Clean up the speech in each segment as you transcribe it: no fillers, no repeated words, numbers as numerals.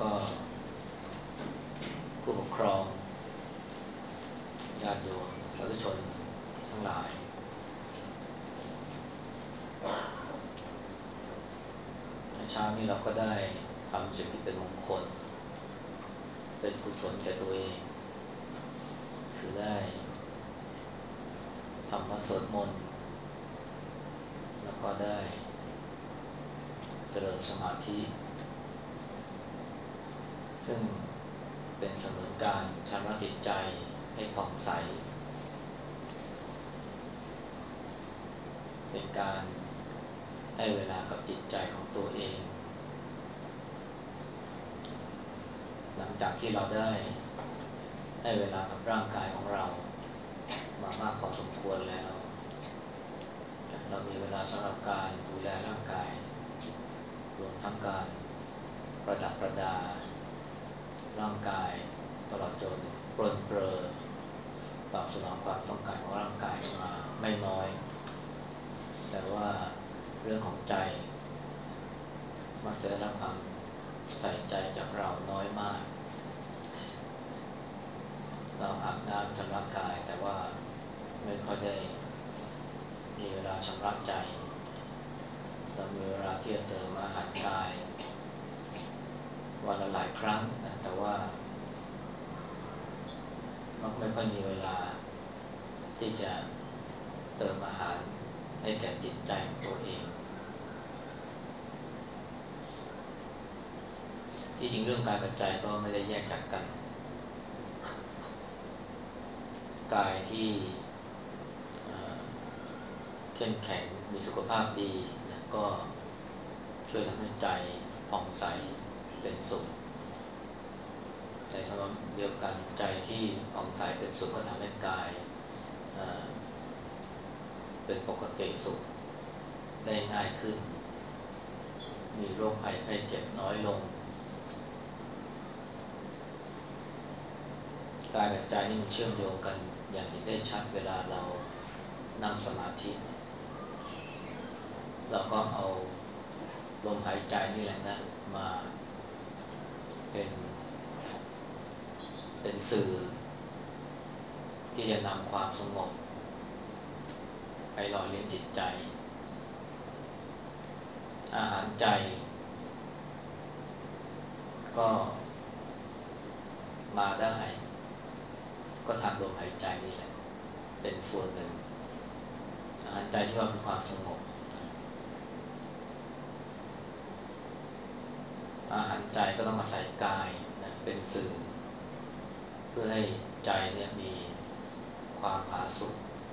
ก็ผู้ปกครองญาติโยมสาธุชนทั้งหลายเช้านี้เราก็ได้ทำสิ่งที่เป็นมงคลเป็นกุศลแก่ตัวเองคือได้ทำวัดสวดมนต์แล้วก็ได้เจริญสมาธิซึ่งเป็นเสมือนการชำระจิตใจให้ผ่องใสเป็นการให้เวลากับจิตใจของตัวเองหลังจากที่เราได้ให้เวลากับร่างกายของเรามามากพอสมควรแล้วเรามีเวลาสำหรับการดูแลร่างกายรวมทั้งการประดับประดาร่างกายตลอดจนปรนเปรอตอบสนองความต้องการของร่างกายมาไม่น้อยแต่ว่าเรื่องของใจมักจะได้รับความใส่ใจจากเราน้อยมากเราอาบน้ำชำระกายแต่ว่าไม่ค่อยได้มีเวลาชำระใจเรามีเวลาที่จะเติมอาหารกายวันละหลายครั้งแต่ว่ามักไม่ค่อยมีเวลาที่จะเติมอาหารให้แก่จิตใจของตัวเองที่จริงเรื่องกายกับใจก็ไม่ได้แยกจากกันกายที่เข้มแข็งมีสุขภาพดีนะก็ช่วยทำให้ใจผ่องใสเป็นสุขในขณะเดียวกันใจที่ผ่องใสเป็นสุขก็ทำให้กายเป็นปกติสุขได้ง่ายขึ้นมีโรคภัยไข้เจ็บน้อยลงกายกับใจนี่มันเชื่อมโยงกันอย่างเห็นได้ชัดเวลาเรานั่งสมาธิเราก็เอาลมหายใจนี่แหละนะมาเป็นสื่อที่จะนำความสงบไปหล่อเลี้ยงจิตใจอาหารใจก็มาได้ก็ทางลมหายใจนี่แหละเป็นส่วนหนึ่งอาหารใจที่ว่าคือความสงบอาหารใจก็ต้องอาศัยกายนะเป็นสื่อเพื่อให้ใจเนี่ยมีความผาสุก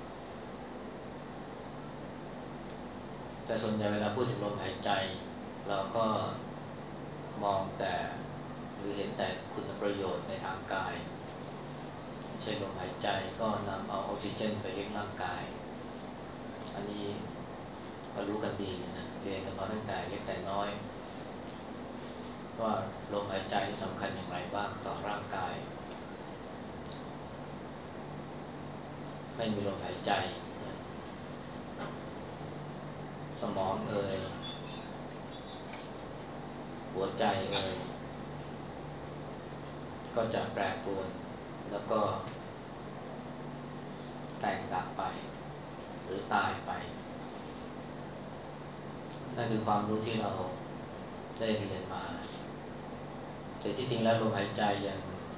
แต่ส่วนใหญ่เวลาพูดถึงลมหายใจเราก็มองแต่หรือเห็นแต่คุณประโยชน์ในทางกายเช่นลมหายใจก็นำเอาออกซิเจนไปเลี้ยงร่างกายอันนี้ก็รู้กันดีนะเรียนกันมาตั้งแต่เล็กแต่น้อยว่าลมหายใจสำคัญอย่างไรบ้างต่อร่างกายไม่มีลมหายใจสมองหัวใจก็จะแปรปรวนแล้วก็แตกดับไปหรือตายไปนั่นคือความรู้ที่เราได้เรียนมาแต่ที่จริงแล้วลมหายใจยัง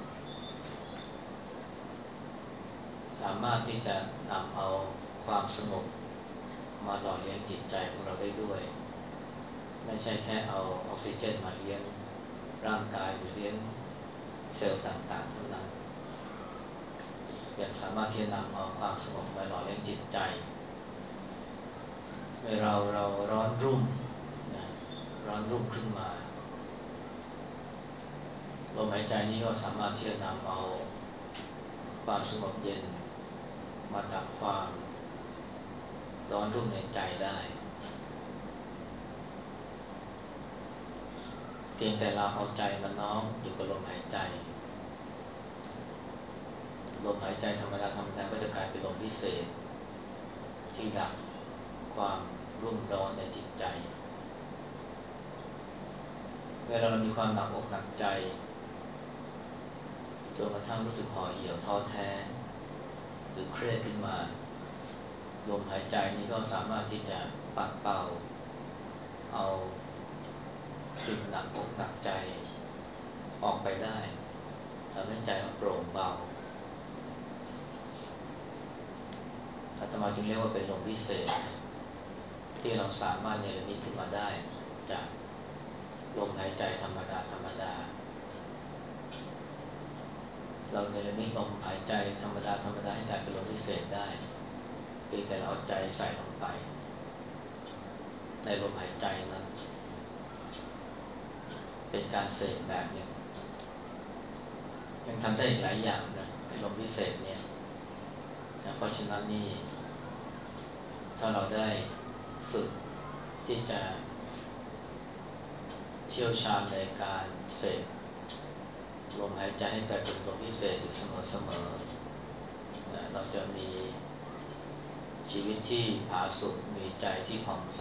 สามารถที่จะนำเอาความสงบมาหล่อเลี้ยงจิตใจของเราได้ด้วยไม่ใช่แค่เอาออกซิเจนมาเลี้ยงร่างกายหรือเลี้ยงเซลล์ต่างๆเท่านั้นยังสามารถที่จะนำเอาความสงบมาหล่อเลี้ยงจิตใจเมื่อเราร้อนรุ่มนะร้อนรุ่มขึ้นมาลมหายใจนี้ก็สามารถที่จะนำเอาความสงบเย็นมาดับความร้อนรุ่มในใจได้เพียงแต่เราเอาใจมาน้อมอยู่กับลมหายใจลมหายใจธรรมดาก็จะกลายเป็นลมพิเศษที่ดับความรุ่มร้อนในจิตใจเวลาเรามีความหนักอกหนักใจจนกระทั่งรู้สึกห่อเหี่ยวท้อแท้หรือเครียดขึ้นมาลมหายใจนี้ก็สามารถที่จะปัดเป่าเอาสิ่งหนักอกหนักใจออกไปได้ทำให้ใจเราโปร่งเบาอาตมาจึงเรียกว่าเป็นลมพิเศษที่เราสามารถเนรมิตขึ้นมาได้จากลมหายใจธรรมดาธรรมดาเราเนรมิตลมหายใจธรรมดาธรรมดาให้กลายเป็นลมพิเศษได้เพียงแต่เราเอาใจใส่ลงไปในลมหายใจนั้นเป็นการเสกแบบหนึ่งยังทำได้อีกหลายอย่างนะไอ้ลมพิเศษเนี่ยเพราะฉะนั้นนี่ถ้าเราได้ฝึกที่จะเชี่ยวชาญในการเสกลมหายใจให้กลายเป็นลมพิเศษอยู่เสมอๆเราจะมีชีวิตที่ผาสุกมีใจที่ผ่องใส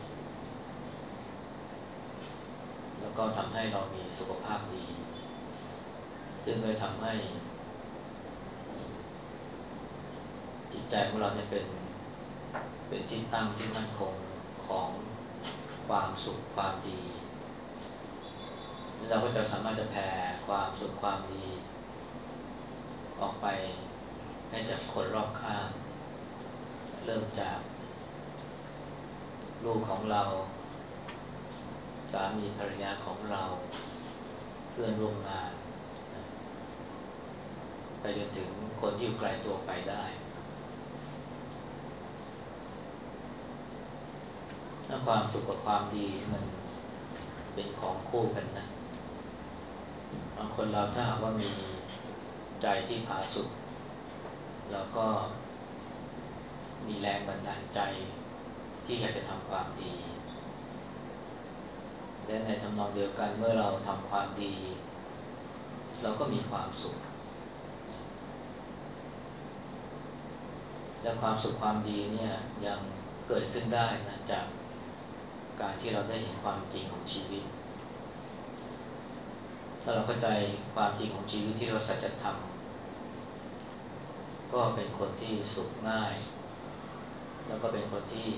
แล้วก็ทำให้เรามีสุขภาพดีซึ่งเลยทำให้จิตใจของเราเนี่ยเป็นที่ตั้งที่มั่นคงของความสุขความดีเราก็จะสามารถจะแผ่ความสุขความดีออกไปให้กับคนรอบข้างเริ่มจากลูกของเราสามีภรรยาของเราเพื่อนร่วมงานไปจนถึงคนที่อยู่ไกลตัวไปได้ถ้าความสุขกับความดีมันเป็นของคู่กันนะบางคนเราถ้าหากว่ามีใจที่ผาสุกแล้วก็มีแรงบันดาลใจที่อยากจะทำความดีและในทำนองเดียวกันเมื่อเราทำความดีเราก็มีความสุขและความสุขความดีเนี่ยยังเกิดขึ้นได้นะจากการที่เราได้เห็นความจริงของชีวิตถ้าเราเข้าใจความจริงของชีวิตที่เราสัจธรรมก็เป็นคนที่สุขง่ายแล้วก็เป็นคนที่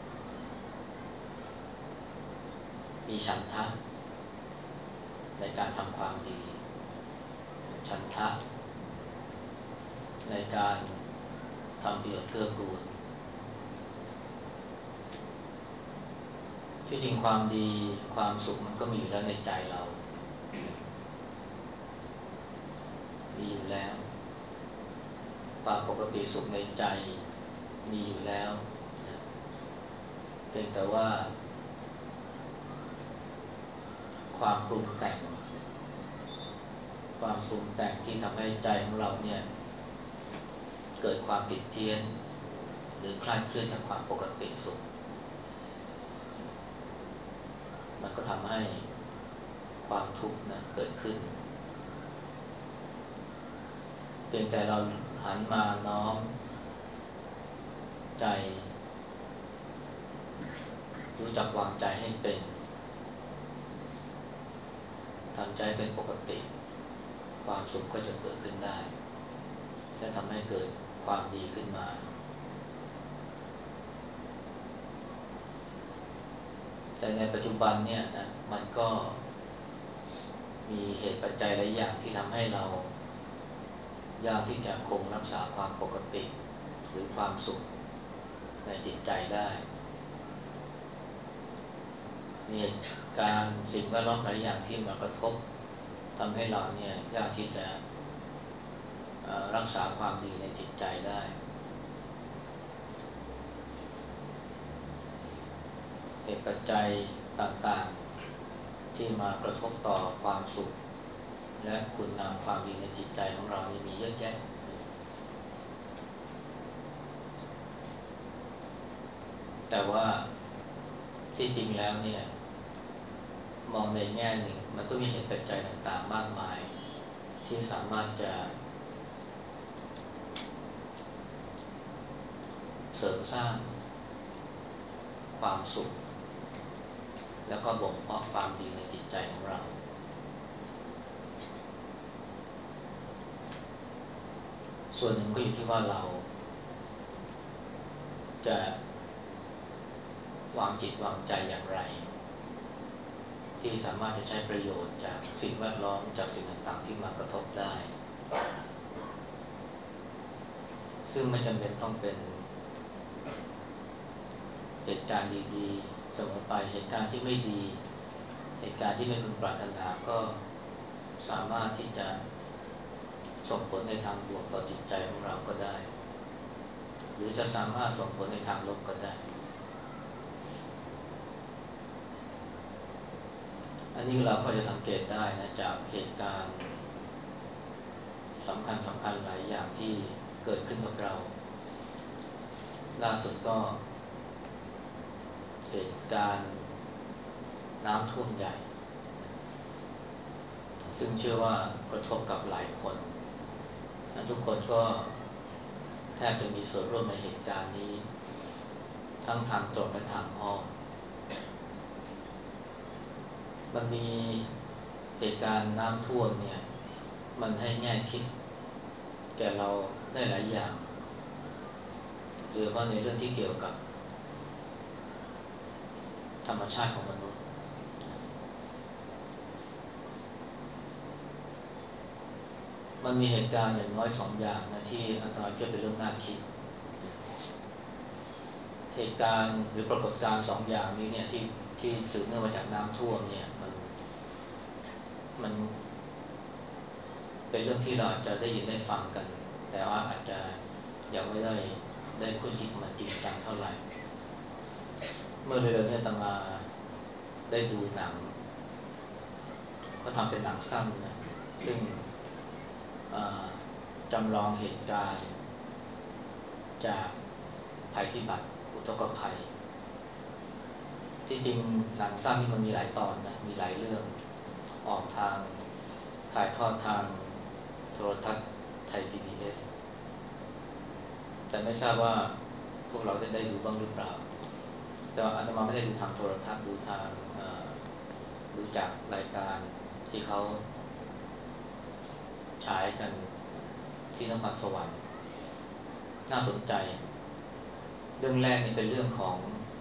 มีฉันทะในการทำความดีฉันทะในการทำประโยชน์เกื้อกูลที่จริงความดีความสุขมันก็มีอยู่แล้วในใจเรามีอยู่แล้วความปกติสุขในใจมีอยู่แล้วนะเพียงแต่ว่าความปรุงแต่งที่ทำให้ใจของเราเนี่ยเกิดความผิดเพี้ยนหรือคลาดเคลื่อนจากความปกติสุขมันก็ทำให้ความทุกข์นะเกิดขึ้นเพียงแต่เราหันมาน้อมใจรู้จักวางใจให้เป็นทำใจเป็นปกติความสุขก็จะเกิดขึ้นได้จะทำให้เกิดความดีขึ้นมาแต่ในปัจจุบันเนี่ยนะมันก็มีเหตุปัจจัยหลายอย่างที่ทำให้เรายากที่จะคงรักษาความปกติหรือความสุขในจิตใจได้มีเหตุการณ์สิ่งแวดล้อมหลายอย่างที่มากระทบทำให้เราเนี่ยยากที่จะรักษาความดีในจิตใจได้เหตุปัจจัยต่างๆที่มากระทบต่อความสุขและคุณงามความดีในจิตใจของเรานี่มีเยอะแยะแต่ว่าที่จริงแล้วเนี่ยมองในแง่หนึ่งมันก็มีเหตุปัจจัยต่างๆมากมายที่สามารถจะเสริมสร้างความสุขแล้วก็บ่มเพาะความดีในจิตใจของเราส่วนหนึ่งก็อยู่ที่ว่าเราจะวางจิตวางใจอย่างไรที่สามารถจะใช้ประโยชน์จากสิ่งแวดล้อมจากสิ่งต่างๆที่มากระทบได้ซึ่งไม่จำเป็นต้องเป็นเหตุการณ์ดีๆเสมอไปเหตุการณ์ที่ไม่ดีเหตุการณ์ที่ไม่พึงปรารถนาก็สามารถที่จะส่งผลในทางบวกต่อจิตใจของเราก็ได้หรือจะสามารถส่งผลในทางลบก็ได้อันนี้เราก็จะสังเกตได้นะจากเหตุการณ์สำคัญหลายอย่างที่เกิดขึ้นกับเราล่าสุดก็เหตุการณ์น้ำท่วมใหญ่ซึ่งเชื่อว่ากระทบกับหลายคนทุกคนก็แทบจะมีส่วนร่วมในเหตุการณ์นี้ทั้งทางตรงและทางอ้อมมันมีเหตุการณ์น้ำท่วมเนี่ยมันให้แง่คิดแก่เราได้หลายอย่างโดยเฉพาะในเรื่องที่เกี่ยวกับธรรมชาติของมนุษย์มันมีเหตุการณ์อย่างน้อยสองอย่างนะที่อาตมาคิดเป็นเรื่องน่าคิดเหตุการณ์หรือปรากฏการณ์สองอย่างนี้เนี่ยที่สืบเนื่องมาจากน้ำท่วมเนี่ยมันเป็นเรื่องที่เราอาจจะได้ยินได้ฟังกันแต่ว่าอาจจะยังไม่ได้คุ้นคิดกับมันจริงจังเท่าไหร่เมื่อเร็วๆนี้อาตมาได้ดูหนังเขาทำเป็นหนังสั้นนะซึ่งจำลองเหตุการณ์จากภัยพิบัติอุทกภัยที่จริงหนังสั้นนี่มันมีหลายตอนนะมีหลายเรื่องออกทางถ่ายทอดทางโทรทัศน์ไทย PBS แต่ไม่ทราบว่าพวกเราได้ดูบ้างหรือเปล่าแต่อาตมาไม่ได้ดูทางโทรทัศน์ดูทางดูจากรายการที่เขาฉายกันที่นครสวรรค์น่าสนใจเรื่องแรกนี่เป็นเรื่องของ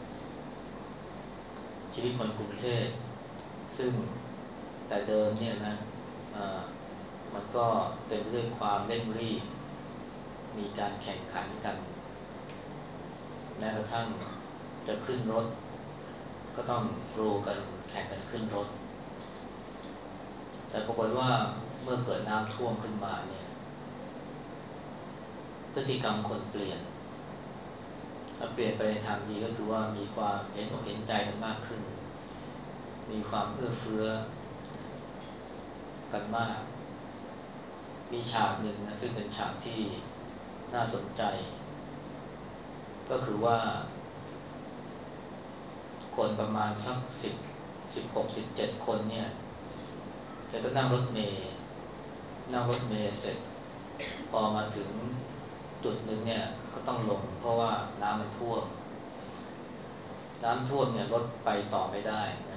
ชีวิตคนกรุงเทพซึ่งแต่เดิมเนี่ยนะมันก็เต็มไปด้วยความเร่งรีบมีการแข่งขันกันแม้กระทั่งจะขึ้นรถก็ต้องกรูกันแข่งกันขึ้นรถแต่ปรากฏว่าเมื่อเกิดน้ำท่วมขึ้นมาเนี่ยพฤติกรรมคนเปลี่ยนถ้าเปลี่ยนไปในทางดีก็คือว่ามีความเห็นอกเห็นใจกันมากขึ้นมีความเอื้อเฟื้อกันมากมีฉากหนึ่งนะซึ่งเป็นฉากที่น่าสนใจก็คือว่าคนประมาณสัก16-17 คนเนี่ยจะก็นั่งรถเมล์เสร็จพอมาถึงจุดหนึ่งเนี่ยก็ต้องลงเพราะว่าน้ำมันท่วมเนี่ยรถไปต่อไม่ได้นะ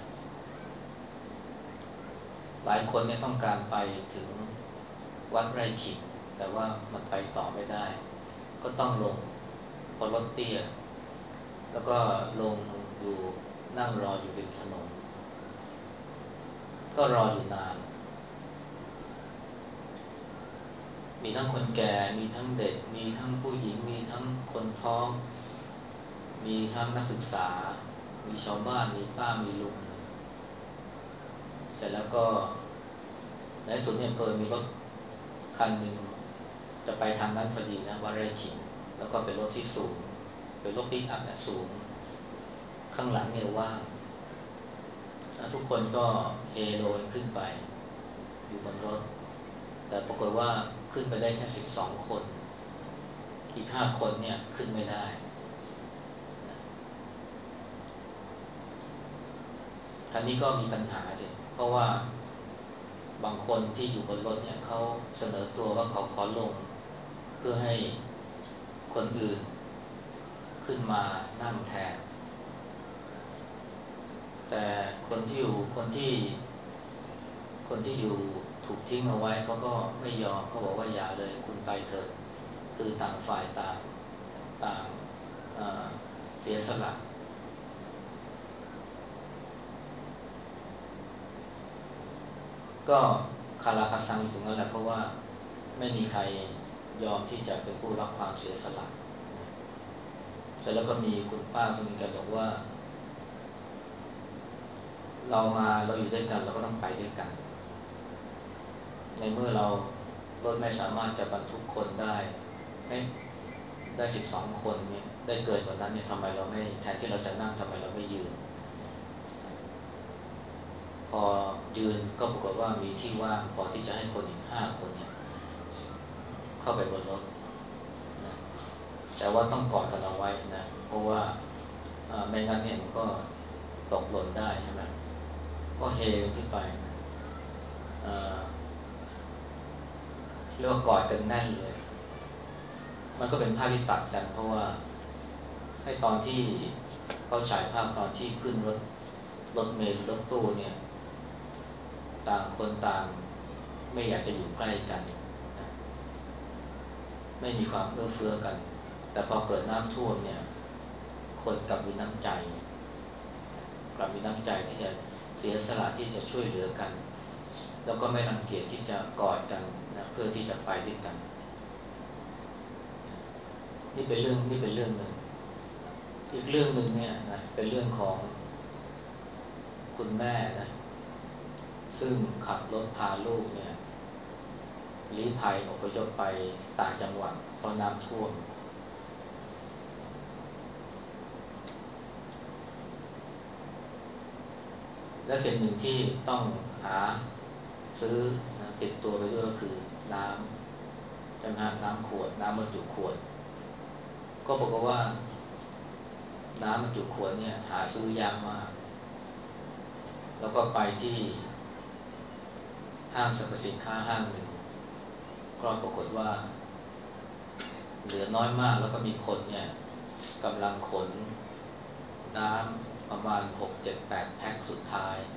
หลายคนเนี่ยต้องการไปถึงวัดไร่ขิงแต่ว่ามันไปต่อไม่ได้ก็ต้องลงพอรถเตี้ยแล้วก็ลงอยู่นั่งรออยู่ริมถนนก็รออยู่นานมีทั้งคนแก่มีทั้งเด็กมีทั้งผู้หญิงมีทั้งคนท้องมีทั้งนักศึกษามีชาวบ้านมีป้ามีลุงเสร็จแล้วก็ในสุดเนี่ยมีรถคันหนึ่งจะไปทางนั้นพอดีนะวัดไร่ขิงแล้วก็เป็นรถที่สูงเป็นรถปิกอัพเนี่ยสูงข้างหลังเนี่ยว่างทุกคนก็เฮโลนขึ้นไปอยู่บนรถแต่ปรากฏว่าขึ้นไปได้แค่12 คนอีก5 คนเนี่ยขึ้นไม่ได้อันนี้ก็มีปัญหาสิเพราะว่าบางคนที่อยู่บนรถเนี่ยเขาเสนอตัวว่าเขาขอลงเพื่อให้คนอื่นขึ้นมานั่งแทนแต่คนที่อยู่ถูกทิ้งเอาไว้เขาก็ไม่ยอมเขาบอกว่าอย่าเลยคุณไปเถอะคือต่างฝ่ายต่างเสียสละก็คาราคาซังอยู่ตรงนั้นแหละเพราะว่าไม่มีใครยอมที่จะเป็นผู้รับความเสียสละเสร็จแล้วก็มีคุณป้าคนหนึงแกบอกว่าเราอยู่ด้วยกันเราก็ต้องไปด้วยกันในเมื่อเรารถไม่สามารถจะบรรทุกคนได้ไม่ได้12 คนเนี่ยได้เกินกว่านั้นเนี่ยทำไมเราไม่แทนที่เราจะนั่งทำไมเราไม่ยืนพอยืนก็ปรากฏว่ามีที่ว่างพอที่จะให้คนอีก5 คนเนี่ยเข้าไปบนรถนะแต่ว่าต้องกอดกันเอาไว้นะเพราะว่าไม่งั้นเนี่ยมันก็ตกหล่นได้ใช่ไหมก็เฮกันขึ้นไปนะเอ่อเรียกว่ากอดกันแน่นเลยมันก็เป็นภาพที่ตัดกันเพราะว่าให้ตอนที่เขาฉายภาพตอนที่ขึ้นรถเมล์รถตู้เนี่ยต่างคนต่างไม่อยากจะอยู่ใกล้กันนะไม่มีความเอื้อเฟื้อกันแต่พอเกิดน้ำท่วมเนี่ยคนกลับมีน้ำใจกลับมีน้ำใจที่จะเสียสละที่จะช่วยเหลือกันแล้วก็ไม่รังเกียจที่จะกอดกันนะเพื่อที่จะไปด้วยกันนี่เป็นเรื่องหนึ่งอีกเรื่องหนึ่งเนี่ยนะเป็นเรื่องของคุณแม่นะซึ่งขับรถพาลูกเนี่ยลี้ภัยอพยพไปต่างจังหวัดเพราะน้ำท่วมและสิ่งหนึ่งที่ต้องหาซื้อนะติดตัวไปด้วยก็คือน้ำใช่ไหมฮะน้ำขวดน้ำบรรจุขวดก็บอกว่าน้ำบรรจุขวดเนี่ยหาซื้อยากมากแล้วก็ไปที่ห้างสรรพสินค้าห้างหนึ่งก็ปรากฏว่าเหลือน้อยมากแล้วก็มีคนเนี่ยกำลังขนน้ำประมาณ6 7 8 แพ็คสุดท้าย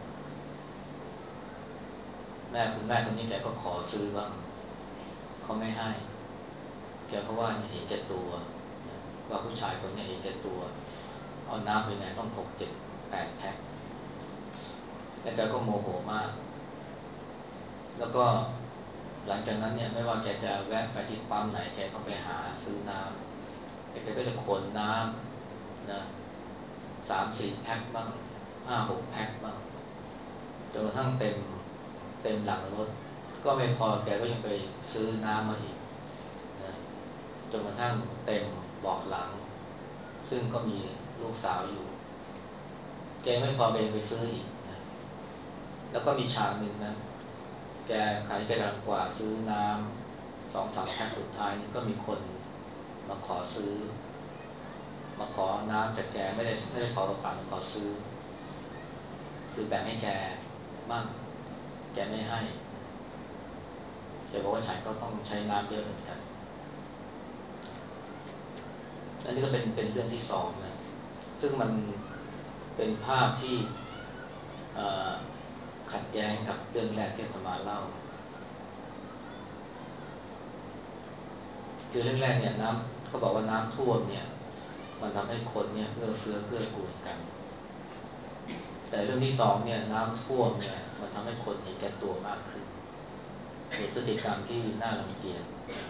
คุณแม่คนนี้แกก็ขอซื้อบ้างเขาไม่ให้แกก็ว่าเห็นแก่ตัวว่าผู้ชายคนนี้เห็นแก่ตัวเอาน้ำไปไหนต้อง6 7 8 แพ็คแล้วแกก็โมโหมากแล้วก็หลังจากนั้นเนี่ยไม่ว่าแกจะแวะไปที่ปั๊มไหนแกก็ไปหาซื้อน้ำแกก็จะขนน้ำนะ3 4 แพ็คบ้าง5 6 แพ็คบ้างจนกระทั่งเต็มหลังรถก็ไม่พอแกก็ยังไปซื้อน้ำมาอีกนะจนกระทั่งเต็มเบาะหลังซึ่งก็มีลูกสาวอยู่แกไม่พอแกยังไปซื้ออีกนะแล้วก็มีฉากหนึ่งนะแกขายแกกำลังกว่าซื้อน้ำ2 3 แพ็คสุดท้ายก็มีคนมาขอซื้อมาขอน้ำจากแกไม่ได้ขอเปล่าๆขอซื้อคือแบ่งให้แกบ้างแกไม่ให้แกบอกว่าฉันก็ต้องใช้น้ำเยอะเหมือนกันอันนี้ก็เป็นเรื่องที่สองนะซึ่งมันเป็นภาพที่เอ่อขัดแย้งกับเรื่องแรกที่อาตมาเล่าคือเรื่องแรกเนี่ยน้ำเขาบอกว่าน้ำท่วมเนี่ยมันทำให้คนเนี่ยเอื้อเฟื้อเกื้อกูลกันแต่เรื่องที่สองเนี่ยน้ำท่วมเนี่ยมันทำให้คนเห็นแก่ตัวมากขึ้นมีพฤติกรรมที่น่ารังเกียจ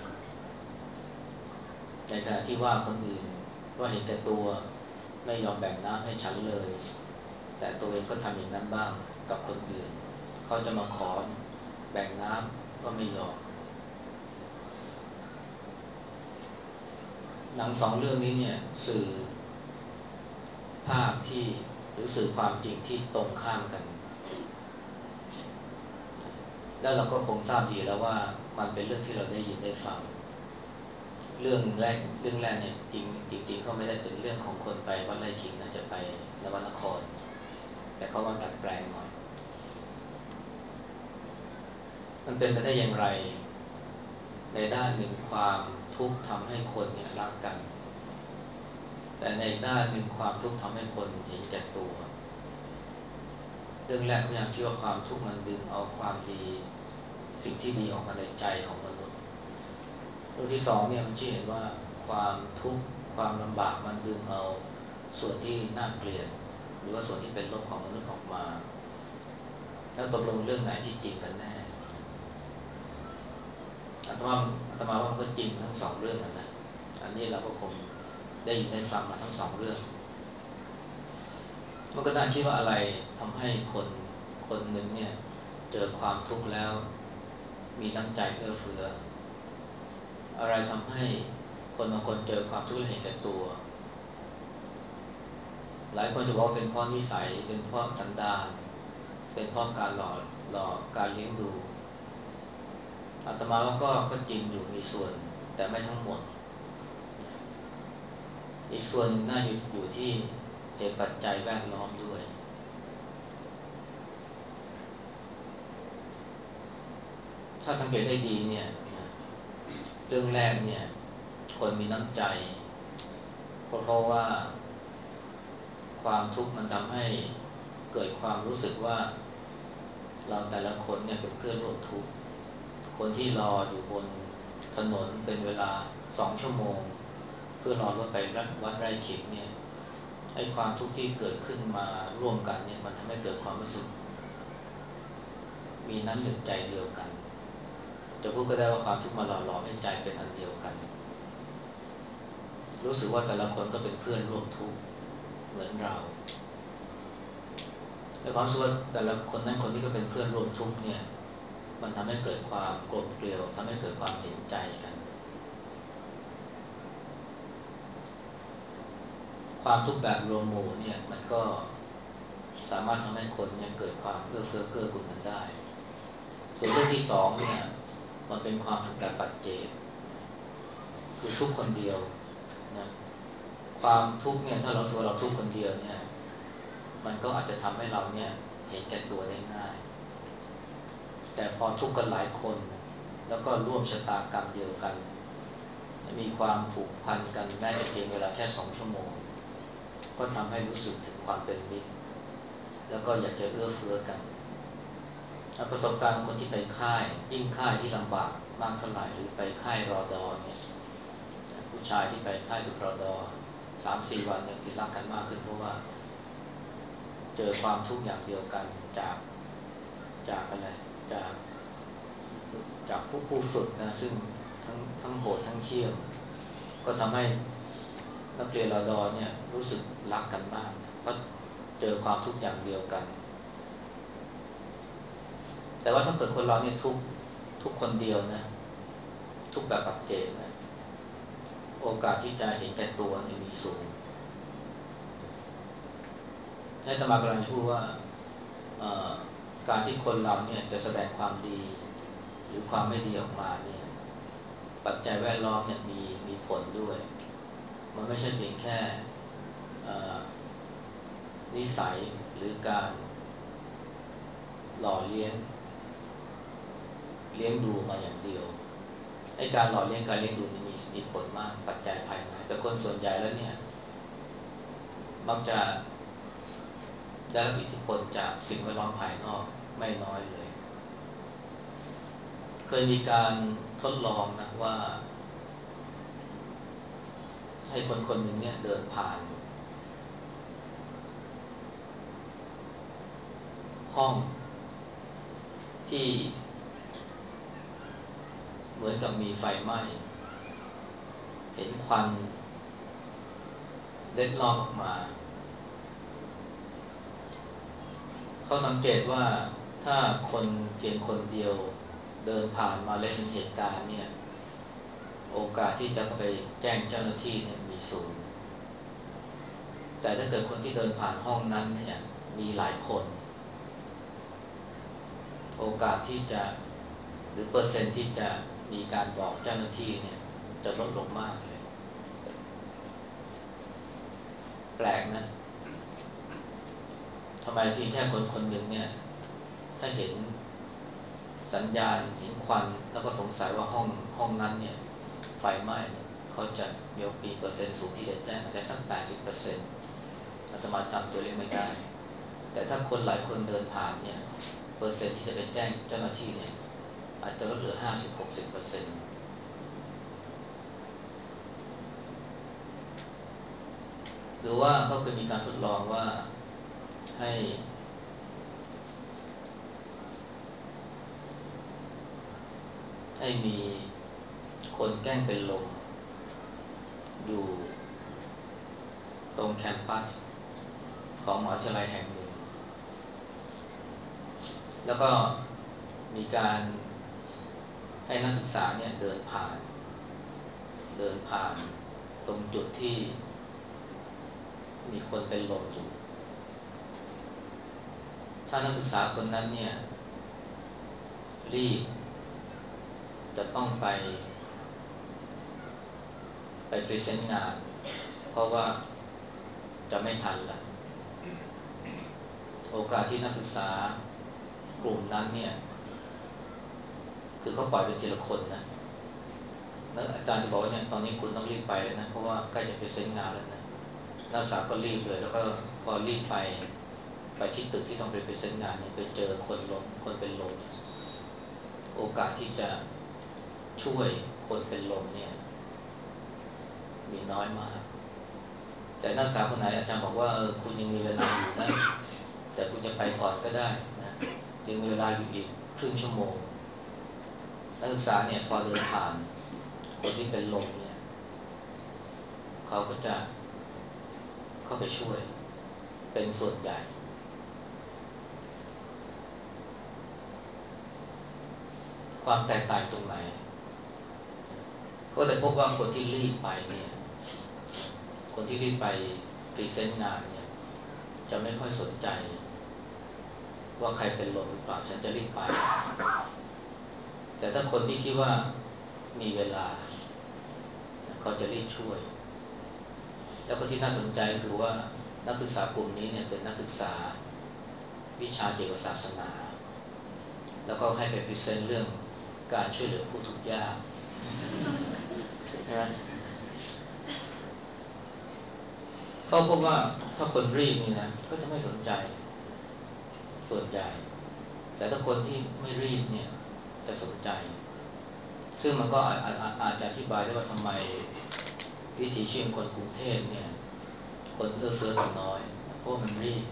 ในขณะที่ว่าคนอื่นว่าเห็นแก่ตัวไม่ยอมแบ่งน้ำให้ฉันเลยแต่ตัวเองก็ทำอย่างนั้นบ้างกับคนอื่นเขาจะมาขอแบ่งน้ำก็ไม่ยอมหนังสองเรื่องนี้เนี่ยสื่อภาพที่หรือสื่อความจริงที่ตรงข้ามกันแล้วเราก็คงทราบดีแล้วว่ามันเป็นเรื่องที่เราได้ยินได้ฟังเรื่องแรกเนี่ยจริงเขาไม่ได้เป็นเรื่องของคนไปวัดไร่ขิงนะจะไปนวนครแต่เขามาดัดแปลงหน่อยมันเป็นไปได้อย่างไรในด้านหนึ่งความทุกข์ทำให้คนเนี่ยรักกันแต่ในด้านหนึ่งความทุกข์ทำให้คนเห็นแก่ตัวรื่องแรกพยายามคิดว่าความทุกข์มันดึงเอาความดีสิ่งที่ดีออกมาในใจของมนุษย์เรื่องที่สองเนี่ยมันชี้เห็นว่าความทุกข์ความลำบากมันดึงเอาส่วนที่น่าเกลียดหรือว่าส่วนที่เป็นลบของมนุษย์ออกมาแล้วตกลงเรื่องไหนที่จริงกันแน่อาตมาว่ามันก็จริงทั้งสองเรื่องนะอันนี้เราก็คงได้ยินได้ฟังมาทั้งสองเรื่องมันก็น่าคิดว่าอะไรทำให้คนคนหนึ่งเนี่ยเจอความทุกข์แล้วมีน้ำใจเอื้อเฟื้ออะไรทำให้คนบางคนเจอความทุกข์แล้วเห็นแก่ตัวหลายคนจะบอกเป็นเพราะนิสัยเป็นเพราะสันดานเป็นเพราะการหล่อการเลี้ยงดูอาตมาว่าก็จริงอยู่มีส่วนแต่ไม่ทั้งหมดอีกส่วนหนึ่งน่าอยู่ที่เหตุปัจจัยแวดล้อมด้วยถ้าสังเกตให้ดีเนี่ยเรื่องแรกเนี่ยคนมีน้ำใจก็เพราะว่าความทุกข์มันทำให้เกิดความรู้สึกว่าเราแต่ละคนเนี่ยเป็นเพื่อนร่วมทุกข์คนที่รออยู่บนถนนเป็นเวลา2 ชั่วโมงเพื่อรอรถไปวัดไร่ขิงเนี่ยไอ้ความทุกข์ที่เกิดขึ้นมาร่วมกันเนี่ยมันทำให้เกิดความรู้สึกมีน้ำหนึ่งใจเดียวกันจะพูดก็ได้ว่าความทุกข์มาหล่อหลอมให้ใจเป็นอันเดียวกันรู้สึกว่าแต่ละคนก็เป็นเพื่อนร่วมทุกข์เหมือนเราไอ้ความรู้สึกว่าแต่ละคนนั้นคนนี้ก็เป็นเพื่อนร่วมทุกข์เนี่ยมันทำให้เกิดความกลมเกลียวทำให้เกิดความเห็นใจกันความทุกข์แบบรวมหมู่เนี่ยมันก็สามารถทำให้คนเนี่ยเกิดความเอื้อเฟื้อเกื้อกูลกันได้ส่วนเรื่องที่สองเนี่ยมันเป็นความทุกข์แบบปัจเจกคือทุกคนเดียวนะความทุกข์เนี่ยถ้าเราสึกว่าเราทุกข์คนเดียวเนี่ยมันก็อาจจะทำให้เราเนี่ยเห็นแก่ตัวได้ง่ายแต่พอทุกข์กันหลายคนแล้วก็ร่วมชะตากรรมเดียวกันมีความผูกพันกันแม้แต่เพียงเวลาแค่2 ชั่วโมงก็ทำให้รู้สึกถึงความเป็นมิตรแล้วก็อยากจะเอื้อเฟื้อกันประสบการณ์คนที่ไปค่ายยิ่งค่ายที่ลำบากมากเท่าไหร่หรือไปค่ายรอดอเนี่ยผู้ชายที่ไปค่ายฝึกรอดอ3-4 วันเนี่ยที่รักกันมากขึ้นเพราะว่าเจอความทุกข์อย่างเดียวกันจากอะไรจากจากผู้ฝึกนะซึ่งทั้งโหดทั้งเหี้ยมก็ทำให้นักเรียนรอดอเนี่ยรู้สึกรักกันมากเพราะเจอความทุกข์อย่างเดียวกันแต่ว่าถ้าเกิดคนเราเนี่ยทุกคนเดียวนะทุกแบบปัจเจกนะโอกาสที่จะเห็นแก่ตัวเนี่ยมีสูงให้ตมากำลังพูดว่าการที่คนเราเนี่ยจะแสดงความดีหรือความไม่ดีออกมาเนี่ยปัจจัยแวดล้อมเนี่ยมีผลด้วยมันไม่ใช่เพียงแค่นิสัยหรือการหล่อเลี้ยงดูมาอย่างเดียวไอ้การหล่อเลี้ยงการเลี้ยงดูนี่มีผลมากปัจจัยภายในแต่คนส่วนใหญ่แล้วเนี่ยมักจะได้รับอิทธิพลจากสิ่งแวดล้อมภายนอกไม่น้อยเลยเคยมีการทดลองนะว่าให้คนคนหนึ่งเนี่ยเดินผ่านห้องที่เหมือนกับมีไฟไหม้เห็นควันเล็ดลอดออกมาเขาสังเกตว่าถ้าคนเพียงคนเดียวเดินผ่านมาแล้วเห็นเหตุการณ์เนี่ยโอกาสที่จะไปแจ้งเจ้าหน้าที่เนี่ยมีสูงแต่ถ้าเกิดคนที่เดินผ่านห้องนั้นเนี่ยมีหลายคนโอกาสที่จะหรือเปอร์เซ็นต์ที่จะมีการบอกเจ้าหน้าที่เนี่ยจะลดลงมากเลยแปลกนะทำไมเพียงแค่คนคนหนึ่งเนี่ยถ้าเห็นสัญญาณเห็นควันแล้วก็สงสัยว่าห้องนั้นเนี่ยไฟไหม้เขาจะมีเปอร์เซ็นต์สูงที่จะแจ้งได้สัก80%อาตมาจำตัวเลขไม่ได้แต่ถ้าคนหลายคนเดินผ่านเนี่ยเปอร์เซ็นต์ที่จะไปแจ้งเจ้าหน้าที่เนี่ยอาจจะลดเหลือ50-60%หรือว่าเขาเคยมีการทดลองว่าให้มีคนแกล้งเป็นลมอยู่ตรงแคมปัสของมหาวิทยาลัยแห่งหนึ่งแล้วก็มีการให้นักศึกษาเนี่ยเดินผ่านตรงจุดที่มีคนเป็นลมอยู่ถ้านักศึกษาคนนั้นเนี่ยรีบจะต้องไปพรีเซนต์งานเพราะว่าจะไม่ทันละโอกาสที่นักศึกษากลุ่มนั้นเนี่ยคือเขาปล่อยเป็นทีละคนนะแล้วอาจารย์จะบอกว่าเนี่ยตอนนี้คุณต้องรีบไปเลยนะเพราะว่าใกล้จะพรีเซนต์งานแล้วนะนักศึกษาก็รีบเลยแล้วก็พอรีบไปที่ตึกที่ต้องไปพรีเซนต์งานเนี่ยไปเจอคนเป็นลมเนี่ยโอกาสที่จะช่วยคนเป็นลมเนี่ยมีน้อยมากแต่นักศึกษาคนไหนอาจารย์บอกว่าคุณยังมีเวลาอยู่นะแต่คุณจะไปก่อนก็ได้นะยังมีเวลาอยู่อีกครึ่งชั่วโมงนักศึกษาเนี่ยพอเดินผ่านคนที่เป็นลมเนี่ยเขาก็จะเข้าไปช่วยเป็นส่วนใหญ่ความแตกต่างตรงไหนก็แต่พบว่าคนที่รีบไปเนี่ยคนที่รีบไปพรีเซนต์งานเนี่ยจะไม่ค่อยสนใจว่าใครเป็นลมหรือเปล่าฉันจะรีบไปแต่ถ้าคนที่คิดว่ามีเวลาเขาจะรีบช่วยแล้วก็ที่น่าสนใจคือว่านักศึกษากลุ่มนี้เนี่ยเป็นนักศึกษาวิชาเกี่ยวกับศาสนาแล้วก็ให้ไปพรีเซนต์เรื่องการช่วยเหลือผู้ทุกข์ยากใช่ไหมเขาพบว่าถ้าคนรีบนี่นะก็จะไม่สนใจส่วนใหญ่แต่ถ้าคนที่ไม่รีบเนี่ยจะสนใจซึ่งมันก็อาจจะอธิบายได้ว่าทำไมวิถีชีวิตคนกรุงเทพเนี่ยคนเอื้อเฟื้อกันน้อยเพราะมันรีบ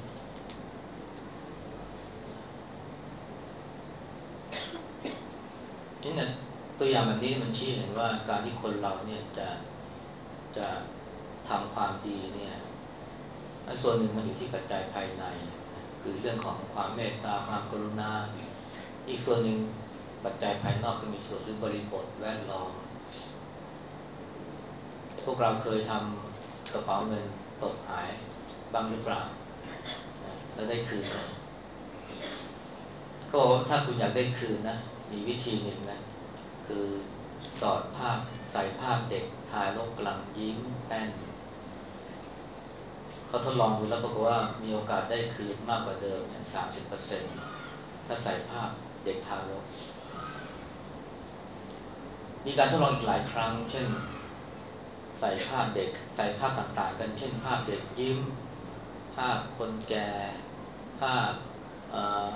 นี่นะตัวอย่างแบบนี้มันชี้เห็นว่าการที่คนเราเนี่ยจะทำความดีเนี่ยส่วนหนึ่งมันอยู่ที่ปัจจัยภายในคือเรื่องของความเมตตาความกรุณาอีกส่วนหนึ่งปัจจัยภายนอกก็มีส่วนหรือบริบทแวดล้อมพวกเราเคยทำกระเป๋าเงินตกหายบ้างหรือเปล่าแล้วได้คืนก็บอกว่าถ้าคุณอยากได้คืนนะมีวิธีหนึ่งนะคือสอดภาพใส่ภาพเด็กทารกกำลังยิ้มแป้นเขาทดลองดูแล้วปรากฏว่ามีโอกาสได้คืนมากกว่าเดิมเนี่ย30%ถ้าใส่ภาพเด็กทารกมีการทดลองอีกหลายครั้งเช่นใส่ภาพเด็กใส่ภาพต่างๆกันเช่นภาพเด็กยิ้มภาพคนแก่ภาพเอ่อ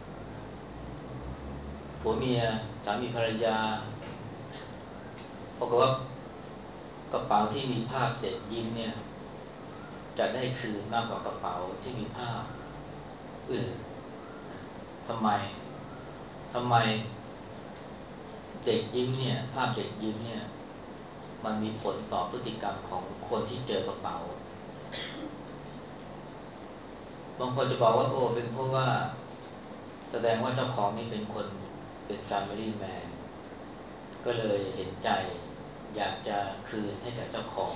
ผัวเมียสามีภรรยาปรากฏว่ากระเป๋าที่มีภาพเด็กยิ้มเนี่ยจะได้คืนมากกว่ากระเป๋าที่มีภาพอื่นทำไมทำไมเด็กยิ้มเนี่ยภาพเด็กยิ้มเนี่ยมันมีผลต่อพฤติกรรมของคนที่เจอกระเป๋าบางคนจะบอกว่าโอ้เป็นเพราะว่าแสดงว่าเจ้าของนี่เป็นคนเป็น Family Man ก็เลยเห็นใจอยากจะคืนให้กับเจ้าของ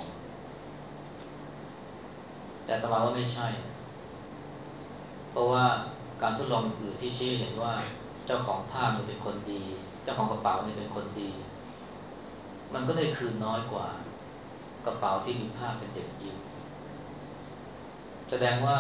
แต่ตมาว่าไม่ใช่นะเพราะว่าการทดลองอื่นที่ชี้เห็นว่าเจ้าของภาพเนี่ยเป็นคนดีเจ้าของกระเป๋าเนี่ยเป็นคนดีมันก็ได้คืนน้อยกว่ากระเป๋าที่มีภาพเป็นเด็กยิ้มแสดงว่า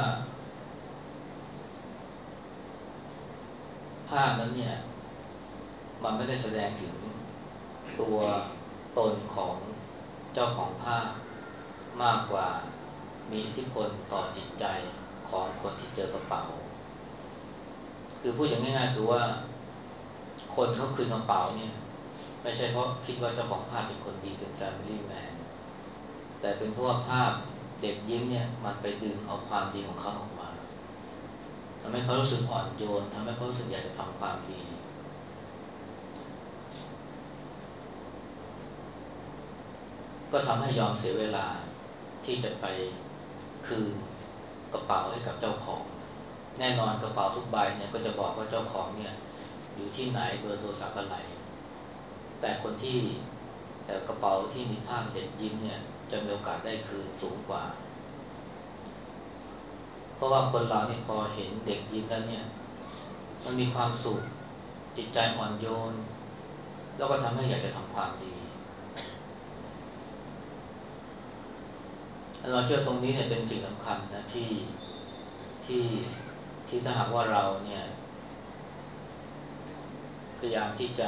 ภาพนั้นเนี่ยมันไม่ได้แสดงถึงตัวตนของเจ้าของภาพมากกว่ามีอิทธิพลต่อจิตใจของคนที่เจอกระเป๋าคือพูดอย่างง่ายๆคือว่าคนเขาคืนกระเป๋าเนี่ยไม่ใช่เพราะคิดว่าเจ้าของภาพเป็นคนดีเป็น Family Man แต่เป็นเพราะว่าภาพเด็กยิ้มเนี่ยมันไปดึงเอาความดีของเขาออกมาทำให้เขารู้สึกอ่อนโยนทำให้เขารู้สึกอยากจะทำความดีก็ทำให้ยอมเสียเวลาที่จะไปคืนกระเป๋าให้กับเจ้าของแน่นอนกระเป๋าทุกใบเนี่ยก็จะบอกว่าเจ้าของเนี่ยอยู่ที่ไหนเบอร์โทรศัพท์อะไรแต่คนที่แต่กระเป๋าที่มีภาพเด็กยิ้มเนี่ยจะมีโอกาสได้คืนสูงกว่าเพราะว่าคนเราเนี่ยพอเห็นเด็กยิ้มแล้วเนี่ยมันมีความสุขจิตใจอ่อนโยนแล้วก็ทำให้อยากจะทำความดีเราเชื่อตรงนี้เนี่ยเป็นสิ่งสำคัญนะที่ที่ถ้าหากว่าเราเนี่ยพยายามที่จะ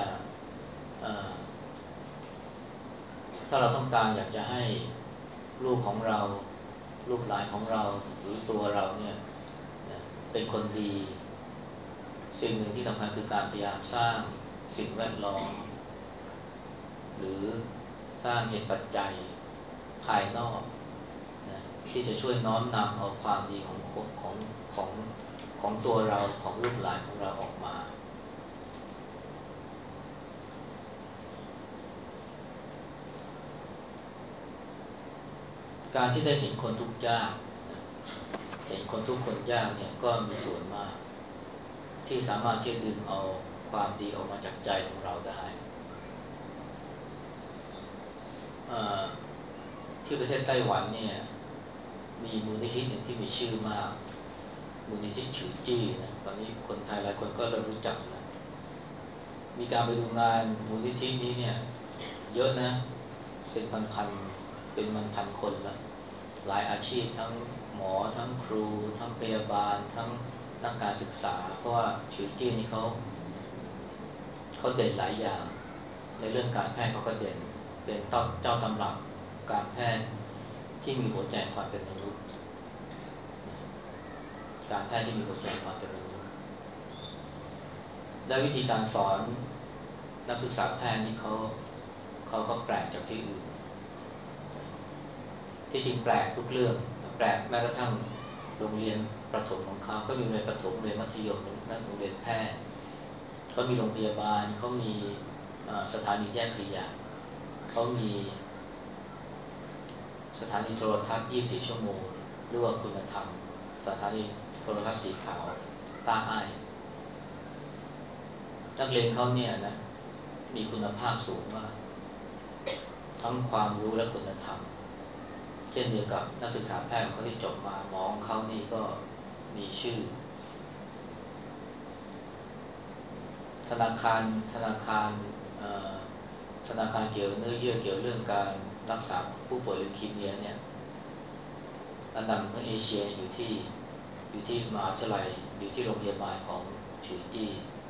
ถ้าเราต้องการอยากจะให้ลูกของเราลูกหลานของเราหรือตัวเราเนี่ยเป็นคนดีสิ่งหนึ่งที่สำคัญคือการพยายามสร้างสิ่งแวดล้อมหรือสร้างเหตุปัจจัยภายนอกนะที่จะช่วยน้อมนำเอาความดีของของตัวเราของลูกหลานของเราออกมาการที่ได้เห็นคนทุกข์ยากเห็นคนทุกข์คนยากเนี่ยก็มีส่วนมากที่สามารถที่จะดึงเอาความดีออกมาจากใจของเราได้ที่ประเทศไต้หวันเนี่ยมีมูลนิธิหนึ่งที่มีชื่อมากมูลนิธิฉือจี้นะตอนนี้คนไทยหลายคนก็เริ่มรู้จักแล้วมีการไปดูงานมูลนิธินี้เนี่ยเยอะนะเป็นพันเป็นพันคนละหลายอาชีพทั้งหมอทั้งครูทั้งพยาบาลทั้งนักการศึกษาเพราะว่าฉือจี้นี่เขาเด่นหลายอย่างในเรื่องการแพทย์เขาก็เด่นเป็นเจ้าตำรับการแพทย์ที่มีหัวใจความเป็นมนุษย์การแพทย์ที่มีหัวใจความเป็นมนุษย์และวิธีการสอนนักศึกษาแพทย์นี่เขาก็แปลกจากที่อื่นที่จริงแปลกทุกเรื่องแปลกแม้กระทั่งโรงเรียนประถมของเขาก็มีโรงเรียนประถมโรงเรียนมัธยมและโรงเรียนแพทย์เขามีโรงพยาบาลเขามีสถานีแยกขยะเขามีสถานีโทรทัศน์24ชั่วโมงหรือว่าคุณธรรมสถานีโทรทัศน์สีขาวตาอ้ายนักเรียนเขาเนี่ยนะมีคุณภาพสูงมากทั้งความรู้และคุณธรรมเช่นเดียวกับนักศึกษาแพทย์ของเขาที่จบมาหมอของเขานี่ก็มีชื่อธนาคารธนาคารเอ่อธนาคารเกี่ยวเนื้อเยื่อเกี่ยวเรื่องการรักษาผู้ป่วยลิวคีเมียเนี่ยอันดับของเอเชียอยู่ที่มหาวิทยาลัยอยู่ที่โรงพยาบาลของฉือจี้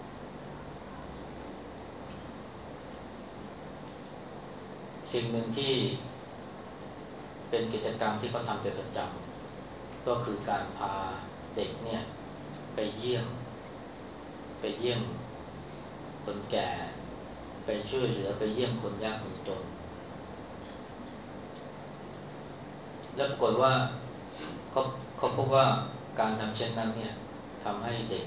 สิ่งหนึ่งที่เป็นกิจกรรมที่เขาทำเป็นประจำก็คือการพาเด็กเนี่ยไปเยี่ยมคนแก่ไปช่วยเหลือไปเยี่ยมคนยากคนจนแล้วปรากฏว่าเขาเขาพบว่าการทำเช่นนั้นเนี่ยทำให้เด็ก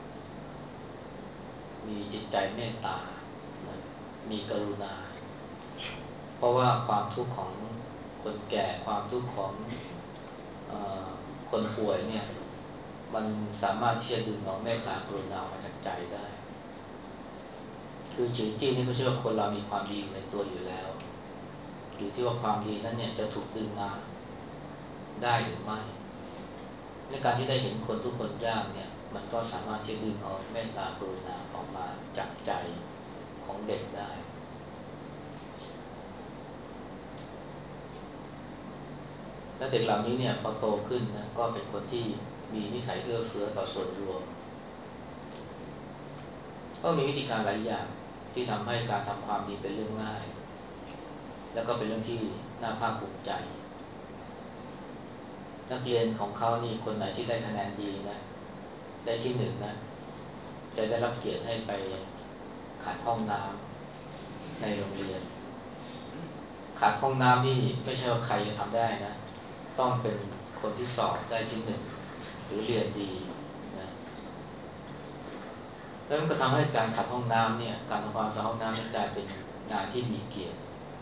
มีจิตใจเมตตานะมีกรุณาเพราะว่าความทุกข์ของคนแก่ความทุกข์ของเอ่อคนป่วยเนี่ยมันสามารถที่จะดึงเอาเมตตากรุณามาจากใจได้คือจือจี้นี่ก็เชื่อว่าคนเรามีความดีอยู่ในตัวอยู่แล้วอยู่ที่ว่าความดีนั้นเนี่ยจะถูกดึงมาได้หรือไม่ในการที่ได้เห็นคนทุกคนยากเนี่ยมันก็สามารถที่ดึงเอาเมตตากรุณาออกมาจากใจของเด็กได้และเด็กเหล่านี้เนี่ยพอโตขึ้นนะก็เป็นคนที่มีนิสัยเอื้อเฟื้อต่อส่วนรวมก็มีวิธีการหลายอย่างที่ทำให้การทำความดีเป็นเรื่องง่ายแล้วก็เป็นเรื่องที่น่าภาคภูมิใจนักเรียนของเขานี่คนไหนที่ได้คะแนนดีนะได้ที่หนึ่งนะจะได้รับเกียรติให้ไปขัดห้องน้ำในโรงเรียนขัดห้องน้ำนี่ไม่ใช่ว่าใครจะทำได้นะต้องเป็นคนที่สอบได้ที่หนึ่งหรือเรียนดีนะแล้วมันก็ทำให้การขัดห้องน้ำเนี่ยการทำความสะอาดห้องน้ำนี่กลายเป็นงานที่มีเกียรติ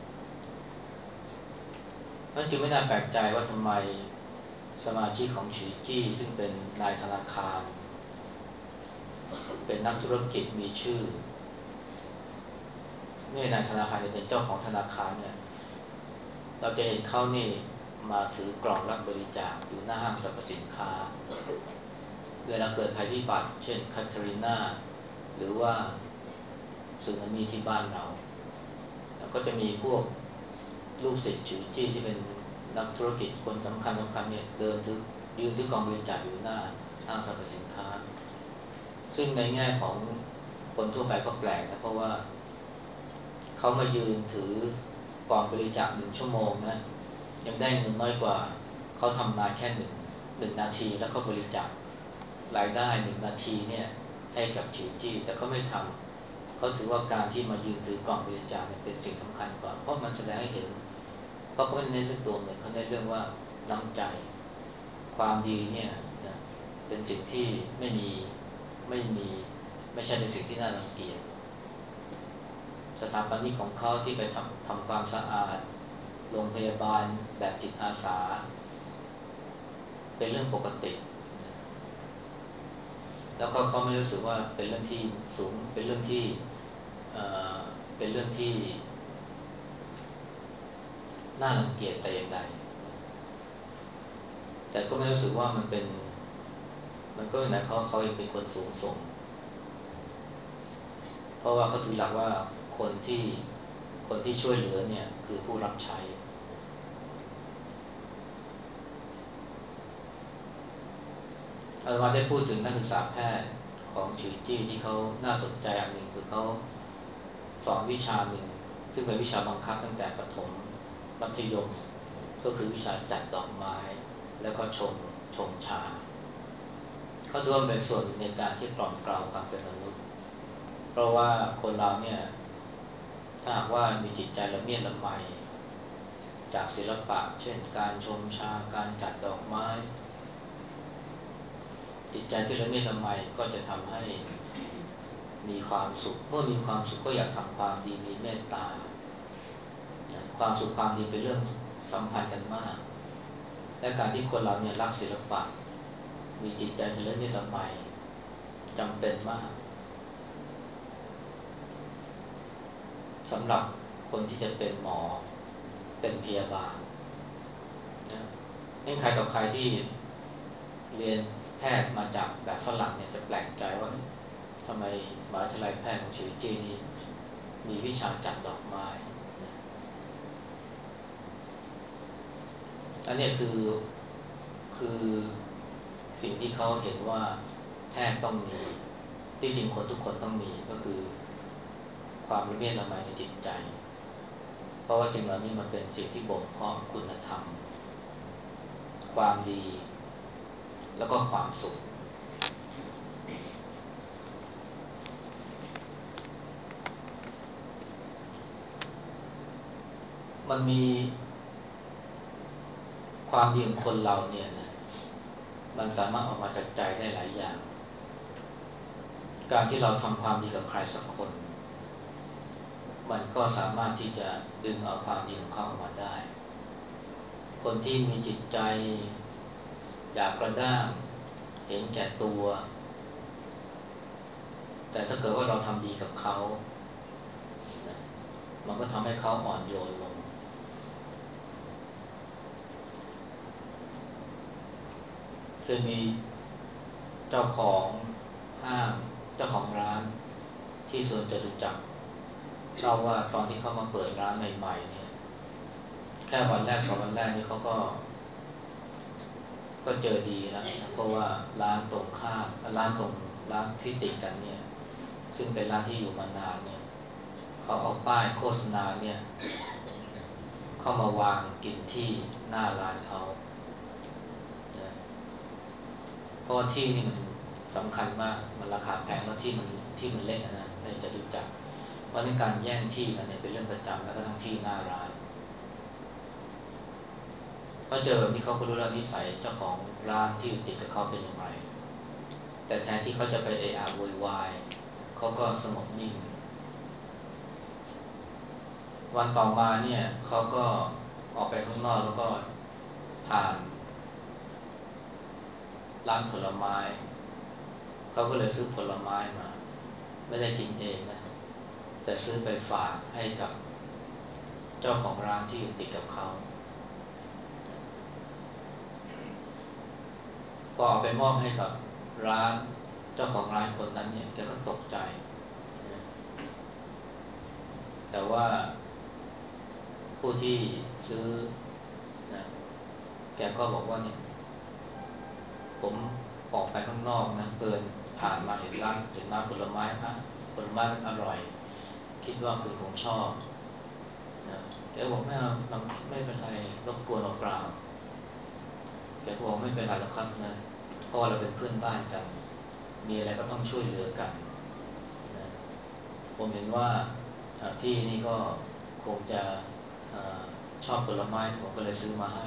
นั่นจึงไม่น่าแปลกใจว่าทำไมสมาชิกของฉีจี้ซึ่งเป็นนายธนาคารเป็นนักธุรกิจมีชื่อไม่ใช่นายธนาคารจะเป็นเจ้าของธนาคารเนี่ยเราจะเห็นเขานี่มาถือกล่องรับบริจาคอยู่หน้าห้างสรรพสินค้าเวลาเกิดภัยพิบัติเช่นคาทรีนาหรือว่าสึนามิที่บ้านเราแล้วก็จะมีพวกลูกศิษย์ฉือจี้ที่เป็นนักธุรกิจคนสำคัญเนี่ยเดินถือยืนถือกล่องบริจาคอยู่หน้าห้างสรรพสินค้าซึ่งในแง่ของคนทั่วไปก็แปลกนะเพราะว่าเขามายืนถือกล่องบริจาค1 ชั่วโมงนะยังได้เงินน้อยกว่าเขาทำงานแค่หนึ่งนาทีแล้วเขาบริจาครายได้1 นาทีเนี่ยให้กับฉือจี้แต่เขาไม่ทำเขาถือว่าการที่มายืนถือกล่องบริจาคเป็นสิ่งสำคัญกว่าเพราะมันแสดงให้เห็นเพราะเขาไม่เน้นเรื่องตัวเงินเขาเน้นเรื่องว่าน้ำใจความดีเนี่ยนะเป็นสิ่งที่ไม่มีไม่ใช่เป็นสิ่งที่น่ารังเกียจสถาปนิกของเขาที่ไปทำความสะอาดโรงพยาบาลแบบจิตอาสาเป็นเรื่องปกติแล้วก็เขาไม่รู้สึกว่าเป็นเรื่องที่สูงเป็นเรื่องที่เอ่อเป็นเรื่องที่น่ารังเกียจแต่อย่างใดแต่ก็ไม่รู้สึกว่ามันก็หมายความว่าเขาเป็นคนสูงส่งเพราะว่าเขาถือหลักว่าคนที่คนที่ช่วยเหลือเนี่ยคือผู้รับใช้อาตมาได้พูดถึงนักศึกษาแพทย์ของฉีจี้ที่เขาน่าสนใจอันหนึ่งคือเขาสอนวิชาหนึ่งซึ่งเป็นวิชาบังคับตั้งแต่ประถมมัธยมก็คือวิชาจัดดอกไม้แล้วก็ชงชาเขาถือว่าเป็นส่วนในการที่กล่อมเกลาความเป็นมนุษย์เพราะว่าคนเราเนี่ยถ้าหากว่ามีจิตใจละเมียดละไมจากศิลปะเช่นการชงชาการจัดดอกไม้จิตใจที่ละเมียดละไมก็จะทำให้มีความสุขเมื่อมีความสุขก็อยากทำความดีมีเมตตาความสุขความดีเป็นเรื่องสัมพันธ์กันมากและการที่คนเราเนี่ยรักศิลปะมีจิตใจที่ละเมียดละไมจำเป็นมากสำหรับคนที่จะเป็นหมอเป็นพยาบาลนะให้ใครต่อใครที่เรียนแพทย์มาจากแบบฝรั่งเนี่ยจะแปลกใจว่าทำไมมหาวิทยาลัยแพทย์ของชิวจีนี้มีวิชาจัดดอกไม้อันนี้คือสิ่งที่เขาเห็นว่าแพทย์ต้องมีที่จริงคนทุกคนต้องมีก็คือความละเมียดละไมในจิตใจเพราะว่าสิ่งเหล่านี้มันเป็นสิ่งที่บ่มเพาะคุณธรรมความดีแล้วก็ความสุขมันมีความดีของคนเราเนี่ยนะมันสามารถออกมาจากใจได้หลายอย่างการที่เราทำความดีกับใครสักคนมันก็สามารถที่จะดึงเอาความดีของเขาออกมาได้คนที่มีจิตใจอยากกระด้างเห็นแก่ตัวแต่ถ้าเกิดว่าเราทำดีกับเขามันก็ทำให้เขาอ่อนโยนลงเคยมีเจ้าของห้างเจ้าของร้านที่สวนจตุจักรเล่าว่าตอนที่เขามาเปิดร้านใหม่ๆเนี่ยแค่วันแรก2 วันแรกนี่เขาก็เจอดีแล้วนะเพราะว่าร้านตรงข้ามร้านที่ติดกันเนี่ยซึ่งเป็นร้านที่อยู่มานานเนี่ยเขาเอาป้ายโฆษณาเนี่ยเข้ามาวางกินที่หน้าร้านเขาราะว่าที่นี่มันสำคัญมากมันราคาแพงแล้วที่มันเล็กนะในจตุจักรเพราะในการแย่งที่กันเนี่ยเป็นเรื่องประจำแล้วก็ทั้งที่หน้าร้านเขาเจอแบบนี้เขาก็รู้แล้วนิสัยเจ้าของร้านที่อยู่ติดกับเขาเป็นอย่างไรแต่แทนที่เขาจะไปเอะอะโวยวายเขาก็สงบนิ่งวันต่อมาเนี่ยเขาก็ออกไปข้างนอกแล้วก็ผ่านร้านผลไม้เขาก็เลยซื้อผลไม้มาไม่ได้กินเองนะแต่ซื้อไปฝากให้กับเจ้าของร้านที่อยู่ติดกับเขาพอเอาไปมอบให้กับร้านเจ้าของร้านคนนั้นเนี่ยแกก็ตกใจแต่ว่าผู้ที่ซื้อนะแกก็บอกว่าเนี่ยผมออกไปข้างนอกนะเดินผ่านมาเห็นร้านผลไม้นะผลไม้มันอร่อยคิดว่าคุณคงชอบนะแกบอกไม่เอาไม่เป็นไรรบกวนเปล่าแกก็บอกไม่เป็นไรหรอกครับนะเพราะว่าเราเป็นเพื่อนบ้านกันมีอะไรก็ต้องช่วยเหลือกันนะผมเห็นว่าพี่นี่ก็คงจะชอบผลไม้ผมก็เลยซื้อมาให้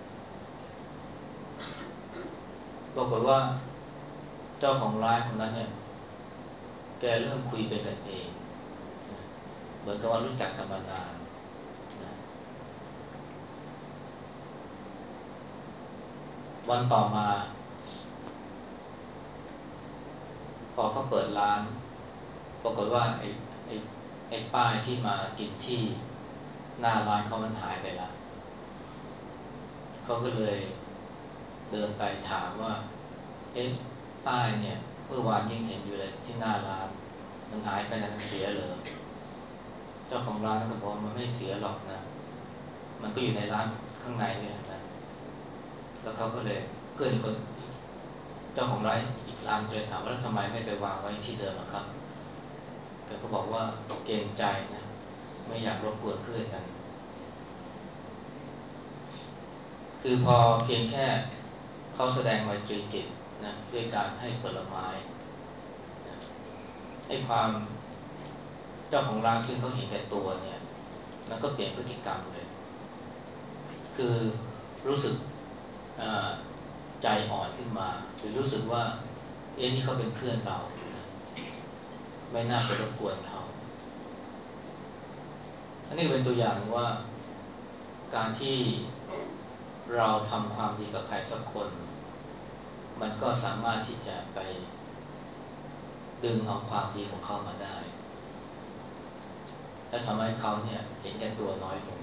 ปรากฏว่าเจ้าของร้านคนนั้นเนี่ยแกเริ่มคุยไปกันเองนะเหมือนกับว่ารู้จักกันมานานนะวันต่อมาพอเขาเปิดร้านปรากฏว่าไอ้ไอ้ป้ายที่มากินที่หน้าร้านเขามันหายไปแล้วเขาก็เลยเดินไปถามว่าเอ๊ะป้ายเนี่ยเมื่อวานยังเห็นอยู่เลยที่หน้าร้านมันหายไปนะมันเสียเลยเจ้าของร้านก็บอกมันไม่เสียหรอกนะมันก็อยู่ในร้านข้างในนี่แหละนะแล้วเขาก็เลยเพื่อนคนเจ้าของร้านอีกร้านเลยถามว่าแล้วทำไมไม่ไปวางไว้ที่เดิมล่ะครับแกก็บอกว่าเกรงใจนะไม่อยากรบกวนเพื่อนกันคือพอเพียงแค่เขาแสดงไมตรีจิตนะด้วยการให้ผลไม้นะให้ความเจ้าของร้านซึ่งเขาเห็นแก่ตัวเนี่ยมันก็เปลี่ยนพฤติกรรมเลยคือรู้สึกใจอ่อนขึ้นมาหรือรู้สึกว่านี่เขาเป็นเพื่อนเรานะไม่น่าไปรบกวนเขาอันนี้เป็นตัวอย่างว่าการที่เราทำความดีกับใครสักคนมันก็สามารถที่จะไปดึงเอาความดีของเขามาได้และทำให้เขาเนี่ยเห็นแก่ตัวน้อยลง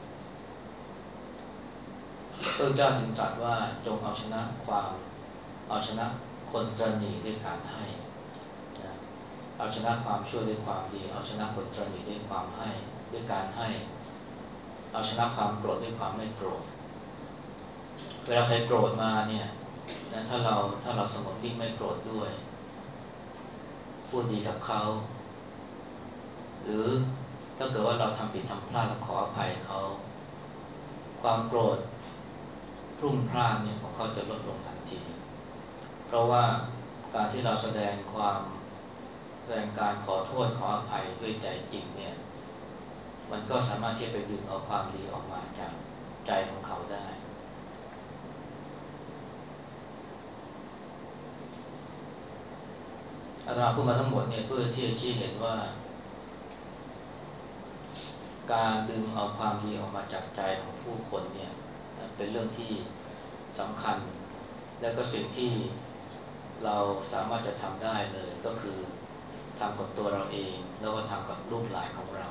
พระเจ้าจึงตรัสว่าจงเอาชนะคนตระหนี่ด้วยการให้นะเอาชนะความชั่วด้วยความดีเอาชนะคนตระหนี่ด้วยความให้ด้วยการให้เอาชนะความโกรธด้วยความไม่โกรธเวลาใครโกรธมาเนี่ยนะถ้าเราสงบนิ่งไม่โกรธด้วยพูดดีกับเขาหรือถ้าเกิดว่าเราทำผิดทำพลาดเราขออภัยเขาความโกรธพรุ่งพล่านเนี่ยของเขาจะลดลงทันทีเพราะว่าการที่เราแสดงการขอโทษขออภัยด้วยใจจริงเนี่ยมันก็สามารถที่จะไปดึงเอาความดีออกมาจากใจของเขาได้อาตมาพูดมาทั้งหมดเนี่ยเพื่อที่จะชี้เห็นว่าการดึงเอาความดีออกมาจากใจของผู้คนเนี่ยเป็นเรื่องที่สำคัญและก็สิ่งที่เราสามารถจะทำได้เลยก็คือทำกับตัวเราเองแล้วก็ทำกับลูกหลานของเรา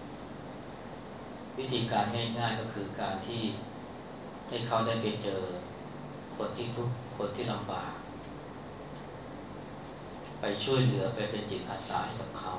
วิธีการง่ายๆก็คือการที่ให้เขาได้ไปเจอคนที่ทุกข์คนที่ลำบากไปช่วยเหลือไปเป็นจิตอาสาให้กับเขา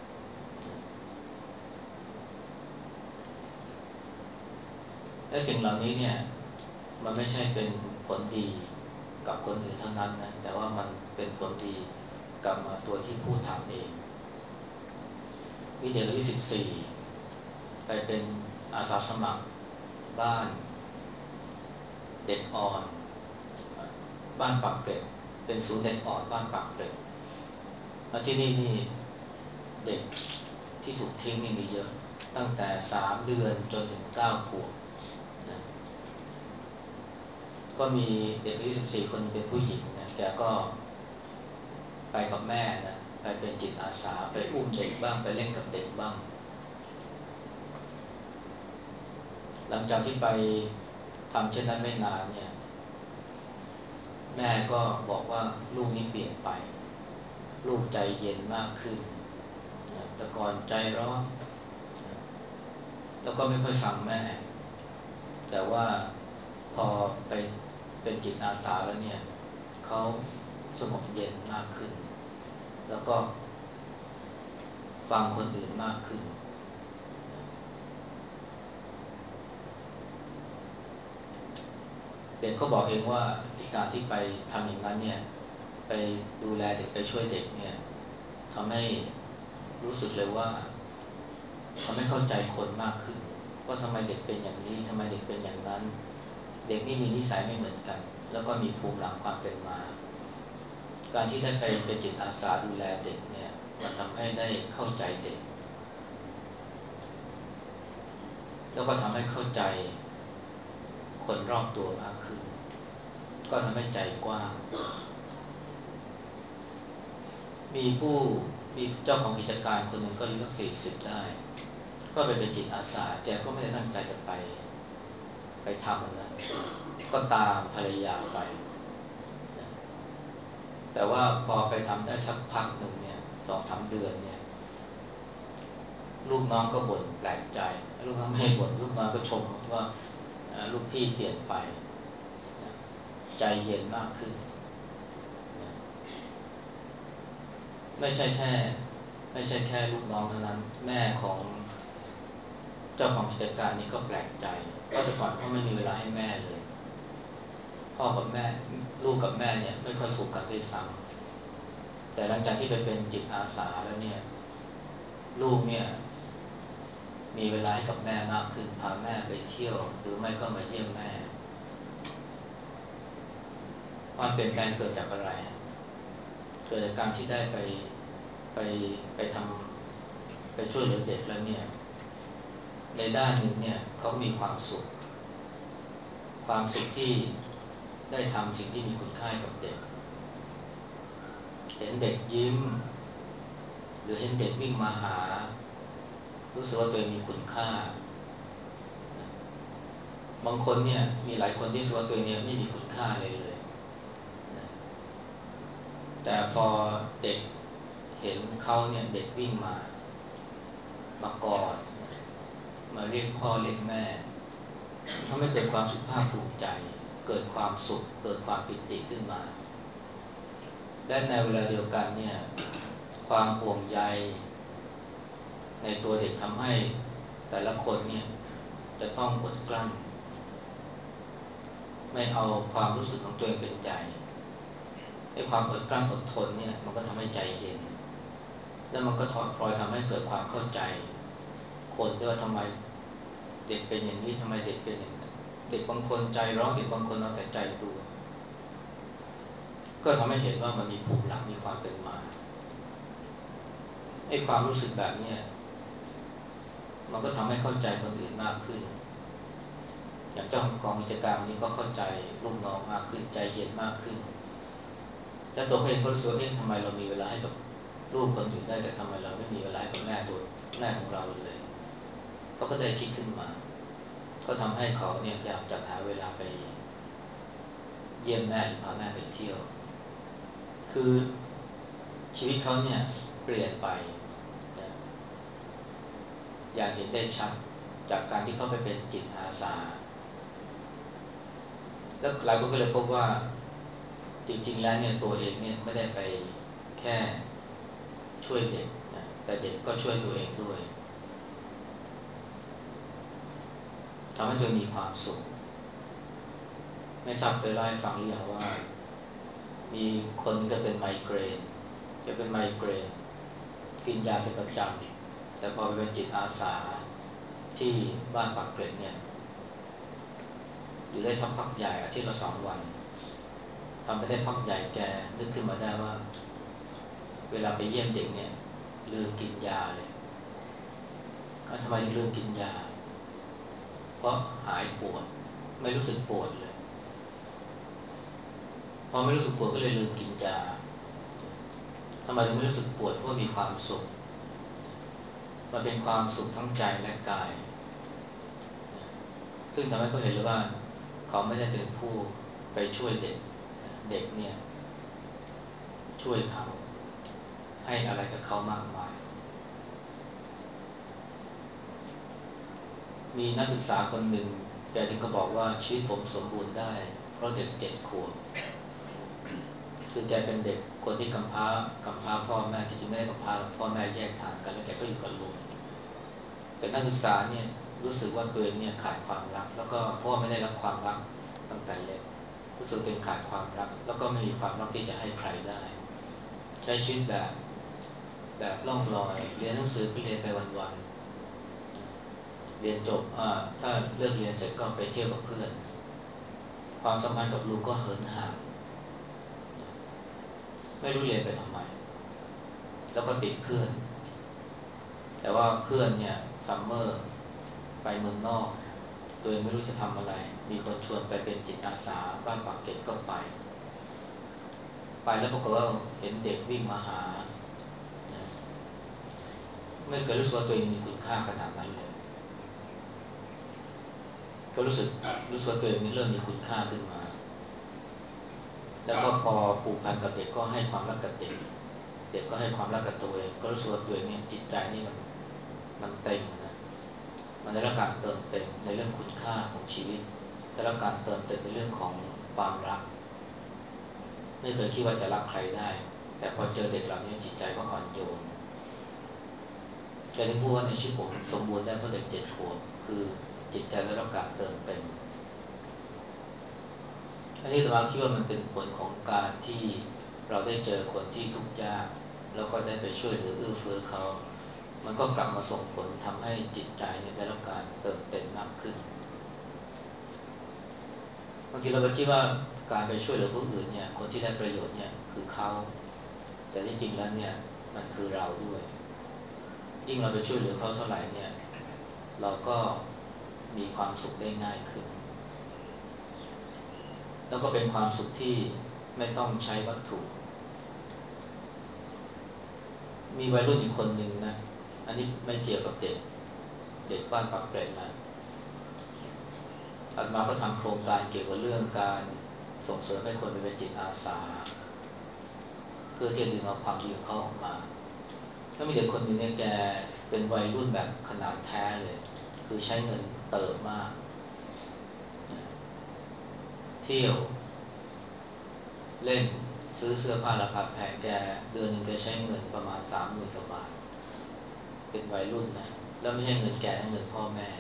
และสิ่งเหล่านี้เนี่ยมันไม่ใช่เป็นผลดีกับคนอื่นเท่านั้นนะแต่ว่ามันเป็นผลดีกลับมาตัวที่ผู้ทำเองมีเด็กอายุ14ไปเป็นอาสาสมัครบ้านเด็กอ่อนบ้านปากเกร็ดเป็นศูนย์เด็กอ่อนบ้านปากเกร็ดแล้วที่นี่เด็กที่ถูกทิ้งนี่มีเยอะตั้งแต่3 เดือนจนถึง9 ขวบนะก็มีเด็กอายุ14 คนเป็นผู้หญิงนะแกก็ไปกับแม่นะไปเป็นจิตอาสาไปอุ้มเด็กบ้างไปเล่นกับเด็กบ้างหลังจากที่ไปทำเช่นนั้นไม่นานเนี่ยแม่ก็บอกว่าลูกนี่เปลี่ยนไปลูกใจเย็นมากขึ้นนะแต่ก่อนใจร้อนนะแล้วก็ไม่ค่อยฟังแม่แต่ว่าพอไปเป็นจิตอาสาแล้วเนี่ยเขาสงบเย็นมากขึ้นแล้วก็ฟังคนอื่นมากขึ้นเด็กเขาบอกเองว่าการที่ไปทำอย่างนั้นเนี่ยไปดูแลเด็กไปช่วยเด็กเนี่ยทำให้รู้สึกเลยว่าทำให้เข้าใจคนมากขึ้นว่าทำไมเด็กเป็นอย่างนี้ทำไมเด็กเป็นอย่างนั้นเด็กนี่มีนิสัยไม่เหมือนกันแล้วก็มีภูมิหลังความเป็นมาการที่ได้ไปเป็นจิตอาสาดูแลเด็กเนี่ยมันทำให้ได้เข้าใจเด็กแล้วก็ทำให้เข้าใจคนรอบตัวมากขึ้นก็ทำให้ใจกว้างมีเจ้าของกิจการคนหนึ่งก็อายุสัก40ได้ก็ไปเป็นจิตอาสาแกก็ไม่ได้ตั้งใจจะไปทำมันนะก็ตามภรรยาไปแต่ว่าพอไปทำได้สักพักหนึ่งเนี่ย2-3 เดือนเนี่ยลูกน้องก็บ่นแปลกใจลูกน้องไม่ให้บ่นลูกน้องก็ชมว่าลูกพี่เปลี่ยนไปใจเย็นมากขึ้นไม่ใช่แค่ไม่ใช่แค่ลูกน้องเท่านั้นแม่ของเจ้าของกิจการนี้ก็แปลกใจเพราะแต่ก่อนเขาไม่มีเวลาให้แม่เลยพ่อกับแม่ลูกกับแม่เนี่ยไม่ค่อยถูกกันด้วยซ้ำแต่หลังจากที่ไปเป็นจิตอาสาแล้วเนี่ยลูกเนี่ยมีเวลาให้กับแม่มากขึ้นพาแม่ไปเที่ยวหรือไม่ก็มาเยี่ยมแม่ความเปลี่ยนแปลงเกิดจากอะไรเกิดจากการที่ได้ไปไปทำไปช่วยเหลือเด็กแล้วเนี่ยในด้านหนึ่งเนี่ยเขามีความสุขที่ได้ทำสิ่งที่มีคุณค่ากับเด็กเห็นเด็กยิ้มหรือเห็นเด็กวิ่งมาหารู้สึกว่าตัวเองมีคุณค่าบางคนเนี่ยมีหลายคนที่รู้สึกว่าตัวเองเนี่ยไม่มีคุณค่าเลยแต่พอเด็กเห็นเขาเนี่ยเด็กวิ่งมากอดมาเรียกพ่อเรียกแม่ทำให้เกิดความสุภาพภูมิใจเกิดความสุขเกิดความปิติขึ้นมาและในเวลาเดียวกันเนี่ยความห่วงใยในตัวเด็กทำให้แต่ละคนเนี่ยจะต้องอดกลั้นไม่เอาความรู้สึกของตัวเองเป็นใหญ่ไอ้ความอดกลั้นอดทนเนี่ยมันก็ทำให้ใจเย็นแล้วมันก็พลอยทำให้เกิดความเข้าใจคนด้วยว่าทำไมเด็กเป็นอย่างนี้ทำไมเด็กเป็นอย่างนี้เด็กบางคนใจร้อนเด็กบางคนเอาแต่ใจตัวก็ทำให้เห็นว่ามันมีภูมิหลังมีความเป็นมาไอ้ความรู้สึกแบบนี้มันก็ทำให้เข้าใจคนอื่นมากขึ้นอย่างเจ้าของกิจการนี้ก็เข้าใจลูกน้องมากขึ้นใจเย็นมากขึ้นและตัวเขาเองก็รู้สึกว่าเอ๊ะทำไมเรามีเวลาให้กับลูกคนอื่นได้แต่ทำไมเราไม่มีเวลาให้กับแม่ของเราเลยเขาก็ได้คิดขึ้นมาก็ทำให้เขาเนี่ยพยายามจัดหาเวลาไปเยี่ยมแม่หรือพาแม่ไปเที่ยวคือชีวิตเขาเนี่ยเปลี่ยนไปนะอย่างเห็นได้ชัดจากการที่เขาไปเป็นจิตอาสาแล้วหลายคนก็เลยพบว่าจริงๆแล้วเนี่ยตัวเองเนี่ยไม่ได้ไปแค่ช่วยเด็กนะแต่เด็กก็ช่วยตัวเองด้วยทำให้ตัวมีความสุขไม่ทราบเคยเล่าให้ฟังหรือยังว่ามีคนก็เป็นไมเกรนกินยาเป็นประจำแต่พอไปเป็นจิตอาสาที่บ้านปากเกร็ดเนี่ยอยู่ได้สักพักใหญ่อาทิตย์ละ2 วันทำไปได้พักใหญ่แกนึกขึ้นมาได้ว่าเวลาไปเยี่ยมเด็กเนี่ยลืมกินยาเลยทำไมถึงลืมกินยาเพราะหายปวดไม่รู้สึกปวดเลยพอไม่รู้สึกปวดก็เลยลืมกินยาทำไมถึงไม่รู้สึกปวดเพราะมีความสุขมันเป็นความสุขทั้งใจและกายซึ่งทำให้เขาเห็นเลยว่าเขาไม่ได้เป็นผู้ไปช่วยเด็กเด็กเนี่ยช่วยเขาให้อะไรกับเขามากมายมีนักศึกษาคนหนึ่งแกถึงก็บอกว่าชีวิตผมสมบูรณ์ได้เพราะเด็ก7 ขวบคือแกเป็นเด็กคนที่กำพร้าพ่อแม่ที่จริงไม่ได้กำพร้าพ่อแม่แยกทางกันแล้วแกก็อยู่กับลุงแต่นักศึกษาเนี่ยรู้สึกว่าตัวเองเนี่ยขาดความรักแล้วก็พ่อไม่ได้รับความรักตั้งแต่เล็กรู้สึกเป็นขาดความรักแล้วก็ไม่มีความรักที่จะให้ใครได้ใช้ชีวิตแบบล่องลอยเรียนหนังสือไปเรียนไปวันๆเรียนจบถ้าเลิกเรียนเสร็จก็ไปเที่ยวกับเพื่อนความสัมพันธ์กับลุงก็เหินห่างไม่รู้เรียนไปทำไมแล้วก็ติดเพื่อนแต่ว่าเพื่อนเนี่ยซัมเมอร์ไปเมืองนอกโดยไม่รู้จะทำอะไรมีคนชวนไปเป็นจิตอาสาบ้านปากเกร็ดก็ไปแล้วปรากฏว่าเห็นเด็กวิ่งมาหาไม่เคยรู้สึกว่าตัวเองมีคุณค่าขนาดนั้นเลยก็รู้สึกว่าตัวเองนี่เริ่มมีคุณค่าขึ้นมาแล้วก็พอผูกพันกับเด็กก็ให้ความรักกับเด็กเด็กก็ให้ความรักกับตัวเองก็รู้สึกว่าตัวเองเนี่ยจิตใจนี่มันเต็มนะมันได้รับการเติมเต็มในเรื่องคุณค่าของชีวิตได้รับการเติมเต็มในเรื่องของความรักไม่เคยคิดว่าจะรักใครได้แต่พอเจอเด็กเหล่านี้จิตใจก็อ่อนโยนแกถึงพูดว่าในชีวิตผมสมบูรณ์ได้เพราะเด็ก7 ขวบคือจิตใจได้รับการเติมเต็มอันนี้อาตมาคิดว่ามันเป็นผลของการที่เราได้เจอคนที่ทุกข์ยากแล้วก็ได้ไปช่วยเหลือเอื้อเฟื้อเขามันก็กลับมาส่งผลทำให้จิตใจเนี่ยได้รับการเติมเต็มมากขึ้นบางทีเราไปคิดว่าการไปช่วยเหลือผู้อื่นเนี่ยคนที่ได้ประโยชน์เนี่ยคือเขาแต่ที่จริงแล้วเนี่ยมันคือเราด้วยยิ่งเราไปช่วยเหลือเขาเท่าไหร่เนี่ยเราก็มีความสุขได้ง่ายขึ้นแล้วก็เป็นความสุขที่ไม่ต้องใช้วัตถุมีวัยรุ่นอีกคนหนึ่งนะอันนี้ไม่เกี่ยวกับเด็กบ้านปักเกร็ดนะอาตมาก็ทำโครงการเกี่ยวกับเรื่องการส่งเสริมให้คนไปเป็นจิตอาสาเพื่อที่จะดึงเอาความดีของเขาออกมาก็มีเด็กคนหนึ่งเนี่ยแกเป็นวัยรุ่นแบบขนาดแท้เลยคือใช้เงินเติบมากเที่ยวเล่นซื้อเสื้อผ้าราคาแพงแกเดือนหนึ่งแกใช้เงินประมาณ30,000 กว่าบาทเป็นวัยรุ่นนะแล้วไม่ใช่เงินแกนะเงินพ่อแม่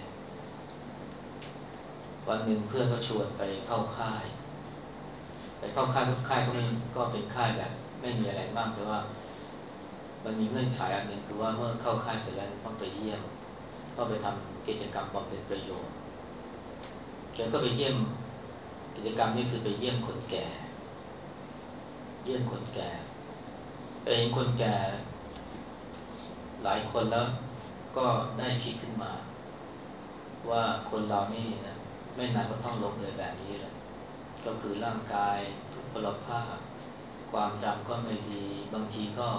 วันหนึ่งเพื่อนก็ชวนไปเข้าค่ายทุกค่ายก็เป็นค่ายแบบไม่มีอะไรมากแต่ว่ามันมีเงื่อนไขอันหนึ่งคือว่าเมื่อเข้าค่ายเสร็จแล้วต้องไปเยี่ยมต้องไปทำกิจกรรมบำเพ็ญประโยชน์แกก็ไปเยี่ยมกิจกรรมนี้คือไปเยี่ยมคนแก่เยี่ยมคนแก่ไปเห็นคนแก่หลายคนแล้วก็ได้คิดขึ้นมาว่าคนเรานี่นะไม่นานก็ต้องล้มเลยแบบนี้แหละก็คือร่างกายทุพพลภาพความจำก็ไม่ดีบางทีก็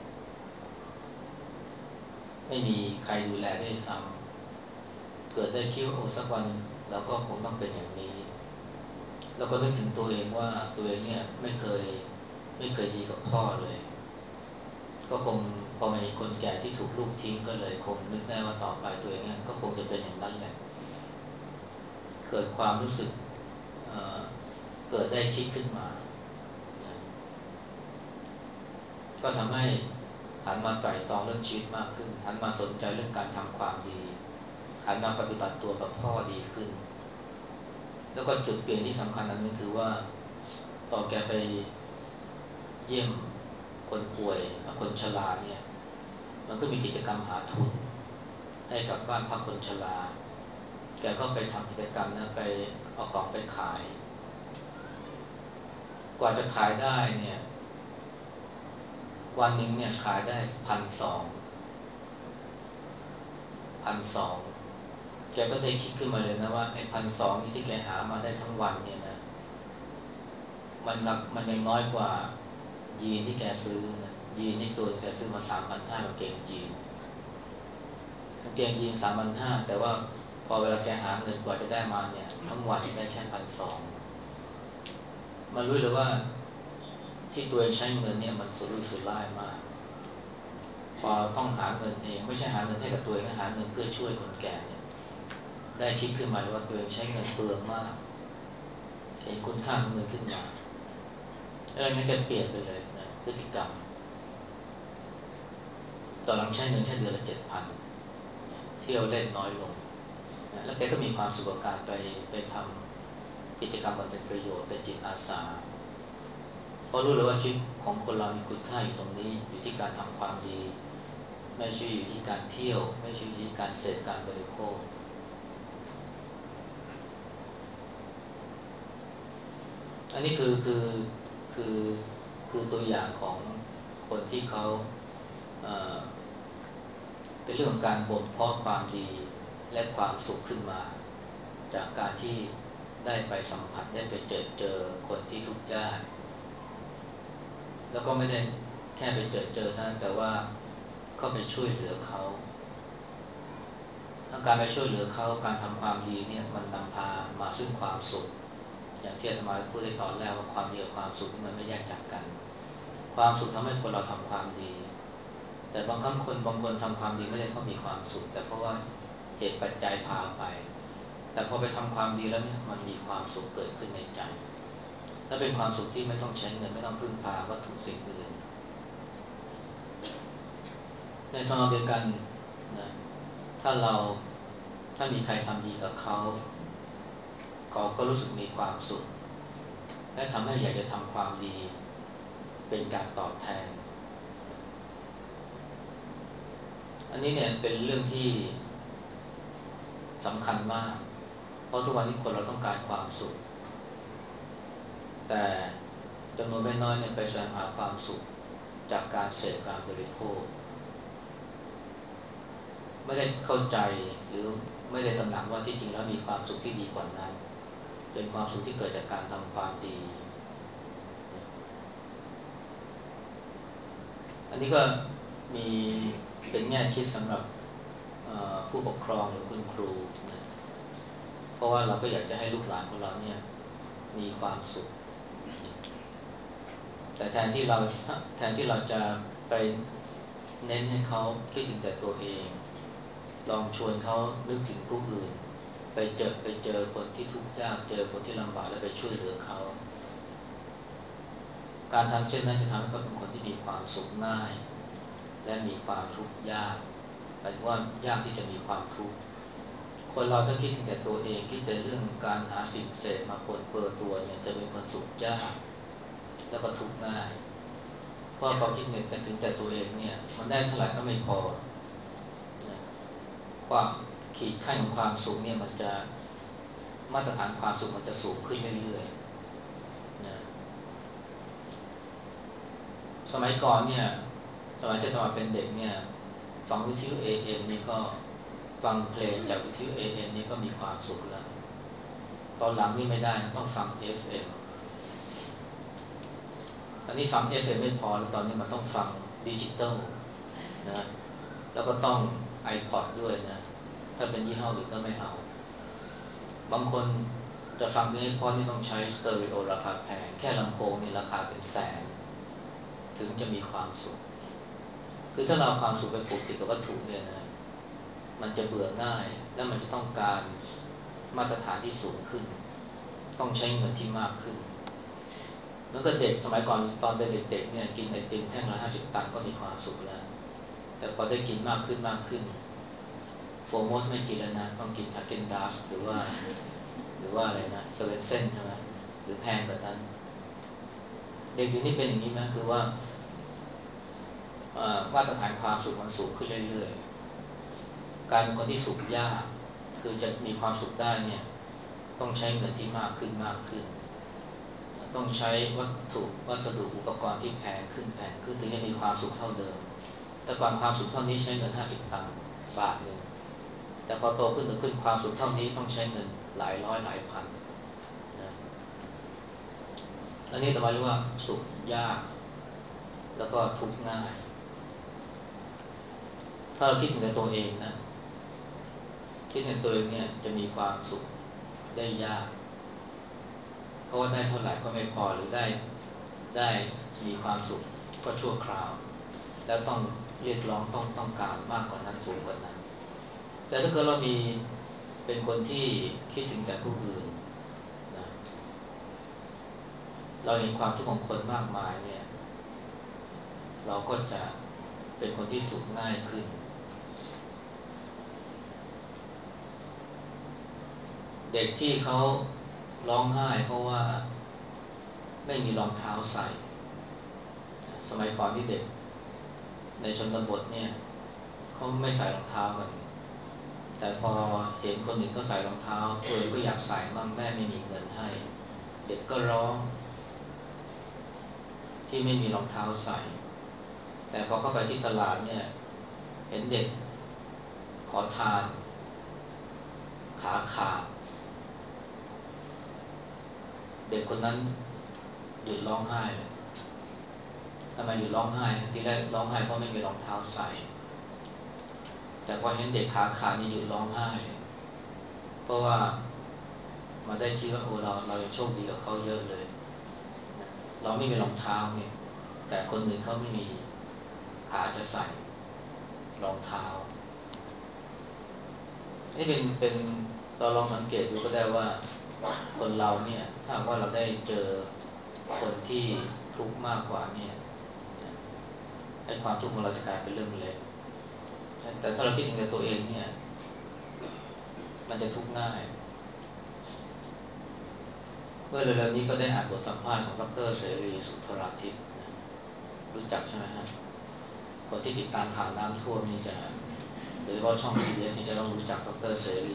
ไม่มีใครดูแลด้วยซ้ำเกิดได้คิดว่าโอ้สักวันเราก็คงต้องเป็นอย่างนี้แล้วก็นึกถึงตัวเองว่าตัวเองเนี่ยไม่เคยดีกับพ่อเลยก็คงพอมีคนแก่ที่ถูกลูกทิ้งก็เลยคงนึกได้ว่าต่อไปตัวเองเนี่ยก็คงจะเป็นอย่างนั้นแหละเกิดความรู้สึกเอ่อเกิดได้คิดขึ้นมาก็ทำให้หันมาไตร่ตรองเรื่องชีวิตมากขึ้นหันมาสนใจเรื่องการทำความดีหันมาปฏิบัติตัวกับพ่อดีขึ้นแล้วก็จุดเปลี่ยนที่สำคัญนั้นก็คือว่าพอแกไปเยี่ยมคนป่วยคนชราเนี่ยมันก็มีกิจกรรมหาทุนให้กับบ้านพักคนชราแกก็ไปทำกิจกรรมนะไปเอาของไปขายกว่าจะขายได้เนี่ยวันหนึ่งเนี่ยขายได้1,200แกก็ได้คิดขึ้นมาเลยนะว่าไอ้1,200นี่ที่แกหามาได้ทั้งวันเนี่ยนะมันยังน้อยกว่ายีนที่แกซื้อนะยีนนี่ตัวแกซื้อมา3,500กางเกงยีน3,500แต่ว่าพอเวลาแกหาเงินกว่าจะได้มาเนี่ยทั้งวันได้แค่1,200มันรู้เลยว่าที่ตัวเองใช้เงินเนี่ยมันสุรุ่ยสุร่ายมากพอต้องหาเงินเองไม่ใช่หาเงินให้กับตัวเองนะหาเงินเพื่อช่วยคนแก่เนี่ยได้คิดขึ้นมาเลยว่าตัวเองใช้เงินเปลืองมากเห็นคุณค่าของเงินขึ้นมาอะไรไม่แกเปลี่ยนไปเลยนะพฤติกรรมตอนหลังใช้เงินแค่เดือนละ7,000เที่ยวเล่นน้อยลงนะแล้วแกก็มีความสุขกับการไปทำกิจกรรมมันเป็นประโยชน์เป็นจิตอาสาเพราะรู้เลยว่าชีวิตของคนเรามีคุณค่าอยู่ตรงนี้อยู่ที่การทำความดีไม่ใช่อยู่ที่การเที่ยวไม่ใช่อยู่ที่การเสพการบริโภคอันนี้คือคือตัวอย่างของคนที่เขาเอ่อเป็นเรื่องของการบ่มเพาะความดีและความสุขขึ้นมาจากการที่ได้ไปสัมผัสได้ไปเจอคนที่ทุกข์ยากแล้วก็ไม่ได้แค่ไปเจอเท่านั้นแต่ว่าก็ไปช่วยเหลือเขาทั้งการไปช่วยเหลือเขาการทำความดีเนี่ยมันนำพามาซึ่งความสุขอย่างที่อาตมาพูดในตอนแรกว่าความดีกับความสุขมันไม่แยกจากกันความสุขทำให้คนเราทำความดีแต่บางครั้งบางคนทำความดีไม่ได้เพราะมีความสุขแต่เพราะว่าเหตุปัจจัยพาไปแต่พอไปทำความดีแล้วเนี่ยมันมีความสุขเกิดขึ้นในใจถ้าเป็นความสุขที่ไม่ต้องใช้เงินไม่ต้องพึ่งพาวัตถุสิ่งอื่นในทางเดียวกันนะถ้าเราถ้ามีใครทำดีกับเขาก็รู้สึกมีความสุขและทำให้อยากจะทำความดีเป็นการตอบแทนอันนี้เนี่ยเป็นเรื่องที่สำคัญมากเพราะทุกวันนี้คนเราต้องการความสุขแต่จำนวนไม่น้อยเนี่ยไปแสวงหาความสุขจากการเสพการบริโภคไม่ได้เข้าใจหรือไม่ได้ตระหนักว่าที่จริงแล้วมีความสุขที่ดีกว่านั้นเป็นความสุขที่เกิดจากการทำความดีอันนี้ก็มีเป็นแง่คิดสำหรับผู้ปกครองหรือคุณครูนะเพราะว่าเราก็อยากจะให้ลูกหลานของเราเนี่ยมีความสุขแต่แทนที่เราจะไปเน้นให้เขาคิดถึงแต่ตัวเองลองชวนเขานึกถึงผู้อื่นไปเจอคนที่ทุกข์ยากเจอคนที่ลำบากแล้วไปช่วยเหลือเขาการทำเช่นนั้นจะทำให้เขาเป็นคนที่มีความสุขง่ายและมีความทุกข์ยากหมายถึงว่ายากที่จะมีความทุกข์คนเราถ้าคิดถึงแต่ตัวเองคิดแต่เรื่องการหาสิ่งเสพมาปนเปื้อตัวเนี่ยจะเป็นคนสุขยากแล้วก็ทุกข์ง่ายเพราะพอคิดแต่ถึงแต่ตัวเองเนี่ยมันได้เท่าไหร่ก็ไม่พอนะความขีดขั้นของความสุขเนี่ยมันจะมาตรฐานความสุขมันจะสูงขึ้นเรื่อยๆนะสมัยก่อนเนี่ยสมัยที่ตอนเป็นเด็กเนี่ยฟังวิทยุ AM นี่ก็ฟังเพลงจากวิทยุ AM นี่ก็มีความสุขแล้วตอนหลังนี่ไม่ได้ต้องฟัง FM อันนี้ฟัง FM ไม่พอแล้วตอนนี้มันต้องฟังดิจิตอลนะแล้วก็ต้อง iPod ด้วยนะถ้าเป็นยี่ห้ออื่นก็ไม่เอาบางคนจะฟังเพลงเพราะนี่ต้องใช้สเตอริโอราคาแพงแค่ลำโพงนี่ราคาเป็นแสนถึงจะมีความสุขคือถ้าเราความสุขไปผูกติดกับวัตถุเนี่ยนะมันจะเบื่อง่ายและมันจะต้องการมาตรฐานที่สูงขึ้นต้องใช้เงินที่มากขึ้นเหมือนกับเด็กสมัยก่อนตอนเป็นเด็กๆเนี่ยกินไอติมแท่งละ50 ตังค์ก็มีความสุขแล้วแต่พอได้กินมากขึ้นโฟร์โมสไม่กินแล้วนะต้องกินฮาเกนดาสหรือว่าอะไรนะเซเว่นเซ่นใช่ไหมหรือแพงกว่านั้นเด็กอยู่นี่เป็นอย่างนี้ไหมคือว่ามาตรฐานความสุขมันสูงขึ้นเรื่อยๆการเป็นคนที่สุขยากคือจะมีความสุขได้เนี่ยต้องใช้เงินที่มากขึ้นต้องใช้วัสดุอุปกรณ์ที่แพงขึ้นถึงจะมีความสุขเท่าเดิมแต่ก่อนความสุขเท่านี้ใช้เงิน50 ตังค์บาทหนึ่งแต่พอโตขึ้นความสุขเท่านี้ต้องใช้เงินหลายร้อยหลายพันนะอันนี้แต่ว่าเรียกว่าสุขยากแล้วก็ทุกข์ง่ายถ้าเราคิดถึงแต่ตัวเองนะคิดถึงตัวเองเนี่ยจะมีความสุขได้ยากเพราะว่าได้เท่าไหร่ก็ไม่พอหรือได้มีความสุขก็ชั่วคราวแล้วต้องเรียกร้องต้องการมากกว่านั้นสูงกว่านั้นแต่ถ้าเกิดเรามีเป็นคนที่คิดถึงแต่ผู้อื่นนะเราเห็นความทุกข์ของคนมากมายเนี่ยเราก็จะเป็นคนที่สุขง่ายขึ้นเด็กที่เขาร้องไห้เพราะว่าไม่มีรองเท้าใส่สมัยก่อนที่เด็กในชนบทเนี่ยเขาไม่ใส่รองเท้ากันแต่พอเห็นคนอื่นก็ใส่รองเท้าตัวเองก็อยากใส่บ้างแม่ไม่มีเงินให้เด็กก็ร้องที่ไม่มีรองเท้าใส่แต่พอเข้าไปที่ตลาดเนี่ยเห็นเด็กขอทานขาขาดเด็กคนนั้นหยุดร้องไห้เลยทำไมหยุดร้องไห้ทีแรกร้องไห้เพราะไม่มีรองเท้าใส่แต่พอเห็นเด็กขาขาดนี่หยุดร้องไห้เพราะว่ามาได้คิดว่าโอ้เราโชคดีกับเขาเยอะเลยเราไม่มีรองเท้าเนี่ยแต่คนอื่นเขาไม่มีขาจะใส่รองเท้านี่เป็นเราลองสังเกตดูก็ได้ว่าคนเราเนี่ยถ้าว่าเราได้เจอคนที่ทุกข์มากกว่าเนี่ยไอ้ความทุกข์ของเราจะกลายเป็นเรื่องเล็กแต่ถ้าเราคิดถึงแต่ตัวเองเนี่ยมันจะทุกข์ง่ายเมื่อเร็วๆนี้ก็ได้อ่านบทสัมภาษณ์ของดร.เสรีสุนทราทิพย์รู้จักใช่ไหมฮะคนที่ติดตามข่าวน้ำท่วมนี่จะโดยเฉพาะช่อง PBS นี่จะต้องรู้จักดร.เสรี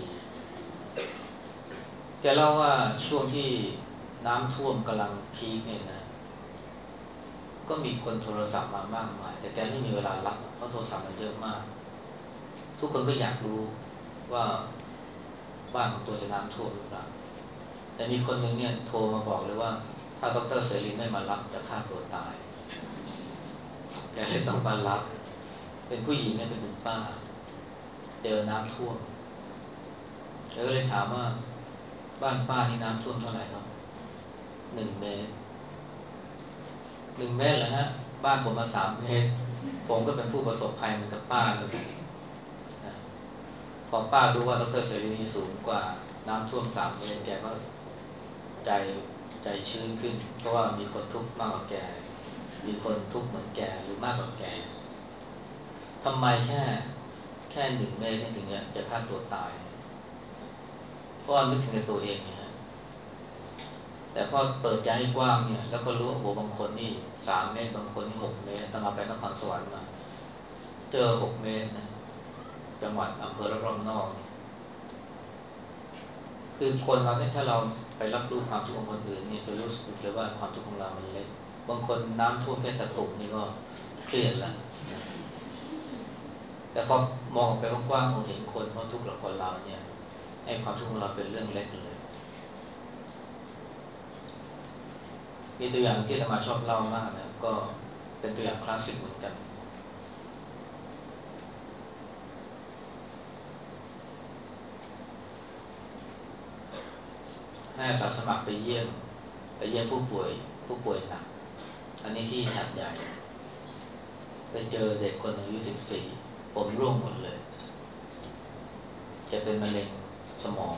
แกเล่าว่าช่วงที่น้ำท่วมกำลังพีคเนี่ยนะก็มีคนโทรศัพท์มามากมายแต่แกไม่มีเวลารับเพราะโทรศัพท์มันเยอะมากทุกคนก็อยากรู้ว่าบ้านของตัวจะน้ำท่วมหรือเปล่าแต่มีคนหนึ่งเนี่ยโทรมาบอกเลยว่าถ้าดร.เสรีไม่มารับจะฆ่าตัวตายแกเลยต้องมารับเป็นผู้หญิงเนี่ยเป็นคุณป้าเจอน้ำท่วมแล้วก็เลยถามว่าบ้านป้านี่น้ำท่วมเท่าไหร่ครับ1 เมตร1 เมตรเหรอฮะบ้านผมมา3 เมตรผมก็เป็นผู้ประสบภัยเหมือนกับป้าเลยนะพอป้ารู้ว่าดร.เสรีนี่สูงกว่าน้ำท่วม3 เมตรแกก็ใจใจชื้นขึ้นเพราะว่ามีคนทุกข์มากกว่าแกมีคนทุกข์เหมือนแกหรือมากกว่าแกทำไมแค่1 เมตรนี่ถึงจะฆ่าตัวตายเพราะว่านึกถึงในตัวเองเนี่ยฮะแต่พอเปิดใจให้กว้างเนี่ยแล้วก็รู้ว่าโอ้โหบางคนนี่3 เมตรบางคนนี่6 เมตรตอนเราไปนครสวรรค์มาเจอ6 เมตรนะจังหวัดอำเภอรอบๆนอกเนี่ยคือคนเราเนี่ยถ้าเราไปรับรู้ความทุกข์ของคนอื่นเนี่ยจะรู้สึกเลยว่าความทุกข์ของเรามันเล็กบางคนน้ำท่วมแค่ตะตุ่มนี่ก็เครียดแล้วนะแต่พอมองออกไปกว้างๆเราเห็นคนเขาทุกข์กับคนเราเนี่ยไอ้ความทุกข์ของเราเป็นเรื่องเล็กเลยมีตัวอย่างที่อาตมาชอบเล่ามากนะก็เป็นตัวอย่างคลาสสิกเหมือนกันให้อาสาสมัครไปเยี่ยมผู้ป่วยหนักอันนี้ที่หาดใหญ่ไปเจอเด็กคนอายุ14ผมร่วงหมดเลยจะเป็นมะเร็งสมอง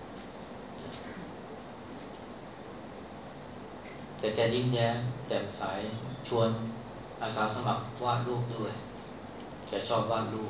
แต่แกยิ้มแย้มแจ่มใสชวนอาสาสมัครวาดรูปด้วยแกชอบวาดรูป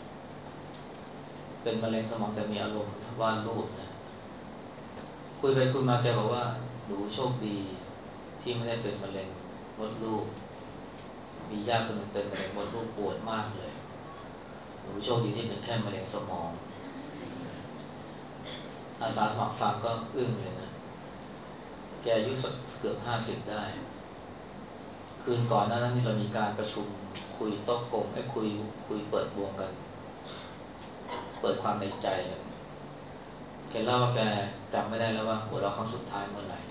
เป็นมะเร็งสมองแต่มีอารมณ์วาดรูปนะคุยไปคุยมาแกบอกว่าหนูโชคดีที่ไม่ได้เป็นมะเร็งมดลูกมีญาติคนหนึ่งเป็นมะเร็งมดลูกปวดมากเลยหนูโชคดีที่เป็นแค่มะเร็งสมองอาสาสมัครฟังก็อึ้งเลยนะแกอายุสักเกือบ50ได้คืนก่อนหน้านั้นนี่เรามีการประชุมคุยโต๊ะกลมคุยเปิดวงกันเปิดความในใจกันแกเล่าว่าแกจำไม่ได้แล้วว่าหัวเราะครั้งสุดท้ายเมื่อไหร่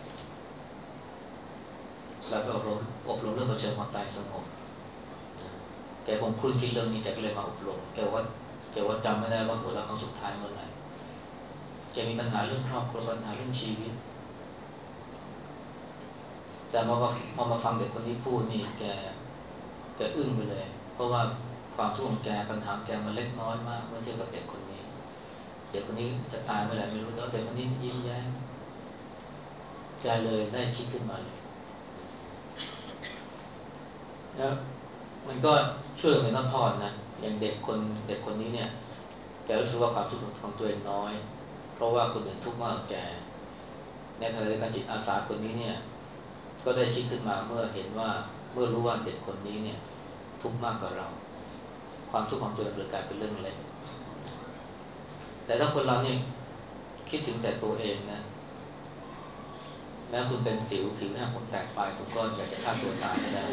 แล้วก็อบรมเรื่องเผชิญความตายสงบแกคงคุ้นคิดเรื่องนี้แกก็เลยมาอบรมแกว่าจำไม่ได้ว่าหัวเราะครั้งสุดท้ายเมื่อไหร่แกมีปัญหาเรื่องครอบครัวปัญหาเรื่องชีวิตแต่พอมาฟังเด็กคนนี้พูดนี่แกอึ้งไปเลยเพราะว่าความทุกข์ของแกปัญหาแกมันเล็กน้อยมากเมื่อเทียบกับเด็กคนนี้จะตายเมื่อไหร่ไม่รู้แต่เด็กคนนี้ยิ้มแย้มแกเลยได้คิดขึ้นมาเลยแล้วมันก็ช่วยกันเป็นทอดๆนะอย่างเด็กคนนี้เนี่ยแกรู้สึกว่าความทุกข์ของตัวเองน้อยเพราะว่าคนอื่นทุกข์มากกว่าแกในขณะเดียวกันจิตอาสาคนนี้เนี่ยก็ได้คิดขึ้นมาเมื่อรู้ว่าเด็กคนนี้เนี่ยทุกข์มากกว่าเราความทุกข์ของตัวเองเลยกลายเป็นเรื่องเล็กแต่ถ้าคนเราเนี่ยคิดถึงแต่ตัวเองนะแม้คุณเป็นสิวผิวแห้งผมแตกปลายคุณก็อยากจะฆ่าตัวตายให้ได้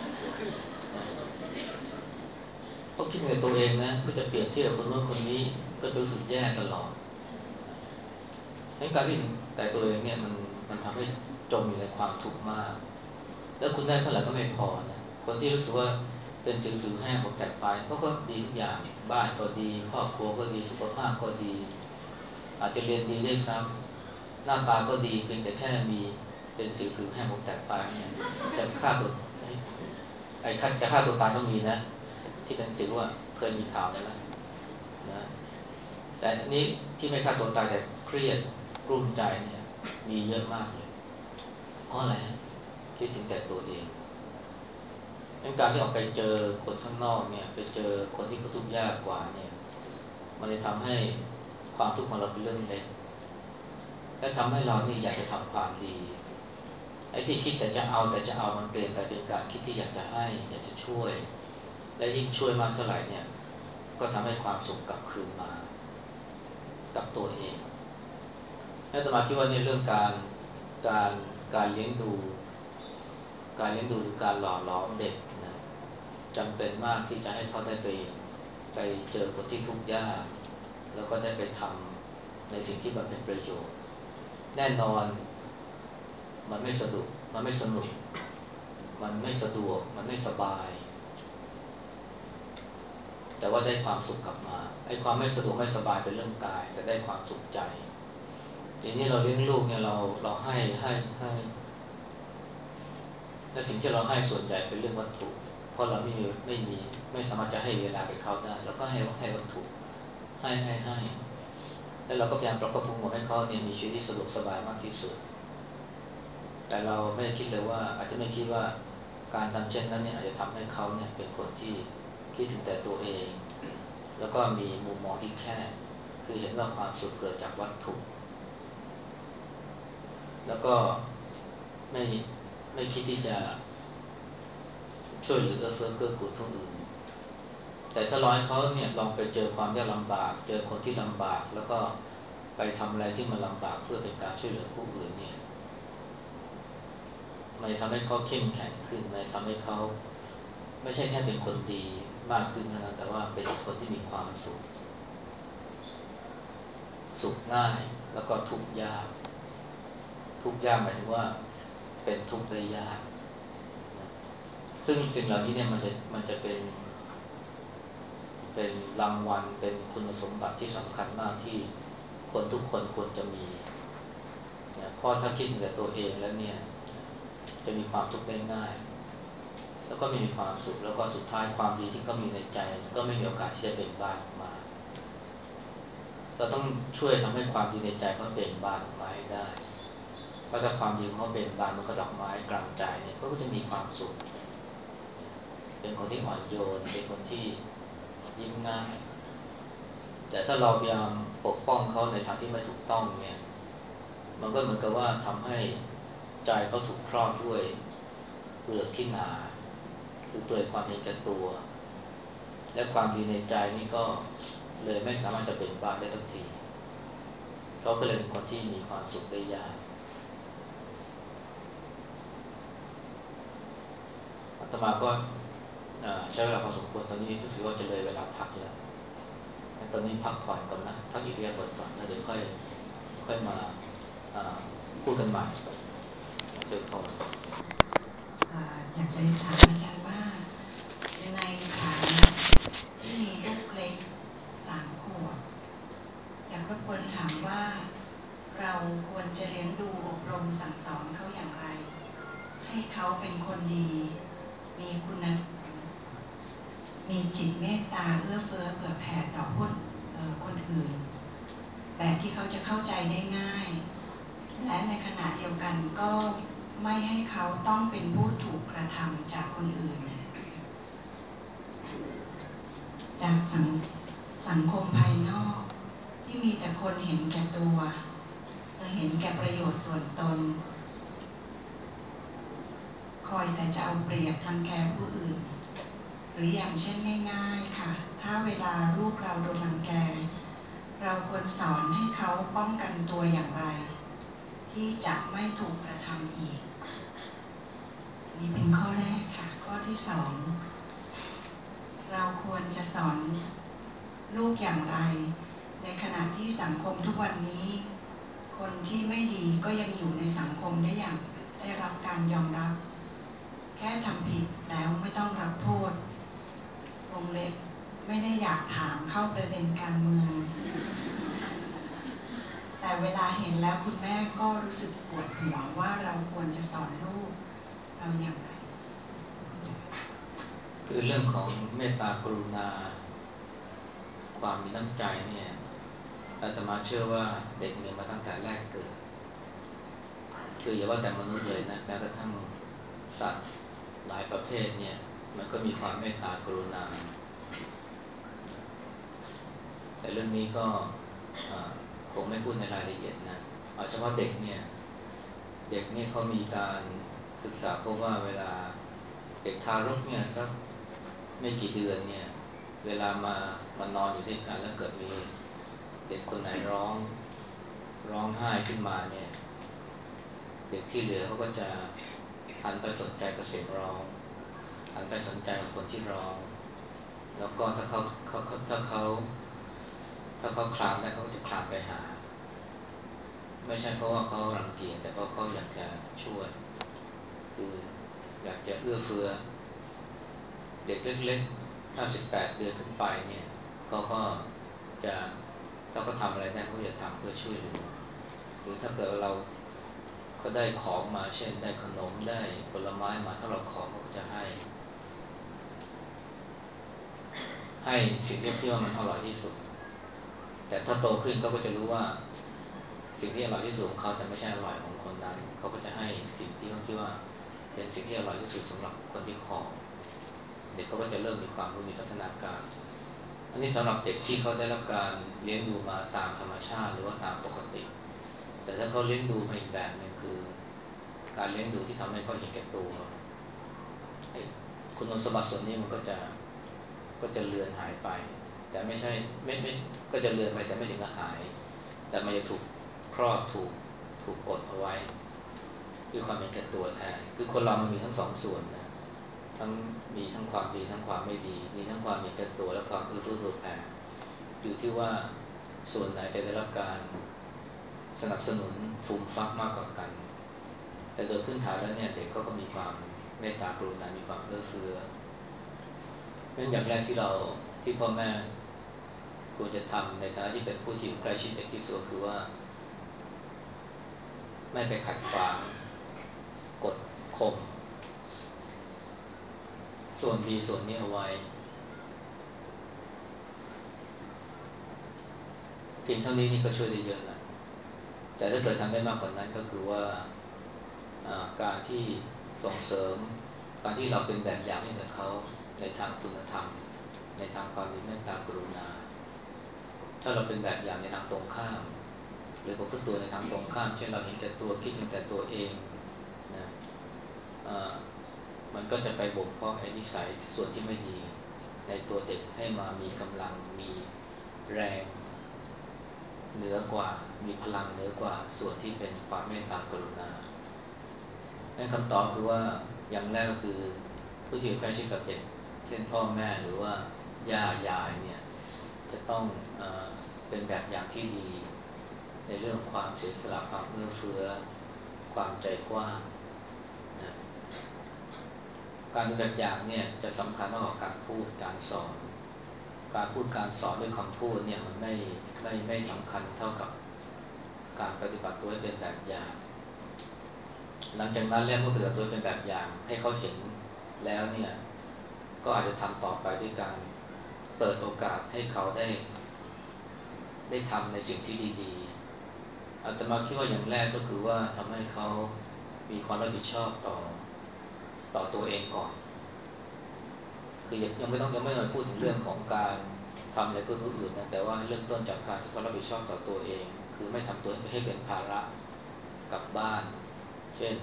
เพราะคิดถึงแต่ตัวเองนะก็จะเปรียบเทียบกับคนโน้นคนนี้ก็จะรู้สึกแย่ตลอดงั้นการที่ถึงแต่ตัวเองเนี่ยมันทำให้จมอยู่ในความทุกข์มากแล้วคุณได้เท่าไหร่ก็ไม่พอนะคนที่รู้สึกว่าเป็นสิวผิวแห้งผมแตกปลายเขาก็ดีทุกอย่างบ้านก็ดีครอบครัวก็ดีสุขภาพก็ดีอาจจะเรียนดีด้วยซ้ำหน้าตาก็ดีเพียงแต่แค่มีเป็นสิวผิวแห้งผมแตกปลายเนี่ยจะฆ่าตัวจะฆ่าตัวตายก็มีนะที่เป็นสิวอ่ะเคยมีข่าวแล้วนะแต่อันนี้ที่ไม่ฆ่าตัวตายแต่เครียดกลุ้มใจเนี่ยมีเยอะมากเลยเพราะอะไรคิดถึงแต่ตัวเองการที่ออกไปเจอคนข้างนอกเนี่ยไปเจอคนที่เขาทุกข์ยากกว่าเนี่ยมันจะทำให้ความทุกข์ของเราเป็นเรื่องเล็กและทำให้เรานี่อยากจะทำความดีไอ้ที่คิดแต่จะเอามันเปลี่ยนไปเป็นการคิดที่อยากจะให้อยากจะช่วยและยิ่งช่วยมากเท่าไหร่เนี่ยก็ทำให้ความสุขกลับคืนมากับตัวเองและสมาคิดว่าในเรื่องการการเลี้ยงดูหรือการหล่อหลอมเด็กนะจำเป็นมากที่จะให้เขาได้ไปเจอคนที่ทุกข์ยากแล้วก็ได้ไปทำในสิ่งที่มันเป็นประโยชน์แน่นอนมันไม่สะดวกมันไม่สนุกมันไม่สะดวกมันไม่สบายแต่ว่าได้ความสุขกลับมาไอ้ความไม่สะดวกไม่สบายเป็นเรื่องกายแต่ได้ความสุขใจทีนี้เราเลี้ยงลูกเนี่ยเราให้และสิ่งที่เราให้ส่วนใหญ่เป็นเรื่องวัตถุเพราะเราไม่สามารถจะให้เวลาไปเขาได้แล้วก็ให้วัตถุให้แล้วเราก็พยายามประกอบปรุงให้เขาเนี่ยมีชีวิตที่สะดวกสบายมากที่สุดแต่เราไม่ได้คิดเลยว่าอาจจะไม่คิดว่าการทำเช่นนั้นเนี่ยอาจจะทำให้เขาเนี่ยเป็นคนที่คิดถึงแต่ตัวเองแล้วก็มีมุมมองที่แคบคือเห็นว่าความสุขเกิดจากวัตถุแล้วก็ไม่ไม่คิดที่จะช่วยเหลือเฟื้อเกื้อกูลผู้อื่นแต่ถ้าเราให้เขาเนี่ยลองไปเจอความยากลำบากเจอคนที่ลำบากแล้วก็ไปทำอะไรที่มันลำบากเพื่อเป็นการช่วยเหลือผู้อื่นเนี่ยมันทำให้เขาเข้มแข็งขึ้นมันทำให้เขาไม่ใช่แค่เป็นคนดีมากขึ้นนะแต่ว่าเป็นคนที่มีความสุขง่ายแล้วก็ทุกข์ยากหมายถึงว่าเป็นทุกข์ได้ยากซึ่งสิ่งเหล่านี้เนี่ยมันจะเป็นรางวัลเป็นคุณสมบัติที่สำคัญมากที่คนทุกคนควรจะมีนะเพราะถ้าคิดแต่ตัวเองแล้วเนี่ยจะมีความทุกข์ได้ง่ายแล้วก็ไม่มีความสุขแล้วก็สุดท้ายความดีที่เขามีในใจก็ไม่มีโอกาสที่จะเบ่งบานออกมาเราต้องช่วยทำให้ความดีในใจเขาเบ่งบานออกมาให้ได้เพราะถ้าความดีของเขาเบ่งบานมันก็ดอกไม้กลางใจเนี่ยเขาก็จะมีความสุขเป็นคนที่อ่อนโยนเป็นคนที่ยิ้มง่ายแต่ถ้าเราพยายามปกป้องเขาในทางที่ไม่ถูกต้องเนี่ยมันก็เหมือนกับว่าทำให้ใจเขาถูกครอบด้วยเปลือกที่หนาคือเปลือกความเห็นแก่ตัวและความดีในใจนี่ก็เลยไม่สามารถจะเบ่งบานได้สักทีเขาก็เลยเป็นคนที่มีความสุขได้ยากตมาก็ใช้เวลาพอสมควรตอนนี้รู้สึกว่าจะเลยเวลาพักแล้วตอนนี้พักผ่อนก่อนนะพักอิริยาบถก่อนแล้วเดี๋ยวค่อยมาพูดกันใหม่เจอพออยากจะถามอาจารย์ว่าในฐานะที่มีลูกเล็ก3 ขวบอยากรบกวนถามว่าเราควรจะเลี้ยงดูอบรมสั่งสอนเขาอย่างไรให้เขาเป็นคนดีมีคุณธรรมมีจิตเมตตาเอื้อเฟื้อเผื่อแผ่ต่อคนอื่นแบบที่เขาจะเข้าใจได้ง่ายและในขณะเดียวกันก็ไม่ให้เขาต้องเป็นผู้ถูกกระทำจากคนอื่นจากสังคมภายนอกที่มีแต่คนเห็นแก่ตัวเห็นแก่ประโยชน์ส่วนตนคอยแต่จะเอาเปรียบรังแกผู้อื่นหรืออย่างเช่นง่ายๆค่ะถ้าเวลาลูกเราโดนรังแกเราควรสอนให้เขาป้องกันตัวอย่างไรที่จะไม่ถูกกระทำอีกนี่เป็นข้อแรกค่ะข้อที่2เราควรจะสอนลูกอย่างไรในขณะที่สังคมทุกวันนี้คนที่ไม่ดีก็ยังอยู่ในสังคมได้รับการยอมรับแค่ทำผิดแล้วไม่ต้องรับโทษวงเล็บไม่ได้อยากถามเข้าประเด็นการเมืองแต่เวลาเห็นแล้วคุณแม่ก็รู้สึกปวดหัวว่าเราควรจะสอนลูกเราอย่างไรคือเรื่องของเมตตากรุณาความมีน้ำใจเนี่ยอาตมาเชื่อว่าเด็กมีมาตั้งแต่แรกเกิดคืออย่าว่าแต่มนุษย์เลยนะแม้กระทั่งสัตว์หลายประเภทเนี่ยมันก็มีความเมตตากรุณาแต่เรื่องนี้ก็คงไม่พูดในรายละเอียดนะเอาเฉพาะเด็กเนี่ยเขามีการศึกษาพบว่าเวลาเด็กทารกเนี่ยสักไม่กี่เดือนเนี่ยเวลามานอนอยู่ด้วยกันแล้วเกิดมีเด็กคนไหนร้องไห้ขึ้นมาเนี่ยเด็กที่เหลือเขาก็จะหันไปสนใจกับเสียงร้องหันไปสนใจกับคนที่ร้องแล้วก็ถ้าเขาคลานได้เขาก็จะคลานไปหาไม่ใช่เพราะว่าเขารังเกียจแต่เพราะเขาอยากจะช่วยคืออยากจะเอื้อเฟื้อเด็กเล็กๆถ้า18 เดือนขึ้นไปเนี่ยเขาก็จะถ้าเขาทำอะไรได้เขาจะทำเพื่อช่วยเหลือหรือถ้าเกิดเราเขาได้ของมาเช่นได้ขนมได้ผลไม้มาถ้าเราขอเขาก็จะให้สิ่งที่ว่ามันอร่อยที่สุดแต่ถ้าโตขึ้นเขาก็จะรู้ว่าสิ่งที่อร่อยที่สุดของเขาแต่ไม่ใช่อร่อยของคนนั้นเขาก็จะให้สิ่งที่เขาคิดว่าเป็นสิ่งที่อร่อยที่สุดสำหรับคนที่ขอเด็กเขาก็จะเริ่มมีความรู้มีพัฒนาการอันนี้สำหรับเด็กที่เขาได้รับการเลี้ยงดูมาตามธรรมชาติหรือว่าตามปกติแต่ถ้าเขาเลี้ยงดูมาอีกแบบนึงคือการเลี้ยงดูที่ทำให้เขาเห็นแก่ตัวคุณสมบัติส่วนนี้มันก็จะเลือนหายไปแต่ไม่ใช่ไม่ก็จะเลือนไปแต่ไม่ถึงกับหายแต่มันจะถูกครอบถูกกดเอาไว้ด้วยความเห็นแก่ตัวแทนคือคนเรามันมีทั้งสองส่วนนะมีทั้งความดีทั้งความไม่ดีมีทั้งความเห็นแก่ตัวและความเอื้อเฟื้อเผื่อแผ่อยู่ที่ว่าส่วนไหนจะได้รับการสนับสนุนฟูมฟักมากกว่ากันแต่โดยพื้นฐานแล้วเนี่ยเด็กก็มีความเมตตากรุณามีความเอื้อเฟื้อเป็นอย่างแรกที่พ่อแม่ควรจะทำในฐานะที่เป็นผู้ที่อยู่ใกล้ชิดเด็กที่สุดคือว่าไม่ไปขัดขวางกดข่มส่วนดีส่วนนี้เอาไว้เพียงเท่านี้นี่ก็ช่วยได้เยอะแล้วแต่ถ้าเกิดทำได้มากกว่านั้นก็คือว่าการที่ส่งเสริมการที่เราเป็นแบบอย่างให้กับเขาในทางคุณธรรมในทางความมีเมตตากรุณาถ้าเราเป็นแบบอย่างในทางตรงข้ามหรือประพฤติตัวในทางตรงข้ามเช่นเราเห็นแต่ตัวคิดเห็นแต่ตัวเองนะมันก็จะไปบ่มเพาะไอ้นิสัยส่วนที่ไม่ดีในตัวเด็กให้มามีกำลังมีแรงเหนือกว่ามีพลังเหนือกว่าส่วนที่เป็นความเมตตากรุณาในคำตอบคือว่าอย่างแรกก็คือผู้ที่อยู่ใกล้ชิดกับเด็กเช่นพ่อแม่หรือว่าย่ายายเนี่ยจะต้องเป็นแบบอย่างที่ดีในเรื่องความเสียสละความเอื้อเฟื้อความใจกว้างนะการเป็นแบบอย่างเนี่ยจะสำคัญมากกว่าการพูดการสอนการพูดการสอนด้วยคำพูดเนี่ยมันไม่สำคัญเท่ากับการปฏิบัติตัวให้เป็นแบบอย่างหลังจากนั้นเมื่อปฏิบัติตัวเป็นแบบอย่างให้เขาเห็นแล้วเนี่ยก็อาจจะทำต่อไปด้วยการเปิดโอกาสให้เขาได้ทำในสิ่งที่ดีๆอาตมาคิดว่าอย่างแรกก็คือว่าทำให้เขามีความรับผิดชอบต่อตัวเองก่อนคือยังไม่ต้องพูดถึงเรื่องของการทำอะไรเพื่อผู้อื่นนะแต่ว่าเริ่มต้นจากการที่เขารับผิดชอบต่อตัวเองคือไม่ทำตัวให้เป็นภาระกับบ้านเช่น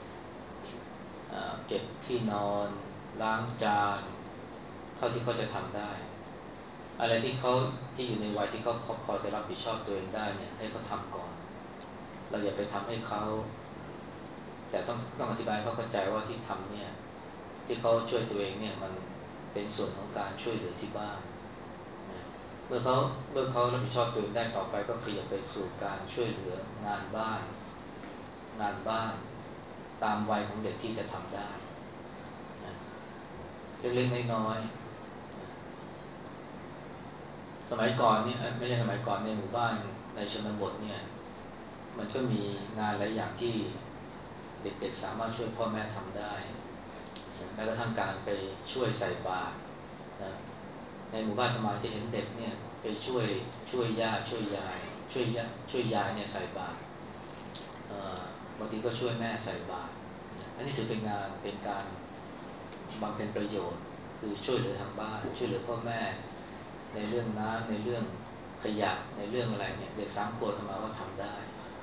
เก็บที่นอนล้างจานเท่าที่เขาจะทำได้อะไรที่อยู่ในวัยที่เขาพอจะรับผิดชอบตัวเองได้เนี่ยให้เขาทำก่อนเราอย่าไปทำให้เขาแต่ต้องอธิบายเขาเข้าใจว่าที่ทำเนี่ยที่เขาช่วยตัวเองเนี่ยมันเป็นส่วนของการช่วยเหลือที่บ้านนะเมื่อเขารับผิดชอบตัวเองได้ต่อไปก็ขยับไปสู่การช่วยเหลืองานบ้านตามวัยของเด็กที่จะทำได้นะเล็กๆน้อยๆสมัยก่อนเนี่ยไม่ใช่สมัยก่อนในหมู่บ้านในชนบทเนี่ยมันก็มีงานหลายอย่างที่เด็กๆสามารถช่วยพ่อแม่ทำได้แม้กระทั่งการไปช่วยใส่บาตรนะในหมู่บ้านสมัยจะเห็นเด็กเนี่ยไปช่วยย่าช่วยยายช่วยยายเนี่ยใส่บาตรบางทีก็ช่วยแม่ใส่บาตรอันนี้ถือเป็นการบำเพ็ญประโยชน์คือช่วยเหลือทางบ้านช่วยเหลือพ่อแม่ในเรื่องน้ำในเรื่องขยะในเรื่องอะไรเนี่ยเด็ก3 ขวบมาว่าทำได้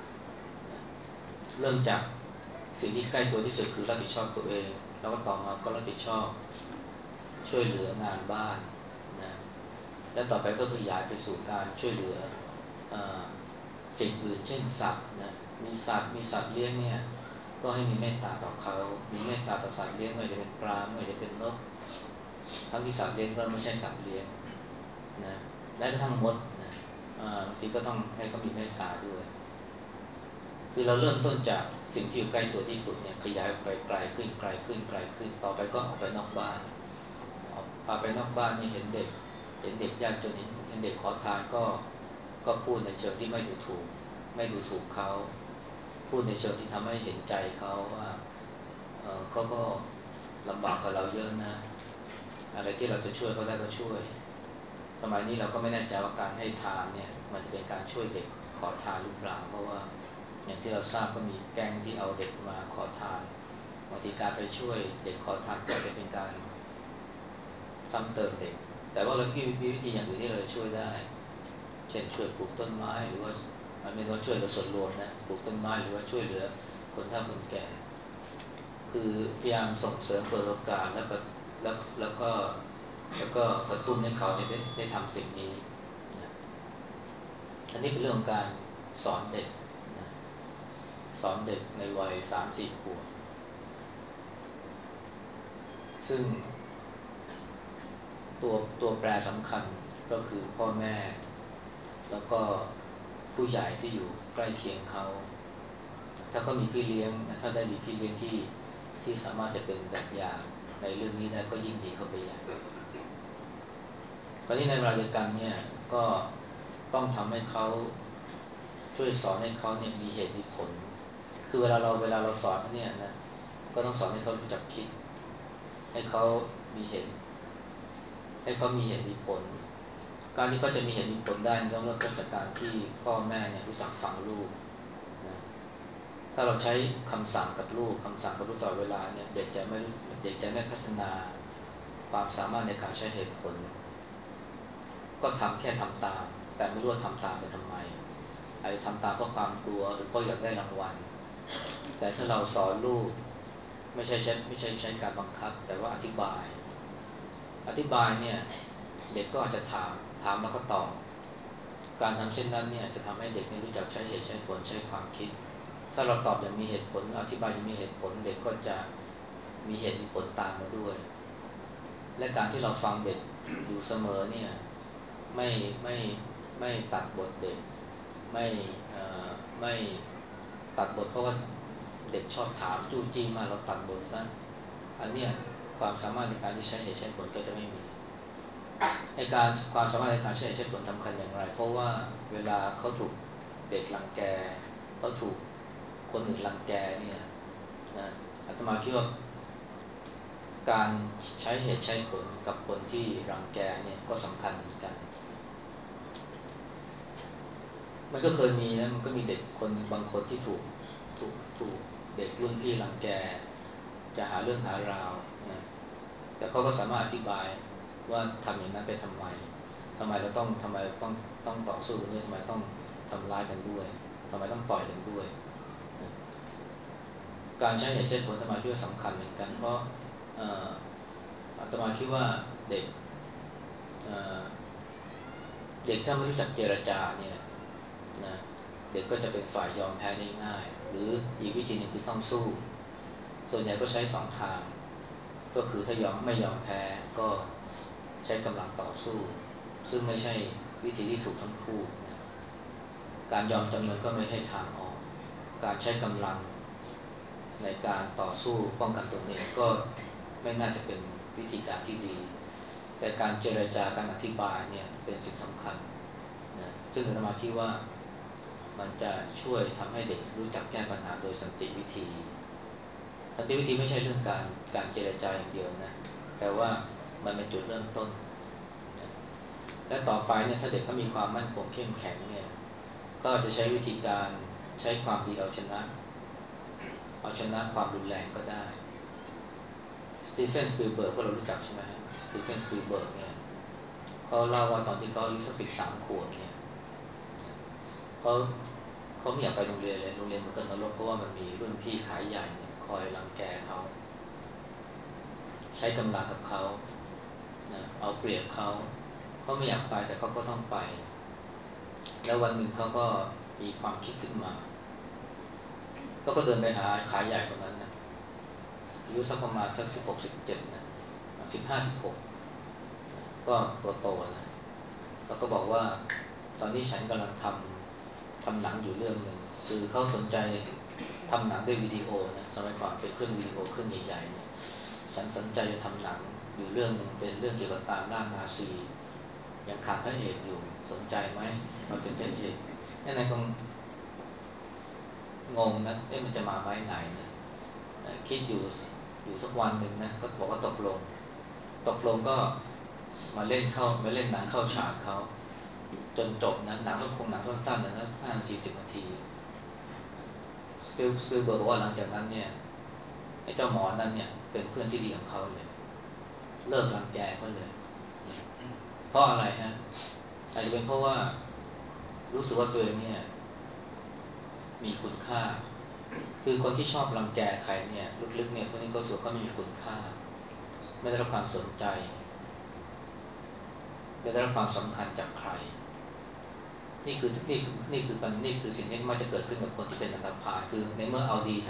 เริ่มจากสิ่งที่ใกล้ตัวที่สุดคือรับผิดชอบตัวเองแล้วก็ต่อมาก็รับผิดชอบช่วยเหลืองานบ้านนะและต่อไปก็ขยายไปสู่การช่วยเหลือสิ่งอื่นเช่นสัตว์นะมีสัตว์เลี้ยงเนี่ยก็ให้มีเมตตาต่อเขามีเมตตาต่อสัตว์เลี้ยงไม่ว่าจะเป็นปลาไม่ว่าจะเป็นนกทั้งที่สัตว์เลี้ยงก็ไม่ใช่สัตว์เลี้ยงนะแม้กระทั่งมดนะบางทีก็ต้องให้เขามีเมตตาด้วยคือเราเริ่มต้นจากสิ่งที่อยู่ใกล้ตัวที่สุดเนี่ยขยายออกไปไกลขึ้นต่อไปก็ออกไปนอกบ้านพาไปนอกบ้านนี่เห็นเด็กยากจนเห็นเด็กขอทานก็พูดในเชิงที่ไม่ดูถูกเขาพูดในเชิงที่ทำให้เห็นใจเขาว่าก็ลำบากกับเราเยอะนะอะไรที่เราจะช่วยเขาได้ก็ช่วยสมัยนี้เราก็ไม่แน่ใจว่าการให้ทานเนี่ยมันจะเป็นการช่วยเด็กขอทานหรือเปล่าเพราะว่าอย่างที่เราทราบก็มีแก๊งที่เอาเด็กมาขอทานบางทีการไปช่วยเด็กขอทานก็จะเป็นการซ้ำเติมเด็กแต่ว่าเรามีวิธีอย่างอื่นที่เราช่วยได้เช่นช่วยปลูกต้นไม้หรือว่าไม่ต้องช่วยกับส่วนรวมนะปลูกต้นไม้หรือว่าช่วยเหลือคนเฒ่าคนแก่คือพยายามส่งเสริมเปิดโอกาสแล้วก็กระตุ้นให้เขาได้ทำสิ่งนี้นะอันนี้เป็นเรื่องของการสอนเด็กนะสอนเด็กในวัย3-4 ขวบซึ่งตัวแปรสำคัญก็คือพ่อแม่แล้วก็ผู้ใหญ่ที่อยู่ใกล้เคียงเขาถ้าเขามีพี่เลี้ยงถ้าได้มีพี่เลี้ยงที่สามารถจะเป็นแบบอย่างในเรื่องนี้ได้ก็ยิ่งดีเข้าไปใหญ่ตอนนี้ในเวลาเดียวกันเนี่ยก็ต้องทำให้เขาช่วยสอนให้เขาเนี่ยมีเหตุมีผลคือเวลาเราสอนเขาเนี่ยนะก็ต้องสอนให้เขารู้จักคิดให้เขามีเหตุให้เขามีเหตุมีผลการที่เขาจะมีเหตุมีผลได้ต้องเริ่มต้นจากการที่พ่อแม่เนี่ยรู้จักฟังลูกนะถ้าเราใช้คำสั่งกับลูกตลอดเวลาเนี่ยเด็กจะไม่พัฒนาความสามารถในการใช้เหตุผลก็แค่ทำตามแต่ไม่รู้ว่าทำตามไปทำไมอาจจะทำตามเพราะความกลัวหรือเพราะอยากได้รางวัลแต่ถ้าเราสอนลูกไม่ใช่ใช้การบังคับแต่ว่าอธิบายเนี่ยเด็กก็อาจจะถามแล้วก็ตอบการทำเช่นนั้นเนี่ยจะทำให้เด็กรู้จักใช้เหตุใช้ผลใช้ความคิดถ้าเราตอบอย่างมีเหตุผลอธิบายอย่างมีเหตุผลเด็กก็จะมีเหตุมีผลตามมาด้วยและการที่เราฟังเด็กอยู่เสมอเนี่ยไม่ไม่ไม่ตัดบทเด็กไม่ไม่ตัดบทเพราะว่าเด็กชอบถามจู้จี้มาเราตัดบทซะอันเนี้ยความสามารถในการที่ใช้เหตุใช้ผลก็จะไม่มีในการความสามารถในการใช้เหตุใช้ผลสำคัญอย่างไรเพราะว่าเวลาเขาถูกเด็กรังแกเขาถูกคนอื่นรังแกเนี่ยนะอาตมาคิดว่าการใช้เหตุใช้ผลกับคนที่รังแกเนี่ยก็สำคัญเหมือนกันมันก็เคยมีนะมันก็มีเด็กคนบางคนที่ถูกเด็กรุ่นพี่รังแกจะหาเรื่องหาราวนะแต่เขาก็สามารถอธิบายว่าทำอย่างนั้นไปทำไมเราต้องต่อสู้กันด้วยทำไมต้องทำร้ายกันด้วยทำไมต้องต่อยกันด้วยนะการใช้เหตุใช้ผลอาตมาคิดว่าสำคัญเหมือนกันเพราะอาตมาคิดว่าเด็กเอ่อเด็กถ้าไม่รู้จักเจรจาเนี่ยนะเด็กก็จะเป็นฝ่ายยอมแพ้ได้ง่ายหรืออีกวิธีหนึ่งคือต้องสู้ส่วนใหญ่ก็ใช้สองทางก็คือถ้ายอมไม่ยอมแพ้ก็ใช้กำลังต่อสู้ซึ่งไม่ใช่วิธีที่ถูกทั้งคู่นะการยอมจำนนก็ไม่ใช่ทางออกการใช้กำลังในการต่อสู้ป้องกันตนเองก็ไม่น่าจะเป็นวิธีการที่ดีแต่การเจรจาการอธิบายเนี่ยเป็นสิ่งสำคัญนะซึ่งอาตมาคิดว่ามันจะช่วยทำให้เด็กรู้จักแก้ปัญหาโดยสันติวิธีสันติวิธีไม่ใช่เรื่องการเจรจาอย่างเดียวนะแต่ว่ามันเป็นจุดเริ่มต้นนะและต่อไปเนี่ยถ้าเด็กเขามีความมั่นคงเข้มแข็งเนี่ยก็จะใช้วิธีการใช้ความดีเอาชนะความรุนแรงก็ได้สตีเฟนสปิลเบิร์กก็เรารู้จักใช่ไหมสตีเฟนสปิลเบิร์กเนี่ยเขาเล่าว่าตอนที่เขาอายุสัก13 ขวบเนี่ยเขาเขาไม่อยากไปโรงเรียนเลยโรงเรียนมันก็นรกเพราะว่ามันมีรุ่นพี่ขายใหญ่เนี่ยคอยรังแกเขาใช้กำลังกับเขานะเอาเปรียบเขาไม่อยากไปแต่เขาก็ต้องไปแล้ววันหนึ่งเขาก็มีความคิดขึ้นมาเขาก็เดินไปหาขายใหญ่คนนั้นนะอายุสักประมาณสัก16 17นะ15 16ก็ตัวโตนะแล้วก็บอกว่าตอนนี้ฉันกำลังทำหนังอยู่เรื่องหนึ่งคือเขาสนใจทำหนังด้วยวิดีโอนะสมัยก่อนเป็นเครื่องวิดีโอเครื่องใหญ่ๆเนี่ยฉันสนใจจะทำหนังอยู่เรื่องหนึ่งเป็นเรื่องเกี่ยวกับตามล่านาซียังขาดพระเอกอยู่สนใจไหมมาเป็นพระเอกนั่นก็งงนะมันจะมาไม้ไหนนะคิดอยู่สักวันหนึ่งนะก็บอกว่าตกลงก็มาเล่นหนังเข้าฉากเขาจนจบนะหนังก็คงหนังสั้นๆนะ50-40 นาทีสปิลเบิร์กบอกว่าหลังจากนั้นเนี่ยไอ้เจ้าหมอนั้นเนี่ยเป็นเพื่อนที่ดีของเขาเลยเลิกรังแกเขาเลยเพราะอะไรฮะอาจจะเป็นเพราะว่ารู้สึกว่าตัวเองเนี่ยมีคุณค่าคือคนที่ชอบรังแกใครเนี่ยลึกๆเนี่ยพวกนี้ก็รู้สึกเขาไม่มีคุณค่าไม่ได้รับความสนใจไม่ได้รับความสำคัญจากใครนี่คือสิ่งที่มักจะเกิดขึ้นกับคนที่เป็นอันธพาลคือในเมื่อ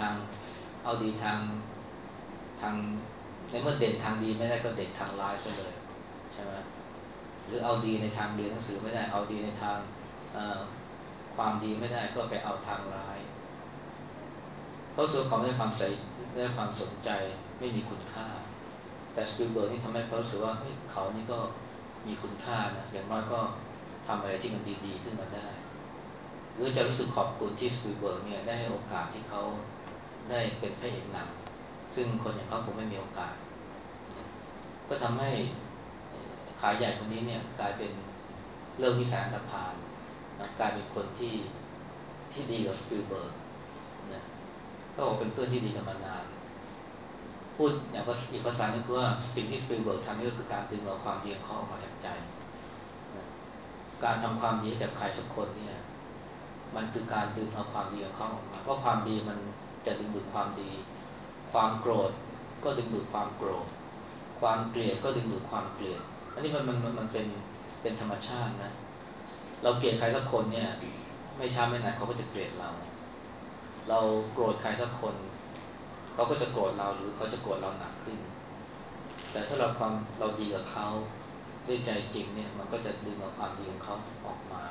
เอาดีทางในเมื่อเด่นทางดีไม่ได้ก็เด่นทางร้ายซะเลยใช่ไหมหรือเอาดีในทางเรียนหนังสือไม่ได้เอาดีในทางความดีไม่ได้ก็ไปเอาทางร้ายเขาส่วนเขาไม่ได้ความสนใจไม่มีคุณค่าแต่สปิลเบิร์กนี่ทำให้เขารู้สึกว่าเฮ้ยเขานี่ก็มีคุณค่านะอย่างน้อยก็ทำอะไรที่มันดีๆขึ้นมาได้หรือจะรู้สึกขอบคุณที่สปิลเบิร์กเนี่ยได้ให้โอกาสที่เขาได้เป็นพระเอกหนังซึ่งคนอย่างเขาคงไม่มีโอกาสก็ทำให้ขายใหญ่คนนี้เนี่ยกลายเป็นเลิกวิสัยอันธพาลกลายเป็นคนที่ดีกับสปิลเบิร์กนะก็บอกเป็นเพื่อนที่ดีกันมานานพูดอย่างอีกภาษาหนึ่งคือว่าสิ่งที่สปิลเบิร์กทำนี่ก็คือการดึงเอาความดีของเขาออกมาจากใจนะการทำความดีให้กับใครสักคนเนี่ยมันคือการดึงเอาความดีของเขาออกมาเพราะความดีมันจะดึงดูดความดีความโกรธก็ดึงดูดความโกรธความเกลียดก็ดึงดูดความเกลียดอันนี้มันเป็นธรรมชาตินะเราเกลียดใครสักคนเนี่ยไม่ช้าไม่นานเขาก็จะเกลียดเราโกรธใครสักคนเขาก็จะโกรธเราหรือเขาจะโกรธเราหนักขึ้นแต่ถ้าเราดีกับเขาด้วยใจจริงเนี่ยมันก็จะดึงเอาความดีของเขาออกมา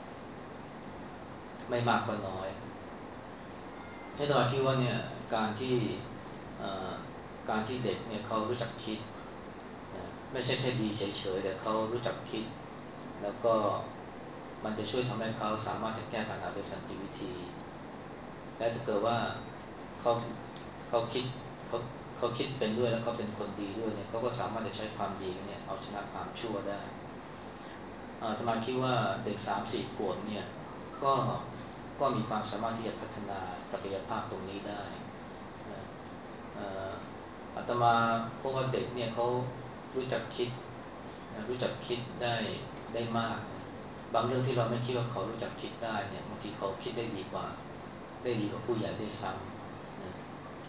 ไม่มากก็น้อยให้ตอนคิดว่าเนี่ยการที่เอ่อการที่เด็กเนี่ยเขารู้จักคิดนะไม่ใช่แค่ดีเฉยๆแต่เขารู้จักคิดแล้วก็มันจะช่วยทำให้เขาสามารถจะแก้ปัญหาโดยสันติวิธีและถ้าเกิดว่าเขาเขาคิดเขาเขาคิดเป็นด้วยแล้วเขาเป็นคนดีด้วยเนี่ยเขาก็สามารถจะใช้ความดีเนี่ยเอาชนะความชั่วได้อาตมาคิดว่าเด็ก3-4 ขวบเนี่ยก็ก็มีความสามารถที่จะพัฒนาศักยภาพตรงนี้ได้นะอาตมาพวกว่าเด็กเนี่ยเขารู้จักคิดนะรู้จักคิดได้มากนะบางเรื่องที่เราไม่คิดว่าเขารู้จักคิดได้เนี่ยบางทีเขาคิดได้ดีกว่าผู้ใหญ่ด้วยซ้ำนะ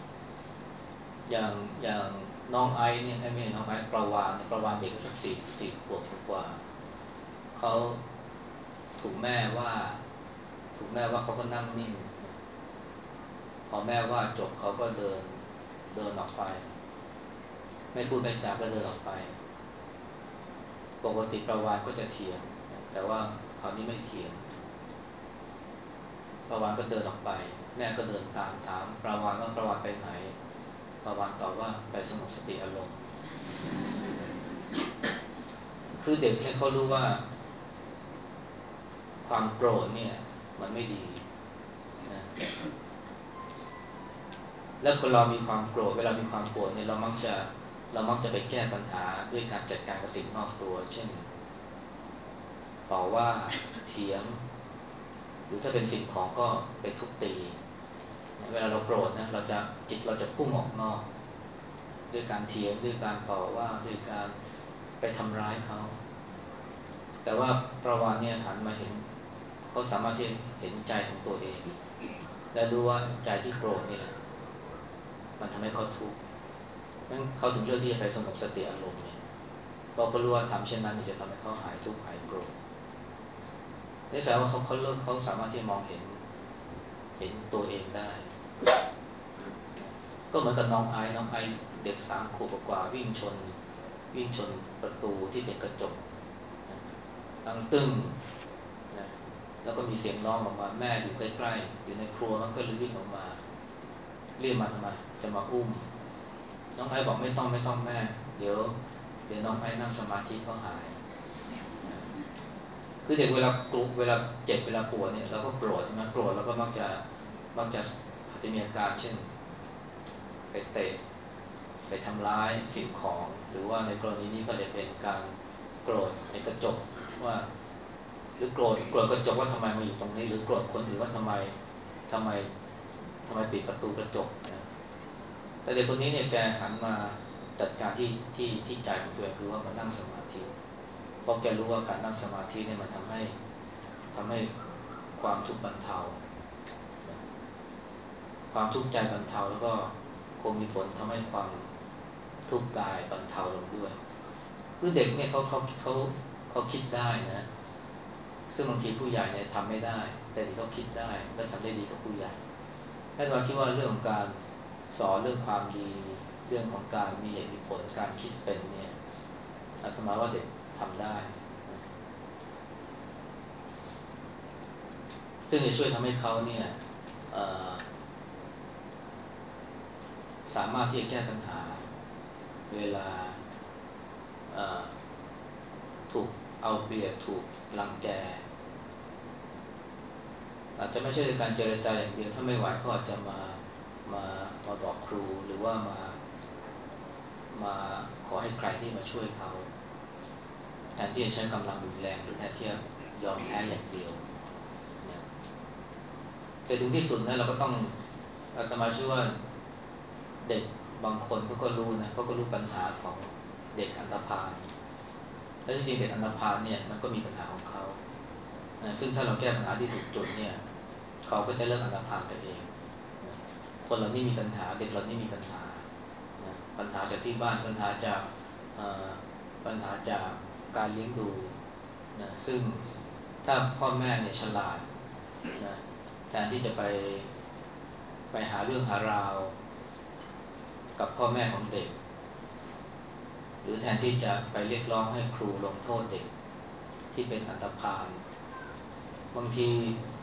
อย่างน้องไอซ์เนี่ยไม่ใช่น้องไอซ์ประวานเด็กสักสี่ขวบกว่าเขาถูกแม่ว่าถูกแม่ว่าเขาก็นั่งนิ่งพอแม่ว่าจบเขาก็เดินออกไปไม่พูดไม่จาก็เดินออกไปปกติประวานก็จะเถียงแต่ว่าคราวนี้ไม่เถียงประวานก็เดินออกไปแม่ก็เดินตามถามประวานว่าประวานไปไหนประวานตอบว่าไปสงบสติอารมณ์คือเด็กที่เขารู้ว่าความโกรธเนี่ยมันไม่ดีนะแล้วคนเรามีความโกรธเวลามีความโกรธเนี่ยเรามักจะไปแก้ปัญหาด้วยการจัดการกับสิ่งนอกตัวเช่นต่อว่าเถียงหรือถ้าเป็นสิ่งของก็ไปทุบตีเวลาเราโกรธนะจิตเราจะพุ่งออกนอกด้วยการเถียงด้วยการต่อว่าด้วยการไปทำร้ายเขาแต่ว่าประวานเนี่ยหันมาเห็นเขาสามารถที่เห็นใจของตัวเองและรู้ว่าใจที่โกรธเนี่ยมันทำให้เขาทุกข์งั้นเขาถึงเลือกที่จะไปสงบสติอารมณ์เนี่ยเพราะเขารู้ว่าทำเช่นนั้นจะทำให้เขาหายทุกข์หายโกรธนี่แสดงว่าเขาสามารถที่จะมองเห็นตัวเองได้ก็เหมือนกับน้องไอซ์เด็ก3 ขวบกว่าวิ่งชนประตูที่เป็นกระจกดังตึ้งนะแล้วก็มีเสียงร้องออกมาแม่อยู่ใกล้ๆอยู่ในครัวมันก็เลยวิ่งออกมาเรียกมาทำไมจะมาอุ้มน้องไอซ์บอกไม่ต้องแม่เดี๋ยวน้องไอซ์นั่งสมาธิเขาหายคือเด็กเวลาเจ็บเวลาปวดเนี่ยเราก็โกรธใช่ไหมโกรธแล้วก็มักจะอาจจะมีอาการเช่นไปเตะไปทำร้ายสิ่งของหรือว่าในกรณีนี้ก็จะเป็นการโกรธในกระจกว่าหรือโกรธกระจกว่าทำไมมาอยู่ตรงนี้หรือโกรธคนอื่นว่าทำไมทำไมปิดประตูกระจกนะแต่เด็กคนนี้เนี่ยแกหันมาจัดการที่ใจของตัวเองคือว่ามานั่งสมาธิเพราะแกรู้ว่าการนั่งสมาธิเนี่ยมันทำให้ความทุกข์บรรเทาความทุกข์ใจบรรเทาแล้วก็คงมีผลทำให้ความทุกข์กายบรรเทาลงด้วยคือเด็กเนี่ยเขาคิดได้นะซึ่งบางทีผู้ใหญ่เนี่ยทำไม่ได้แต่เด็กเขาคิดได้และทำได้ดีกว่าผู้ใหญ่ถ้าเราคิดว่าเรื่องของการสอนเรื่องความดีเรื่องของการมีเหตุมีผลการคิดเป็นเนี่ยอาตมาว่าเด็กทำได้ซึ่งจะช่วยทำให้เขาเนี่ยสามารถที่จะแก้ปัญหาเวลาถูกเอาเปรียบถูกรังแกอาจจะไม่ใช่การเจรจาอย่างเดียวถ้าไม่ไหวก็อาจจะมามาบอกครูหรือว่ามาขอให้ใครที่มาช่วยเขาแทนที่จะใช้กำลังรุนแรงหรือแทนที่จะยอมแพ้อย่างเดียวนะแต่ถึงที่สุดนะเราก็ต้องอาตมาเชื่อว่าเด็กบางคนเขาก็รู้นะเขาก็รู้ปัญหาของเด็กอันธพาลและจริงๆเด็กอันธพาลเนี่ยมันก็มีปัญหาของเขานะซึ่งถ้าเราแก้ปัญหาที่ถูกจุดเนี่ยเขาก็จะเลิกอันธพาลไปเองนะคนเรานี่มีปัญหาเด็กเรานี่มีปัญหานะปัญหาจากที่บ้านปัญหาจากเอ่อปัญหาจากการเลี้ยงดูนะซึ่งถ้าพ่อแม่เนี่ยฉลาดนะแทนที่จะไปหาเรื่องหาราวกับพ่อแม่ของเด็กหรือแทนที่จะไปเรียกร้องให้ครูลงโทษเด็กที่เป็นอันธพาลบางที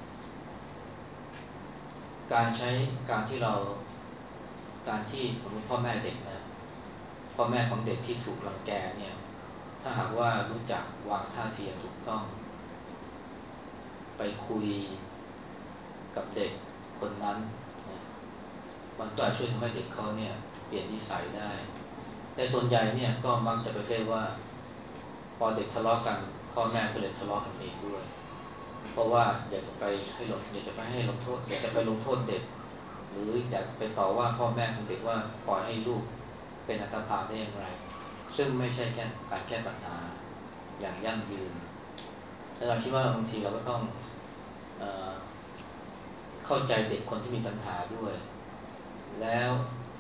การที่เราการที่สมมติพ่อแม่เด็กนะพ่อแม่ของเด็กที่ถูกรังแกเนี่ยถ้าหากว่ารู้จักวางท่าทีอย่างถูกต้องไปคุยกับเด็กคนนั้นนะมันก็อาจช่วยทำให้เด็กเขาเนี่ยเปลี่ยนนิสัยได้แต่ส่วนใหญ่เนี่ยก็มักจะประเภทว่าพอเด็กทะเลาะกันพ่อแม่ก็เลยทะเลาะกันเองด้วยเพราะว่าอยากจะไปให้ลงโทษอยากจะไปลงโทษเด็กหรืออยากไปต่อว่าพ่อแม่ของเด็กว่าปล่อยให้ลูกเป็นอันธพาลได้อย่างไรซึ่งไม่ใช่แค่การแก้ปัญหาอย่างยั่งยืนและเราคิดว่าบางทีเราก็ต้องเอ่อเข้าใจเด็กคนที่มีปัญหาด้วยแล้ว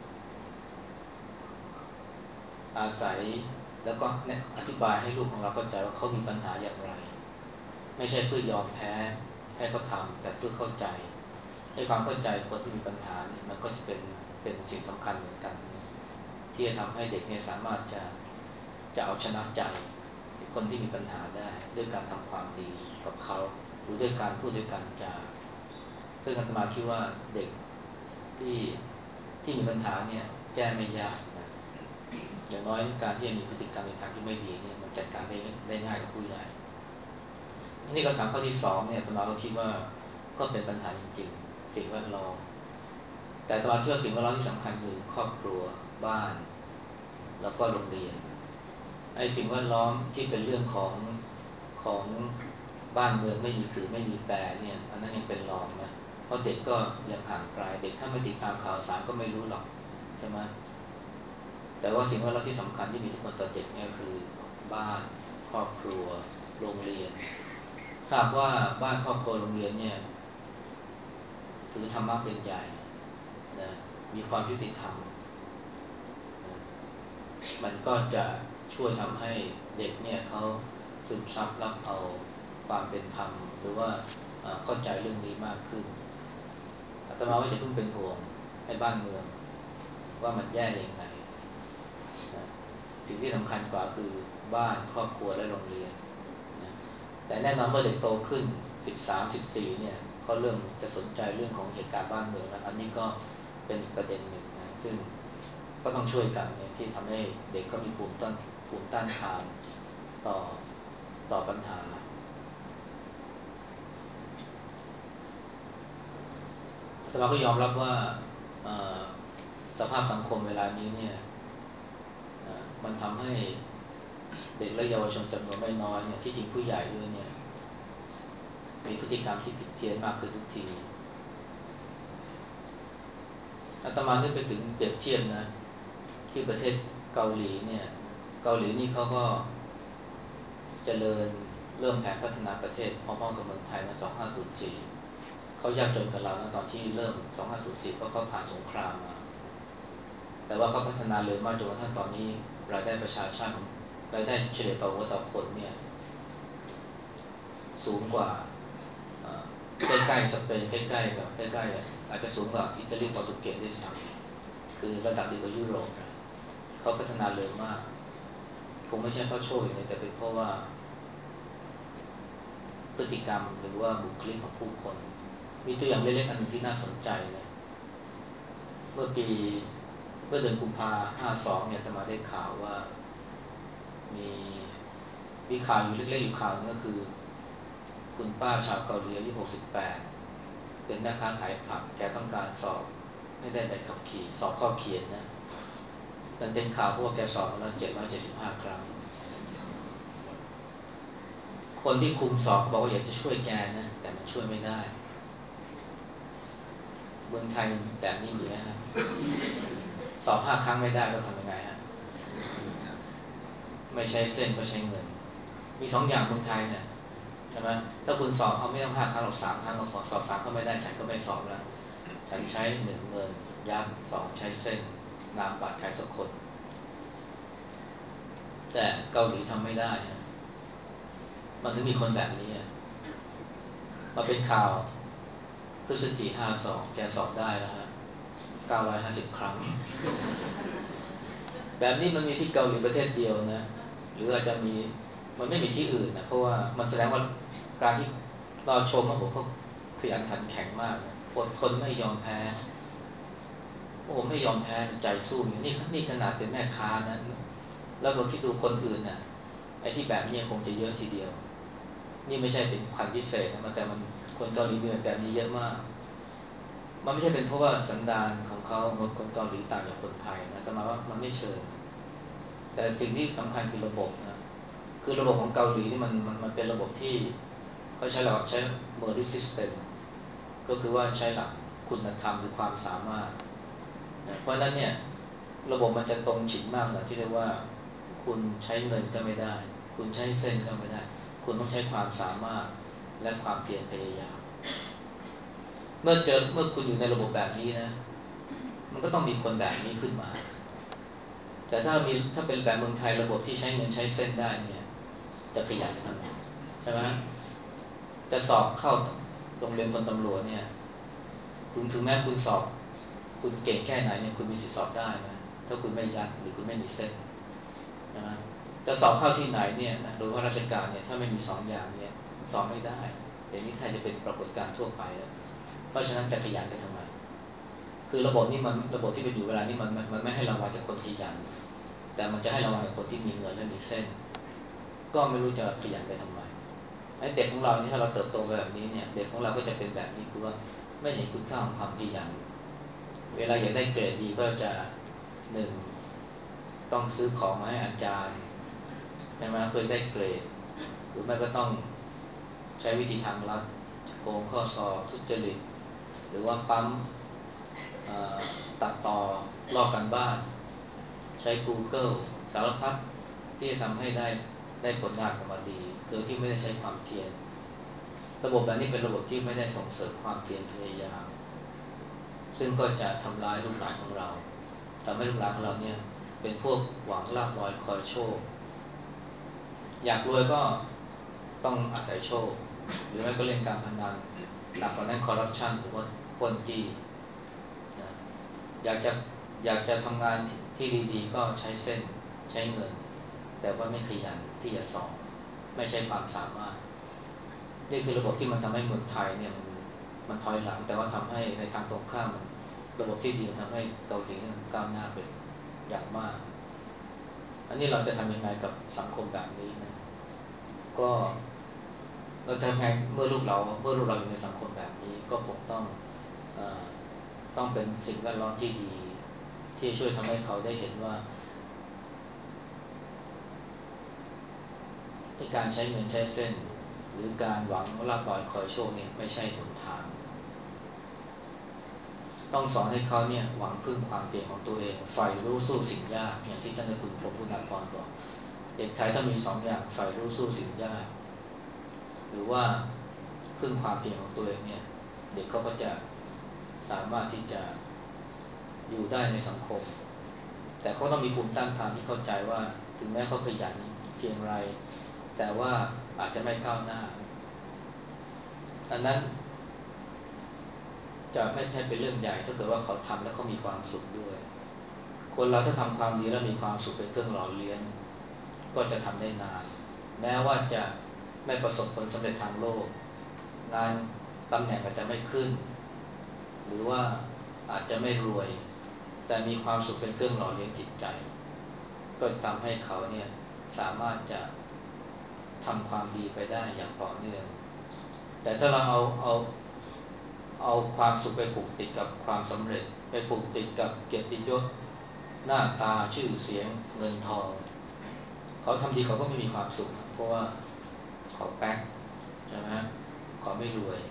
อาศัยแล้วก็อธิบายให้ลูกของเราเข้าใจว่าเขามีปัญหาอย่างไรไม่ใช่เพื่อยอมแพ้ให้เขาทำแต่เพื่อเข้าใจให้ความเข้าใจคนที่มีปัญหาเนี่ยมันก็จะเป็นสิ่งสำคัญเหมือนกันที่จะทำให้เด็กเนี่ยสามารถจะเอาชนะใจคนที่มีปัญหาได้ด้วยการทำความดีกับเขาหรือด้วยการพูดด้วยการจาซึ่งอาตมาคิดว่าเด็กที่ที่มีปัญหาเนี่ยแก้ไม่ยากนะอย่างน้อยการที่จะมีพฤติกรรมในทางที่ไม่ดีเนี่ยมันจัดการได้ง่ายกว่าผู้ใหญ่นี่คำถามข้อที่สองเนี่ยอาตมาก็คิดว่าก็เป็นปัญหาจริงๆสิ่งแวดล้อมแต่อาตมาคิดว่าสิ่งแวดล้อมที่สำคัญคือครอบครัวบ้านแล้วก็โรงเรียนไอ้สิ่งแวดล้อมที่เป็นเรื่องของบ้านเมืองไม่มีคือไม่มีแปรเนี่ยอันนั้นยังเป็นรองนะเพราะเด็กก็ยังห่างไกลเด็กถ้าไม่ติดตามข่าวสารก็ไม่รู้หรอกใช่ไหมแต่ว่าสิ่งแวดล้อมที่สำคัญที่มีอิทธิพลต่อเด็กเนี่ยคือบ้านครอบครัวโรงเรียนถ้าหากว่าบ้านครอบครัวโรงเรียนเนี่ยถือธรรมะเป็นใหญ่นะมีความยุติธรรมนะมันก็จะช่วยทำให้เด็กเนี่ยเขาซึมซับรับเอาความเป็นธรรมหรือว่าเข้าใจเรื่องนี้มากขึ้นอาตมาว่าจะเพิ่งเป็นห่วงให้บ้านเมืองว่ามันแย่ยังไงนะสิ่งที่สำคัญกว่าคือบ้านครอบครัวและโรงเรียนนะแต่แน่นอนเมื่อเด็กโตขึ้น13-14เนี่ยเขาเริ่มจะสนใจเรื่องของเหตุการณ์บ้านเมืองแล้วอันนี้ก็เป็นอีกประเด็นหนึ่งนะซึ่งก็ต้องช่วยกันเนี่ยที่ทำให้เด็กเขามีภูมิต้านทานต่อปัญหาแต่เราก็ยอมรับว่าสภาพสังคมเวลานี้เนี่ยมันทำให้เด็กและเยาวชนจำนวนไม่น้อยเนี่ยที่จริงผู้ใหญ่ด้วยเนี่ยมีพฤติกรรมที่ผิดเพี้ยนมากขึ้นทุกทีอาตมานึกไปถึงเปรียบเทียบนะที่ประเทศเกาหลีเนี่ยเกาหลีนี่เขาก็เจริญเริ่มแผนพัฒนาประเทศพร้อมๆกับเมืองไทยมา2504เขายากจนกับเรานะตอนที่เริ่ม2504เพราะเขาผ่านสงครามมาแต่ว่าเขาพัฒนาเร็วมากจนกระทั่งตอนนี้รายได้ประชาชาติของรายได้เฉลี่ยต่อหัวต่อคนเนี่ยสูงกว่าใกล้ๆสเปนใกล้ๆกับใกล้ๆอาจจะสูงกว่าอิตาลีโปรตุเกสด้วยซ้ำคือระดับเดียวกับยุโรปนะเขาพัฒนาเร็วมากคงไม่ใช่เพราะโชคอย่างนี้แต่เป็นเพราะว่าพฤติกรรมหรือว่าบุคลิกของผู้คนมีตัวอย่างเล็กๆอันหนึ่งที่น่าสนใจนะเมื่อปีเมื่อเดือนกุมภา52เนี่ยจะมาได้ข่าวว่ามีข่าวอยู่เล็กๆอยู่ข่าวนึงก็คือคุณป้าชาวเกาหลีอายุ68เป็นแม่ค้าขายผักแกต้องการสอบไม่ได้ใบขับขี่สอบข้อเขียนนะมันเป็นข่าวเพราะว่าแกสอบมาแล้ว775ครั้งคนที่คุมสอบบอกว่าอยากจะช่วยแกนะแต่มันช่วยไม่ได้เมืองไทยแบบนี้มีไหมฮะสอบ5 ครั้งไม่ได้ก็ทำยังไงฮะไม่ใช้เส้นก็ใช้เงินมี2 อย่างเมืองไทยเนี่ยใช่ไหมถ้าคุณสอบเอาไม่ต้อง5 ครั้งหรอก3 ครั้งก็พอสอบ3ก็ไม่ได้ฉันก็ไม่สอบแล้วฉันใช้1เงินยัด2ใช้เส้นนามบัตรใครสักคนแต่เกาหลีทำไม่ได้ฮะมันถึงมีคนแบบนี้มาเป็นข่าวพฤศจิกายน52แกสอบได้แล้วฮะ950 ครั้งแบบนี้มันมีที่เกาหลีประเทศเดียวนะหรืออาจจะมีมันไม่มีที่อื่นนะเพราะว่ามันแสดงว่าการที่เราชมว่าโอ้โหเขาขยันขันแข็งมากนะอดทนไม่ยอมแพ้โอ้ไม่ยอมแพ้ใจสู้อย่างนี่ขนาดเป็นแม่ค้านะแล้วก็คิดดูคนอื่นน่ะไอ้ที่แบบนี้คงจะเยอะทีเดียวนี่ไม่ใช่เป็นพันธุ์พิเศษนะแต่มันคนเกาหลีมีแบบนี้เยอะมากมันไม่ใช่เป็นเพราะว่าสันดานของเขาคนเกาหลีต่างจากคนไทยนะแต่หมายว่ามันไม่เชิงแต่สิ่งที่สำคัญคือระบบนะคือระบบของเกาหลีนี่มันเป็นระบบที่เขาใช้หลักใช้ merit system ก็คือว่าใช้หลักคุณธรรมหรือความสามารถนะเพราะฉะนั้นเนี่ยระบบมันจะตรงฉินมากนะที่เรียกว่าคุณใช้เงินก็ไม่ได้คุณใช้เส้นก็ไม่ได้คุณต้องใช้ความสามารถและความเพียรพยายามเมื่อคุณอยู่ในระบบแบบนี้นะมันก็ต้องมีคนแบบนี้ขึ้นมาแต่ถ้าเป็นแบบเมืองไทยระบบที่ใช้เงินใช้เส้นได้เนี่ยจะขยันทำไงใช่ไหมจะสอบเข้าโรงเรียนพลตำรวจเนี่ยคุณถึงแม้คุณสอบคุณเก่งแค่ไหนเนี่ยคุณมีสิทธิสอบได้ไหมถ้าคุณไม่ยัดหรือคุณไม่มีเส้นใช่ไหมจะสอบเข้าที่ไหนเนี่ยนะโดยว่าราชการเนี่ยถ้าไม่มีสองอย่างเนี่ยสอบไม่ได้เดี๋ยวนี้แทบจะเป็นปรากฏการณ์ทั่วไปแล้วเพราะฉะนั้นจะขยันไปทำไมคือระบบนี้มันระบบที่เป็นอยู่เวลานี้มันไม่ให้รางวัลกับคนขยันแต่มันจะให้รางวัลกับคนที่มีเงินและมีเส้นก็ไม่รู้จะขยันไปทำไมไอ้เด็กของเรานี่ถ้าเราเติบโตแบบนี้เนี่ยเด็กของเราก็จะเป็นแบบนี้คือว่าไม่เห็นคุณค่าของความขยันเวลาอยากได้เกรดดีก็จะหนึ่งต้องซื้อของมาให้อาจารย์ใช่ไหมเพื่อได้เกรดหรือไม่ก็ต้องใช้วิธีทางลัดโกงข้อสอบทุจริตหรือว่าปั๊มตัดต่อลอกกันบ้านใช้ Google สารพัดที่จะทำให้ได้ผลงานออกมาดีโดยที่ไม่ได้ใช้ความเพียรระบบแบบนี้เป็นระบบที่ไม่ได้ส่งเสริมความเพียรพยายามซึ่งก็จะทำร้ายลูกหลานของเราทำให้ลูกหลานของเราเนี่ยเป็นพวกหวังลาภลอยคอยโชคอยากรวยก็ต้องอาศัยโชคหรือไม่ก็เล่นการพนันหนักกว่านั้นคอร์รัปชันหรือว่าปล้นจี้นะอยากจะอยากจะทำงานที่ดีๆก็ใช้เส้นใช้เงินแต่ว่าไม่ขยันที่จะสอบไม่ใช่ความสามารถนี่คือระบบที่มันทำให้เมืองไทยเนี่ยมันถอยหลังแต่ว่าทำให้ในทางตรงข้ามมันระบบที่ดีมันทำให้เกาหลีนี่มันก้าวหน้าไปอย่างมากอันนี้เราจะทำยังไงกับสังคมแบบนี้นะก็เราจะทำไงเมื่อลูกเราอยู่ในสังคมแบบนี้ก็คงเออต้องเป็นสิ่งแวดล้อมที่ดีที่ช่วยทำให้เขาได้เห็นว่าการใช้เงินใช้เส้นหรือการหวังลาภลอยคอยโชคเนี่ยไม่ใช่หนทางต้องสอนให้เขาเนี่ยหวังพึ่งความเพียรของตัวเองใฝ่รู้สู้สิ่งยากอย่างที่ท่านอาจารย์คุณผมคุณาภรณ์บอกเด็กไทยถ้ามีสองอย่างใฝ่รู้สู้สิ่งยากหรือว่าพึ่งความเพียรของตัวเองเนี่ยเด็กเขาก็จะสามารถที่จะอยู่ได้ในสังคมแต่เขาต้องมีภูมิต้านทานที่เข้าใจว่าถึงแม้เขาขยันเพียงไรแต่ว่าอาจจะไม่ก้าวหน้าอันนั้นจะไม่ใช่เป็นเรื่องใหญ่ถ้าเกิดว่าเขาทำแล้วเขามีความสุขด้วยคนเราถ้าทำความดีแล้วมีความสุขเป็นเครื่องหล่อเลี้ยงก็จะทำได้นานแม้ว่าจะไม่ประสบผลสำเร็จทางโลกงานตำแหน่งอาจจะไม่ขึ้นหรือว่าอาจจะไม่รวยแต่มีความสุขเป็นเครื่องหล่อเลี้ยงจิตใจก็จะทำให้เขาเนี่ยสามารถจะทำความดีไปได้อย่างต่อเนื่องแต่ถ้าเราเอาความสุขไปผูกติดกับความสำเร็จไปผูกติดกับเกียรติยศหน้าตาชื่อเสียงเงินทองเขาทำดีเขาก็ไม่มีความสุขเพราะว่าเขาแป๊กใช่ไหมเขาไม่รวย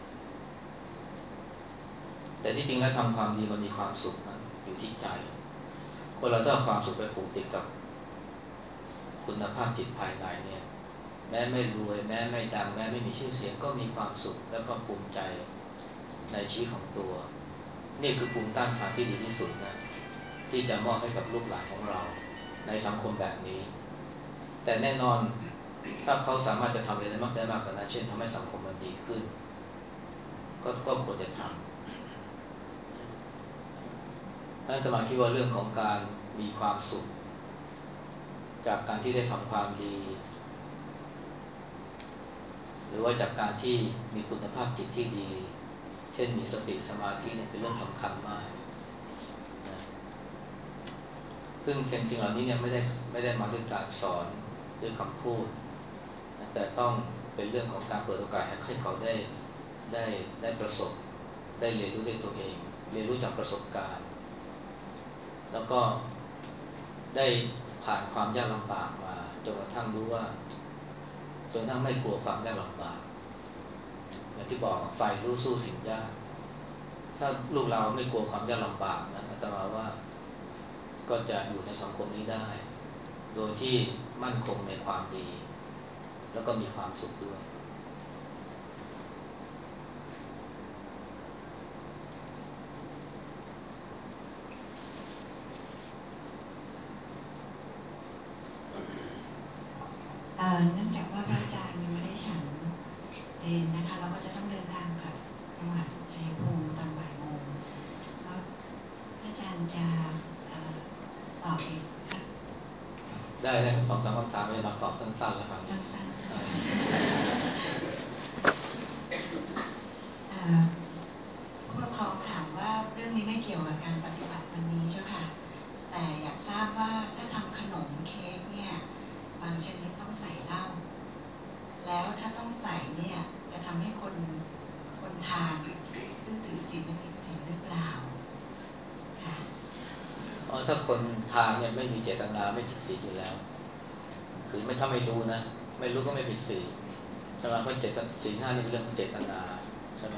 แต่ที่จริงแล้วทำความดีมันมีความสุขนะอยู่ที่ใจคนเราถ้าเอาความสุขไปผูกติดกับคุณภาพจิตภายในเนี่ยแม้ไม่รวยแม้ไม่ดังแม้ไม่มีชื่อเสียงก็มีความสุขแล้วก็ภูมิใจในชีวิตของตัวนี่คือภูมิต้านทานที่ดีที่สุดนะที่จะมอบให้กับลูกหลานของเราในสังคมแบบนี้แต่แน่นอนถ้าเขาสามารถจะทำอะไรได้มากกว่านั้นเช่นทำให้สังคมมันดีขึ้นก็ควรจะทำท่านสมาคิดว่าเรื่องของการมีความสุขจากการที่ได้ทำความดีหรือว่าจากการที่มีคุณภาพจิตที่ดีเช่นมีสติสมาธิเนี่ยเป็นเรื่องสำคัญมากนะซึ่งสิ่งเหล่านี้เนี่ยไม่ได้มาด้วยการสอนด้วยคำพูดนะแต่ต้องเป็นเรื่องของการเปิดโอกาสให้เขาได้ได้ประสบได้เรียนรู้ด้วยตัวเองเรียนรู้จากประสบการณ์แล้วก็ได้ผ่านความยากลำบากมาจนกระทั่งรู้ว่าจนกระทั่งไม่กลัวความยากลำบากอย่างที่บอกไฟรู้สู้สิ่งยากถ้าลูกเราไม่กลัวความยากลำบากนะอาตมาว่าก็จะอยู่ในสังคมนี้ได้โดยที่มั่นคงในความดีแล้วก็มีความสุขด้วยเนื่องจากว่าพระอาจารย์ยังไม่ได้ฉันเพลนะคะเราก็จะต้องเดินทางกลับจังหวัดชัยภูมิตอนบ่ายโมงแล้วพระอาจารย์จะตอบอีกสักได้2-3คำถามเราตอบสั้นๆแล้วครับสั้นๆผู้ปกครองถามว่าเรื่องนี้ไม่เกี่ยวกับการปฏิบัติวันนี้เจ้าค่ะแต่อยากทราบว่าถ้าทำขนมเค้กเนี่ยบางชนิดต้องใส่เหล้าแล้วถ้าต้องใส่เนี่ยจะทำให้คนทานซึ่งถือศีลผิดศีลหรือเปล่าค่ะถ้าคนทานเนี่ยไม่มีเจตนาไม่ผิดศีลอยู่แล้วคือไม่ถ้าไม่รู้นะไม่รู้ก็ไม่ผิดศีลใช่ไหมเพราะศีล 5นี่เป็นเรื่องของเจตนาใช่ไหม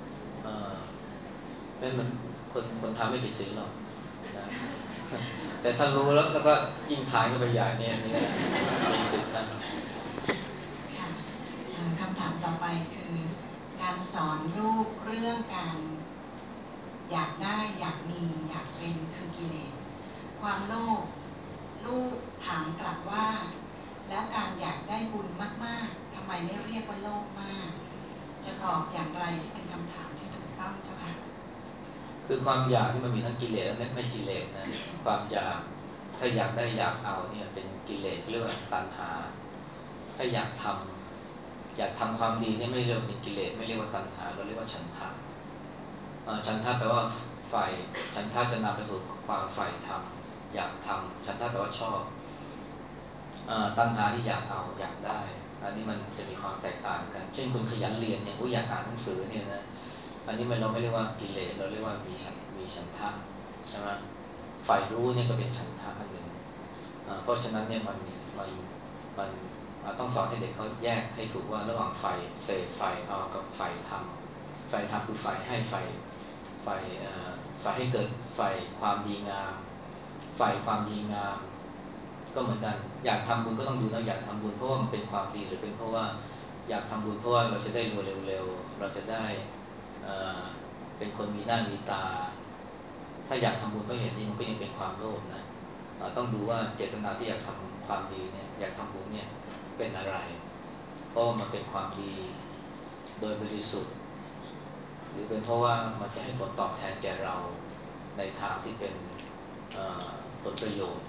เป็นเหมือนคนทำไม่ผิดศีลหรอกนะแต่ถ้ารู้แล้วก็ยิ่งทานก็ไปใหญ่เนี่ยมีสิทธินะค่ะคำถามต่อไปคือการสอนลูกเรื่องการอยากได้อยากมีอยากเป็นคือกิเลสความโลภลูกถามกลับว่าแล้วการอยากได้บุญมากๆทำไมไม่เรียกว่าโลภมากจะตอบอย่างไรที่เป็นคำถามที่ถูกต้องเจ้าค่ะคือความอยากที่มันมีทั้งกิเลสและไม่กิเลสนะความอยากถ้าอยากได้อยากเอาเนี่ยเป็นกิเลสเรียกว่าตัณหาถ้าอยากทำความดีเนี่ยไม่เรียกว่าเป็นกิเลสไม่เรียกว่าตัณหาเราเรียกว่าฉันทะฉันทะแปลว่าใฝ่ฉันทะจะนำไปสู่ความใฝ่ธรรมอยากทำฉันทะแปลว่าชอบตัณหาที่อยากเอาอยากได้อันนี้มันจะมีความแตกต่างกันเช่นคุณขยันเรียนเนี่ยอยากอ่านหนังสือเนี่ยนะอันนี้เราไม่เรียกว่ากิเลสเราเรียกว่ามีฉันทะใช่ไหมฝ่ายรู้เนี่ยก็เป็นฉันทะอันหนึ่งเพราะฉะนั้นเนี่ยมันต้องสอนให้เด็กเขาแยกให้ถูกว่าระหว่างฝ่ายเสพฝ่ายเอากับฝ่ายทำฝ่ายทำคือฝ่ายให้ฝ่ายฝ่ายให้เกิดฝ่ายความดีงามฝ่ายความดีงามก็เหมือนกันอยากทำบุญก็ต้องดูนะอยากทำบุญเพราะว่ามันเป็นความดีหรือเป็นเพราะว่าอยากทำบุญเพราะว่าเราจะได้รวยเร็วๆเราจะได้เป็นคนมีหน้ามีตาถ้าอยากทำบุญเพราะเห็นนี่มันก็ยังเป็นความโลภนะต้องดูว่าเจตนาที่อยากทำความดีเนี่ยอยากทำบุญเนี่ยเป็นอะไรเพราะว่ามันเป็นความดีโดยบริสุทธิ์หรือเป็นเพราะว่ามันจะให้ผลตอบแทนแก่เราในทางที่เป็นผลประโยชน์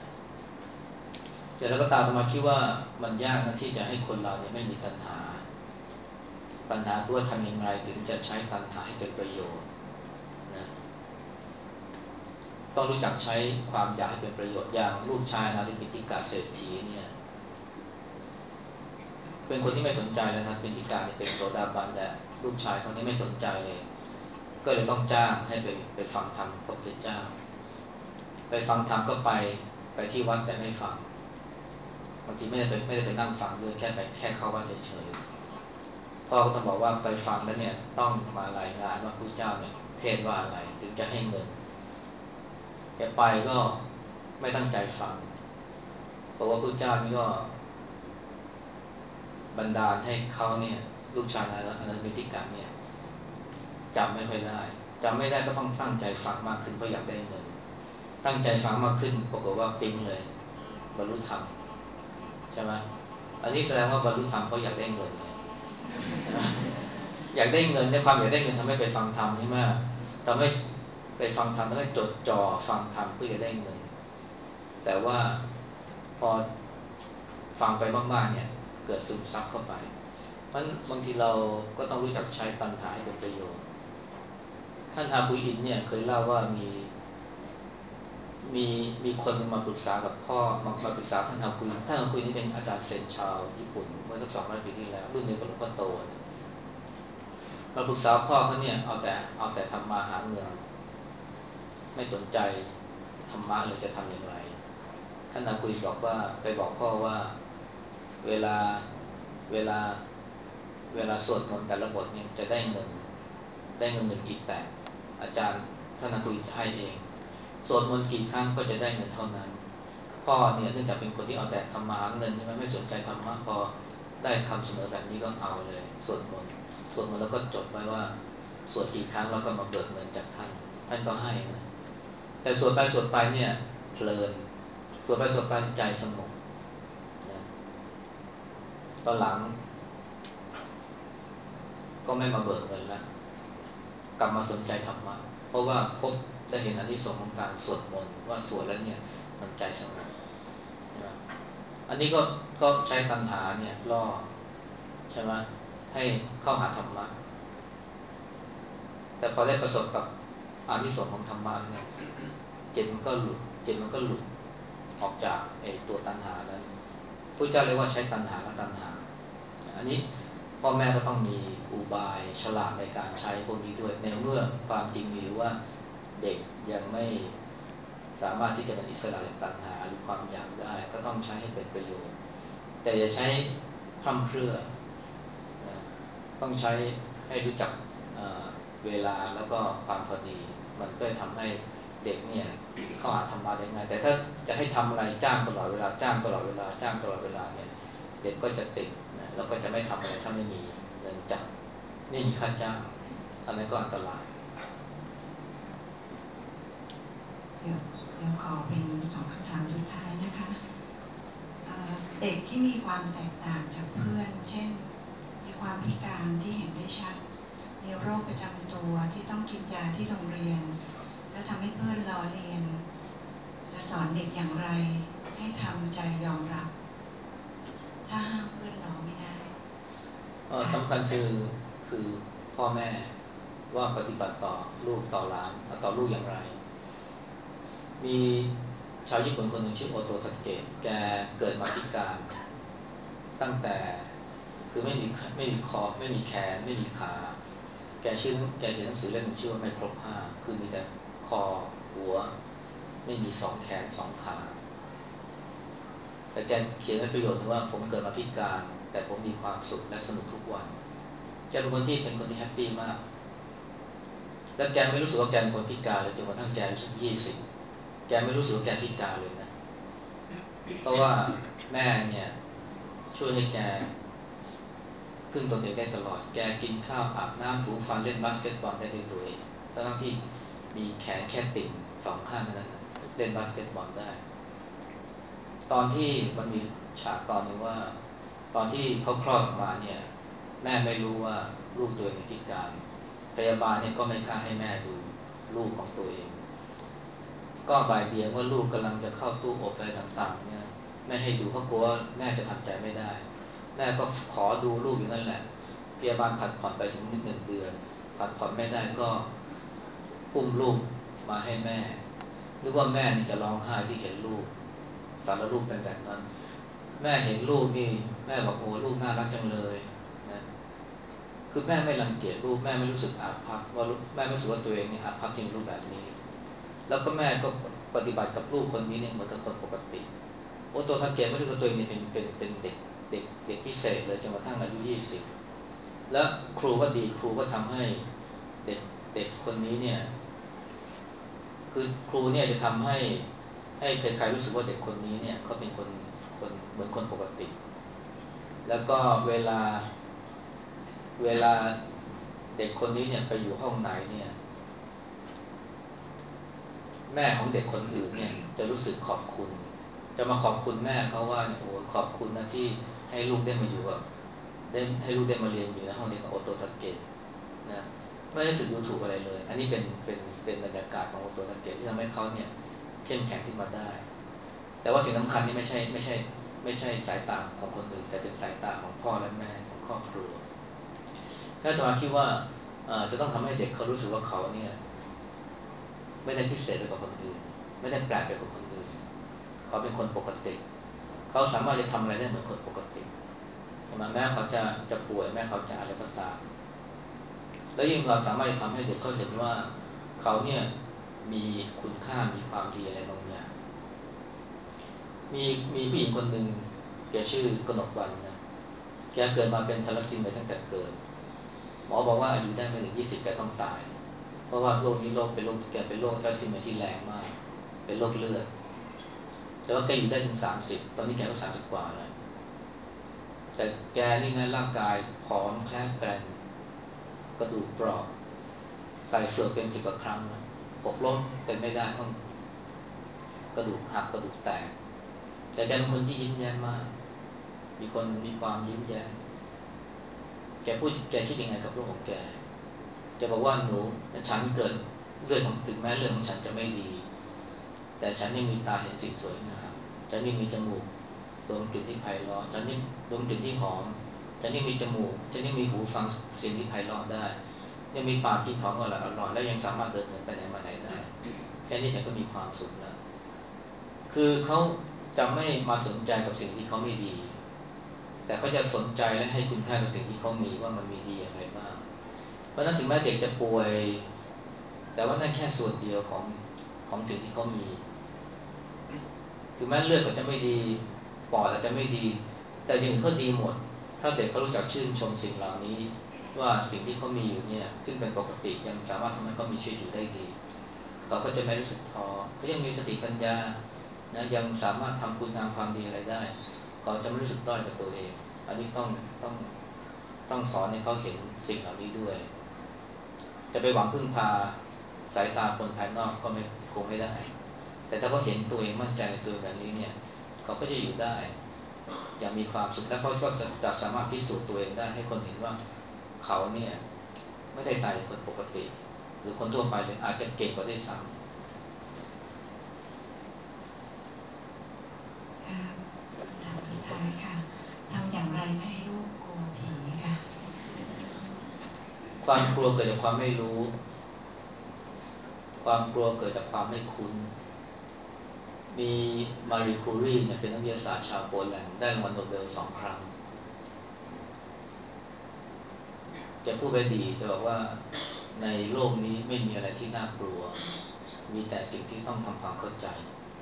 แต่แล้วก็ตามมาคิดว่ามันยากนะที่จะให้คนเราเนี่ยไม่มีตัณหาปัญหาคือว่าทำยังไงถึงจะใช้ตัณหาให้เป็นประโยชน์นะต้องรู้จักใช้ความอยากให้เป็นประโยชน์อย่างลูกชายนาริปิติกาเศรษฐีเนี่ยเป็นคนที่ไม่สนใจเลยนะเป็นที่การเป็นโสดาบันแต่ลูกชายคนนี้ไม่สนใจเลยก็เลยต้องจ้างให้ไปฟังธรรมพระพุทธเจ้าไปฟังธรรมก็ไปที่วัดแต่ไม่ฟังบางทีไม่ได้ไปนั่งฟังด้วยแค่เข้าวัดเฉยๆพ่อก็ต้องบอกว่าไปฟังแล้วเนี่ยต้องมารายงานว่าพระเจ้าเนี่ยเทศว่าอะไรถึงจะให้เงินแกไปก็ไม่ตั้งใจฟังเพราะว่าพระเจ้านี่ก็บันดาลให้เขาเนี่ยลูกชายอนันต์มิติกะเนี่ยจำไม่ค่อยได้จำไม่ได้ก็ต้องตั้งใจฟังมากขึ้นเพราะอยากได้เงินตั้งใจฟังมากขึ้นปรากฏว่าปิ๊งเลยบรรลุธรรมใช่ไหมอันนี้แสดงว่าบรรลุธรรมเพราะอยากได้เงินเนี่ยอยากได้เงินในความอยากได้เงินทำให้ไปฟังธรรมใช่ไหมทำให้ไปฟังธรรมทำให้จดจ่อฟังธรรมเพื่อจะได้เงินแต่ว่าพอฟังไปมากๆเนี่ยเกิดซึมซับเข้าไปเพราะบางทีเราก็ต้องรู้จักใช้ตัณหาให้เป็นประโยชน์ท่านอาบุอินเนี่ยเคยเล่าว่ามีมีคนมาปรึกษากับพ่อมาปรึกษาท่านฮากุยท่านฮากุยนี่เป็นอาจารย์เซนชาวญี่ปุ่นเมื่อสัก200 ปีที่แล้วรุ่นเดียวกับหลวงพ่อโตมาปรึกษาพ่อเขาเนี่ยเอาแต่ทำมาหาเงินไม่สนใจธรรมะเลยจะทำอย่างไรท่านฮากุยบอกว่าไปบอกพ่อว่าเวลาเวลาเวลาสวดมนต์แต่ละบทเนี่ยจะได้เงิน1 อีก 8อาจารย์ท่านฮากุยจะให้เองสวดมนต์กี่ครั้งก็จะได้เงินเท่านั้นพ่อเนี่ยเนื่องจากเป็นคนที่เอาแต่ทำมาหาเงินใช่ไหมไม่สนใจธรรมะพอได้คำเสนอแบบนี้ก็เอาเลยสวดมนต์แล้วก็จดไว้ว่าสวดกี่ครั้งแล้วก็มาเบิกเงินจากท่านก็ให้นะแต่สวดไปเนี่ยเพลินสวดไปใจสงบนะตอนหลังก็ไม่มาเบิกเงินแล้วกลับมาสนใจธรรมะเพราะว่าพบได้เห็นอานิสงส์ของการสวดมนต์ว่าสวดแล้วเนี่ยมันใจสงบใช่ไหมอันนี้ก็ใช้ตัณหาเนี่ยล่อใช่ไหมให้เข้าหาธรรมะแต่พอได้ประสบกับอานิสงส์ของธรรมะเนี่ยจิตมันก็หลุดออกจากไอ้ตัวตัณหานั้นพระเจ้าเรียกว่าใช้ตัณหาและตัณหาอันนี้พ่อแม่ก็ต้องมีอุบายฉลาดในการใช้พวกนี้ด้วยในเมื่อความจริงมีว่าเด็กยังไม่สามารถที่จะเป็นอิสระจากตัณหาหรือความอยากได้ก็ต้องใช้ให้เป็นประโยชน์แต่อย่าใช้พร่ำเพรื่อนะต้องใช้ให้รู้จักเวลาแล้วก็ความพอดีมันก็ทำให้เด็กเนี่ยเข้าหาธรรมะได้ง่ายแต่ถ้าจะให้ทำอะไรจ้างตลอดเวลาจ้างตลอดเวลาจ้างตลอดเวลาเนี่ยเด็กก็จะติดนะแล้วก็จะไม่ทำอะไรถ้าไม่มีเงินจ้างไม่มีค่าจ้างอันนั้นก็อันตรายเดี๋ยวขอเป็น2 คำถามสุดท้ายนะคะเด็กที่มีความแตกต่างจากเพื่อนเช่นมีความพิการที่เห็นได้ชัดมีโรคประจำตัวที่ต้องกินยาที่โรงเรียนแล้วทำให้เพื่อนล้อเลียนจะสอนเด็กอย่างไรให้ทำใจยอมรับถ้าห้ามเพื่อนล้อไม่ได้สำคัญคือพ่อแม่ว่าปฏิบัติต่อลูกต่อหลานต่อลูกอย่างไรมีชาวญี่ปุ่นคนหนึ่งชื่อโอโตทาเกะแกเกิดมาพิการตั้งแต่คือไม่มีคอไม่มีแขนไม่มีขาแกเขียนหนังสือเล่มหนึ่งชื่อว่าไม่ครบห้าคือมีแต่คอหัวไม่มี2 แขน 2 ขาแต่แกเขียนในประโยชน์ว่าผมเกิดมาพิการแต่ผมมีความสุขและสนุกทุกวันแกเป็นคนที่แฮปปี้มากแล้วแกไม่รู้สึกว่าแกเป็นคนพิการเลยจนกระทั่งแกอายุ20แกไม่รู้สึกว่าแกพิการเลยนะเพราะว่าแม่เนี่ยช่วยให้แกพึ่งตนเองได้ตลอดแกกินข้าวอาบน้ำถูฟันเล่นบาสเกตบอลได้ด้วยตัวเองทั้งที่มีแขนแค่ติ่ง2 ข้างเท่านั้นเล่นบาสเกตบอลได้ตอนที่มันมีฉากตอนนึงว่าตอนที่เขาคลอดออกมาเนี่ยแม่ไม่รู้ว่าลูกตัวเองพิการพยาบาลเนี่ยก็ไม่กล้าให้แม่ดูลูกของตัวเองก็บ่ายเบี่ยงว่าลูกกำลังจะเข้าตู้อบอะไรต่างๆเนี่ยไม่ให้ดูเพราะกลัวว่าแม่จะทำใจไม่ได้แม่ก็ขอดูลูกอยู่นั่นแหละพยาบาลผัดผ่อนไปถึง1 เดือนผัดผ่อนไม่ได้ก็อุ้มลูกมาให้แม่นึกว่าแม่นี่จะร้องไห้ที่เห็นลูกสารรูปเป็นแบบนั้นแม่เห็นลูกนี่แม่บอกโอ้ลูกน่ารักจังเลยนะคือแม่ไม่รังเกียจลูกแม่ไม่รู้สึกอาภัพว่าแม่ไม่รู้สึกว่าตัวเองนี่อาภัพที่มีลูกแบบนี้แล้วก็แม่ก็ปฏิบัติกับลูกคนนี้เนี่ยเหมือนกับคนปกติโอ้ตัวทักเกตไม่รู้ว่าตัวเองนี่เป็นเด็กพิเศษเลยจนกระทั่งอายุ20แล้วครูก็ดีครูก็ทำให้เด็กเด็กคนนี้เนี่ยคือครูเนี่ยจะทำให้ใครๆรู้สึกว่าเด็กคนนี้เนี่ยเขาเป็นคนเหมือนคนปกติแล้วก็เวลาเด็กคนนี้เนี่ยไปอยู่ห้องไหนเนี่ยแม่ของเด็กคนอื่นเนี่ยจะรู้สึกขอบคุณจะมาขอบคุณแม่เขาว่าโอ้ขอบคุณนะที่ให้ลูกได้มาอยู่กับได้ให้ลูกได้มาเรียนอยู่ในห้องเรียนของโอโตทาเกะนะไม่ได้รู้สึกดูถูกอะไรเลยอันนี้เป็นบรรยากาศของโอโตทาเกะที่ทำให้เขาเนี่ยเข้มแข็งขึ้นมาได้แต่ว่าสิ่งสำคัญนี่ไม่ใช่สายตาของคนอื่นแต่เป็นสายตาของพ่อและแม่ของครอบครัวถ้าอาตมาคิดว่าจะต้องทำให้เด็กเขารู้สึกว่าเขาเนี่ยไม่ได้พิเศษไปกว่าคนอื่นไม่ได้แปลกไปกว่าคนอื่นเขาเป็นคนปกติเขาสามารถจะทำอะไรได้เหมือนคนปกติใช่ไหมแม้เขาจะป่วยแม้เขาจะอะไรก็ตามแล้วยิ่งเราสามารถจะทำให้เด็กเขาเห็นว่าเขาเนี่ยมีคุณค่ามีความดีอะไรบางอย่างมีมีผู้หญิงคนหนึ่งแกชื่อกนกวรรณนะแกเกิดมาเป็นทาลัสซีเมียตั้งแต่เกิดหมอบอกว่าอายุได้ไม่ถึง20แกต้องตายเพราะว่าโรคนี้เป็นโรคแกเป็นโรคทาลัสซีเมียที่แรงมากเป็นโรคเลือดแต่ว่าแกอยู่ได้ถึง30ตอนนี้แกก็30กว่าแล้วแต่แกนี่นะร่างกายผอมแคลนแกรนกระดูกเปราะใส่เฟือกเป็น10กว่าครั้งนะหกล้มเป็นไม่ได้ต้องกระดูกหักกระดูกแตกแต่แกเป็นคนที่ยิ้มแย้มมากมีความยิ้มแย้มแกคิดยังไงกับโรคของแกแกบอกว่าหนูฉันเกิดเลือดของถึงแม้เลือดของฉันจะไม่ดีแต่ฉันยังมีตาเห็นสิ่งสวยงามฉันยังมีจมูกดมกลิ่นที่ไพเราะฉันยังดมกลิ่นที่หอมฉันยังมีจมูกฉันยังมีหูฟังเสียงที่ไพเราะได้ยังมีปากกินของอร่อยและยังสามารถเดินเหินไปไหนมาไหนได้แค่นี้ฉันก็มีความสุขแล้วคือเขาจะไม่มาสนใจกับสิ่งที่เขาไม่ดีแต่เขาจะสนใจและให้คุณค่ากับสิ่งที่เขามีว่ามันมีดีอย่างไรบ้างเพราะฉะนั้นถึงแม้เด็กจะป่วยแต่ว่านั่นแค่ส่วนเดียวของสิ่งที่เขามีถึงแม้เลือดเขาจะไม่ดีปอดอาจจะไม่ดีแต่อย่างอื่นเขาดีหมดถ้าเด็กเขารู้จักชื่นชมสิ่งเหล่านี้ว่าสิ่งที่เขามีอยู่เนี่ยซึ่งเป็นปกติยังสามารถทำให้เขามีชีวิตอยู่ได้ดีเขาก็จะไม่รู้สึกท้อเขายังมีสติปัญญานะยังสามารถทำคุณงามความดีอะไรได้เขาจะไม่รู้สึกด้อยกับตัวเองอันนี้ต้องต้องสอนให้เขาเห็นสิ่งเหล่านี้ด้วยจะไปหวังพึ่งพาสายตาคนภายนอกก็ไม่คงไม่ได้แต่ถ้าเขาเห็นตัวเองมั่นใจในตัวแบบนี้เนี่ยเขาก็จะอยู่ได้อย่างมีความสุขและเขาก็จะสามารถพิสูจน์ตัวเองได้ให้คนเห็นว่าเขาเนี่ยไม่ได้ตายเป็นคนปกติหรือคนทั่วไปเลยอาจจะเก่งกว่าด้วยซ้ำค่ะคำถามสุดท้ายค่ะทำอย่างไรไม่ให้ลูกกลัวผีค่ะความกลัวเกิดจากความไม่รู้ความกลัวเกิดจากความไม่คุ้นมีมารีคูรีเนี่ยเป็นนักวิทยาศาสตร์ชาวโปแลนด์ได้รางวัลโนเบล2 ครั้งแกพูดไว้ดีแกบอกว่าในโลกนี้ไม่มีอะไรที่น่ากลัวมีแต่สิ่งที่ต้องทำความเข้าใจ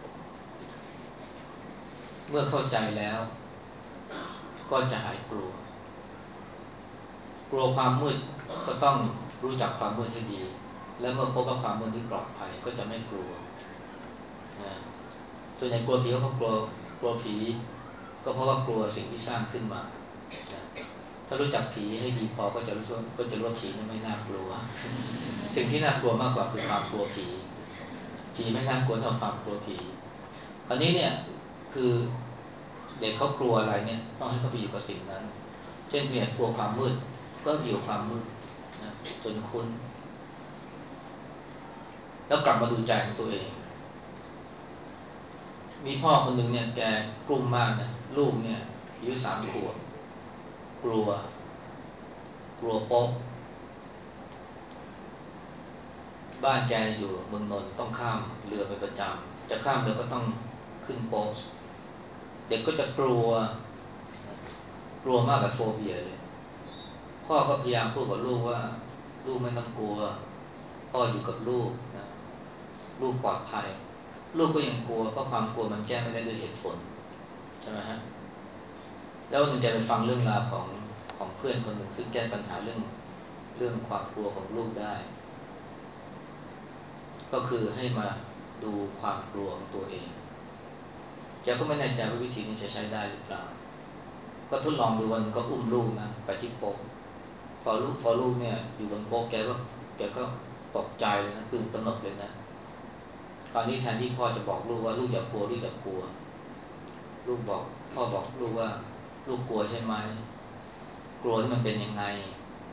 เมื่อเข้าใจแล้วก็จะหายกลัวกลัวความมืดก็ต้องรู้จักความมืดให้ดีและเมื่อพบว่าความมืดที่ปลอดภัยก็จะไม่กลัวนะส่วนใหญ่กลัวผีก็เพราะกลัวผีก็เพราะว่ากลัวสิ่งที่สร้างขึ้นมานะถ้ารู้จักผีให้ดีพอก็จะรู้ว่าผีนี่ไม่น่ากลัวสิ่งที่น่ากลัวมากกว่าคือความกลัวผีผีไม่น่ากลัวเท่าความกลัวผีคราวนี้เนี่ยคือเด็กเขากลัวอะไรเนี่ยต้องให้เขาไปอยู่กับสิ่งนั้นเช่นเนี่ยกลัวความมืดก็อยู่ความมืดนะจนคุ้นแล้วกลับมาดูใจของตัวเองมีพ่อคนหนึ่งเนี่ยแกกลุ้มมากนะลูกเนี่ยอายุ3 ขวบกลัวโป๊ะบ้านแกอยู่เมืองนนท์ต้องข้ามเรือเป็นประจำจะข้ามเรือก็ต้องขึ้นโป๊ะเด็กก็จะกลัวมากแบบโฟเบียเลยพ่อก็พยายามพูดกับลูกว่าลูกไม่ต้องกลัวพ่ออยู่กับลูกนะลูกปลอดภัยลูกก็ยังกลัวเพราะความกลัวมันแก้ไม่ได้ด้วยเหตุผลใช่ไหมฮะแล้ววันหนึ่งแกไปฟังเรื่องราวของเพื่อนคนหนึ่งซึ่งแก้ปัญหาเรื่องความกลัวของลูกได้ก็คือให้มาดูความกลัวของตัวเองแกก็ไม่แน่ใจว่าวิธีนี้จะใช้ได้หรือเปล่าก็ทดลองดูวันนึงก็อุ้มลูกนะไปที่โป๊ะพอลูกเนี่ยอยู่บนโป๊ะแกก็ตกใจเลยนะตื่นตระหนกเลยนะคราวนี้แทนที่พ่อจะบอกลูกว่าลูกอย่ากลัวลูกอย่ากลัวลูกบอกพ่อบอกลูกว่าลูกกลัวใช่ไหมกลัวที่มันเป็นยังไง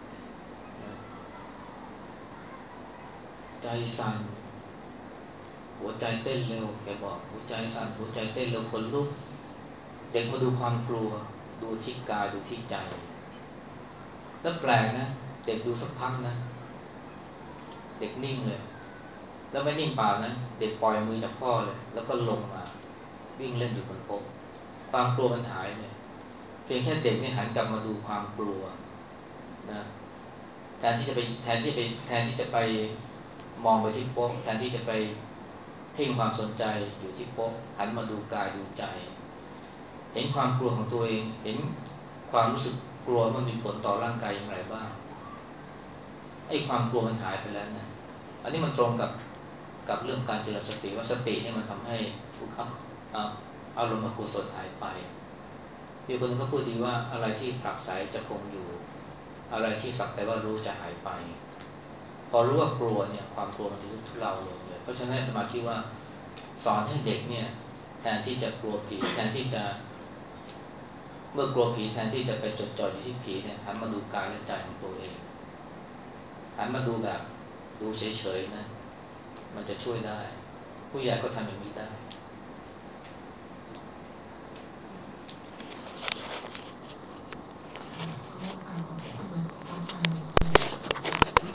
ใจสั่นหัวใจเต้นเร็วแกบอกหัวใจสั่นหัวใจเต้นเร็วขนลุกเด็กมาดูความกลัวดูที่กายดูที่ใจแล้วแปลกนะเด็กดูสักพักนะเด็กนิ่งเลยแล้วไม่นิ่งเปล่านะเด็กปล่อยมือจากพ่อเลยแล้วก็ลงมาวิ่งเล่นอยู่บนโต๊ะความกลัวมันหายเนี่ยเพียงแค่เด็กเนี่ยหันกลับมาดูความกลัวนะแทนที่จะไปมองไปที่โป๊ะแทนที่จะไปเพ่งความสนใจอยู่ที่โป๊ะหันมาดูกายดูใจเห็นความกลัวของตัวเองเห็นความรู้สึกกลัวมันมีผลต่อร่างกายอย่างไรบ้างไอ้ความกลัวมันหายไปแล้วนะอันนี้มันตรงกับเรื่องการเจริญสติว่าสติเนี่ยมันทำให้ทุกอารมณ์อกุศลหายไปมีคนก็พูดดีว่าอะไรที่ผลักไสจะคงอยู่อะไรที่สักแต่ว่ารู้จะหายไปพอรู้ว่ากลัวเนี่ยความกลัวมันจะทุเลาลงเลยเพราะฉะนั้นอาตมาคิดว่าสอนให้เด็กเนี่ยแทนที่จะกลัวผีแทนที่จะเมื่อกลัวผีแทนที่จะไปจดจ่ออยู่ที่ผีเนี่ยหันมาดูกายและใจของตัวเองหันมาดูแบบดูเฉยๆนะมันจะช่วยได้ผู้ใหญ่ก็ทำอย่างนี้ได้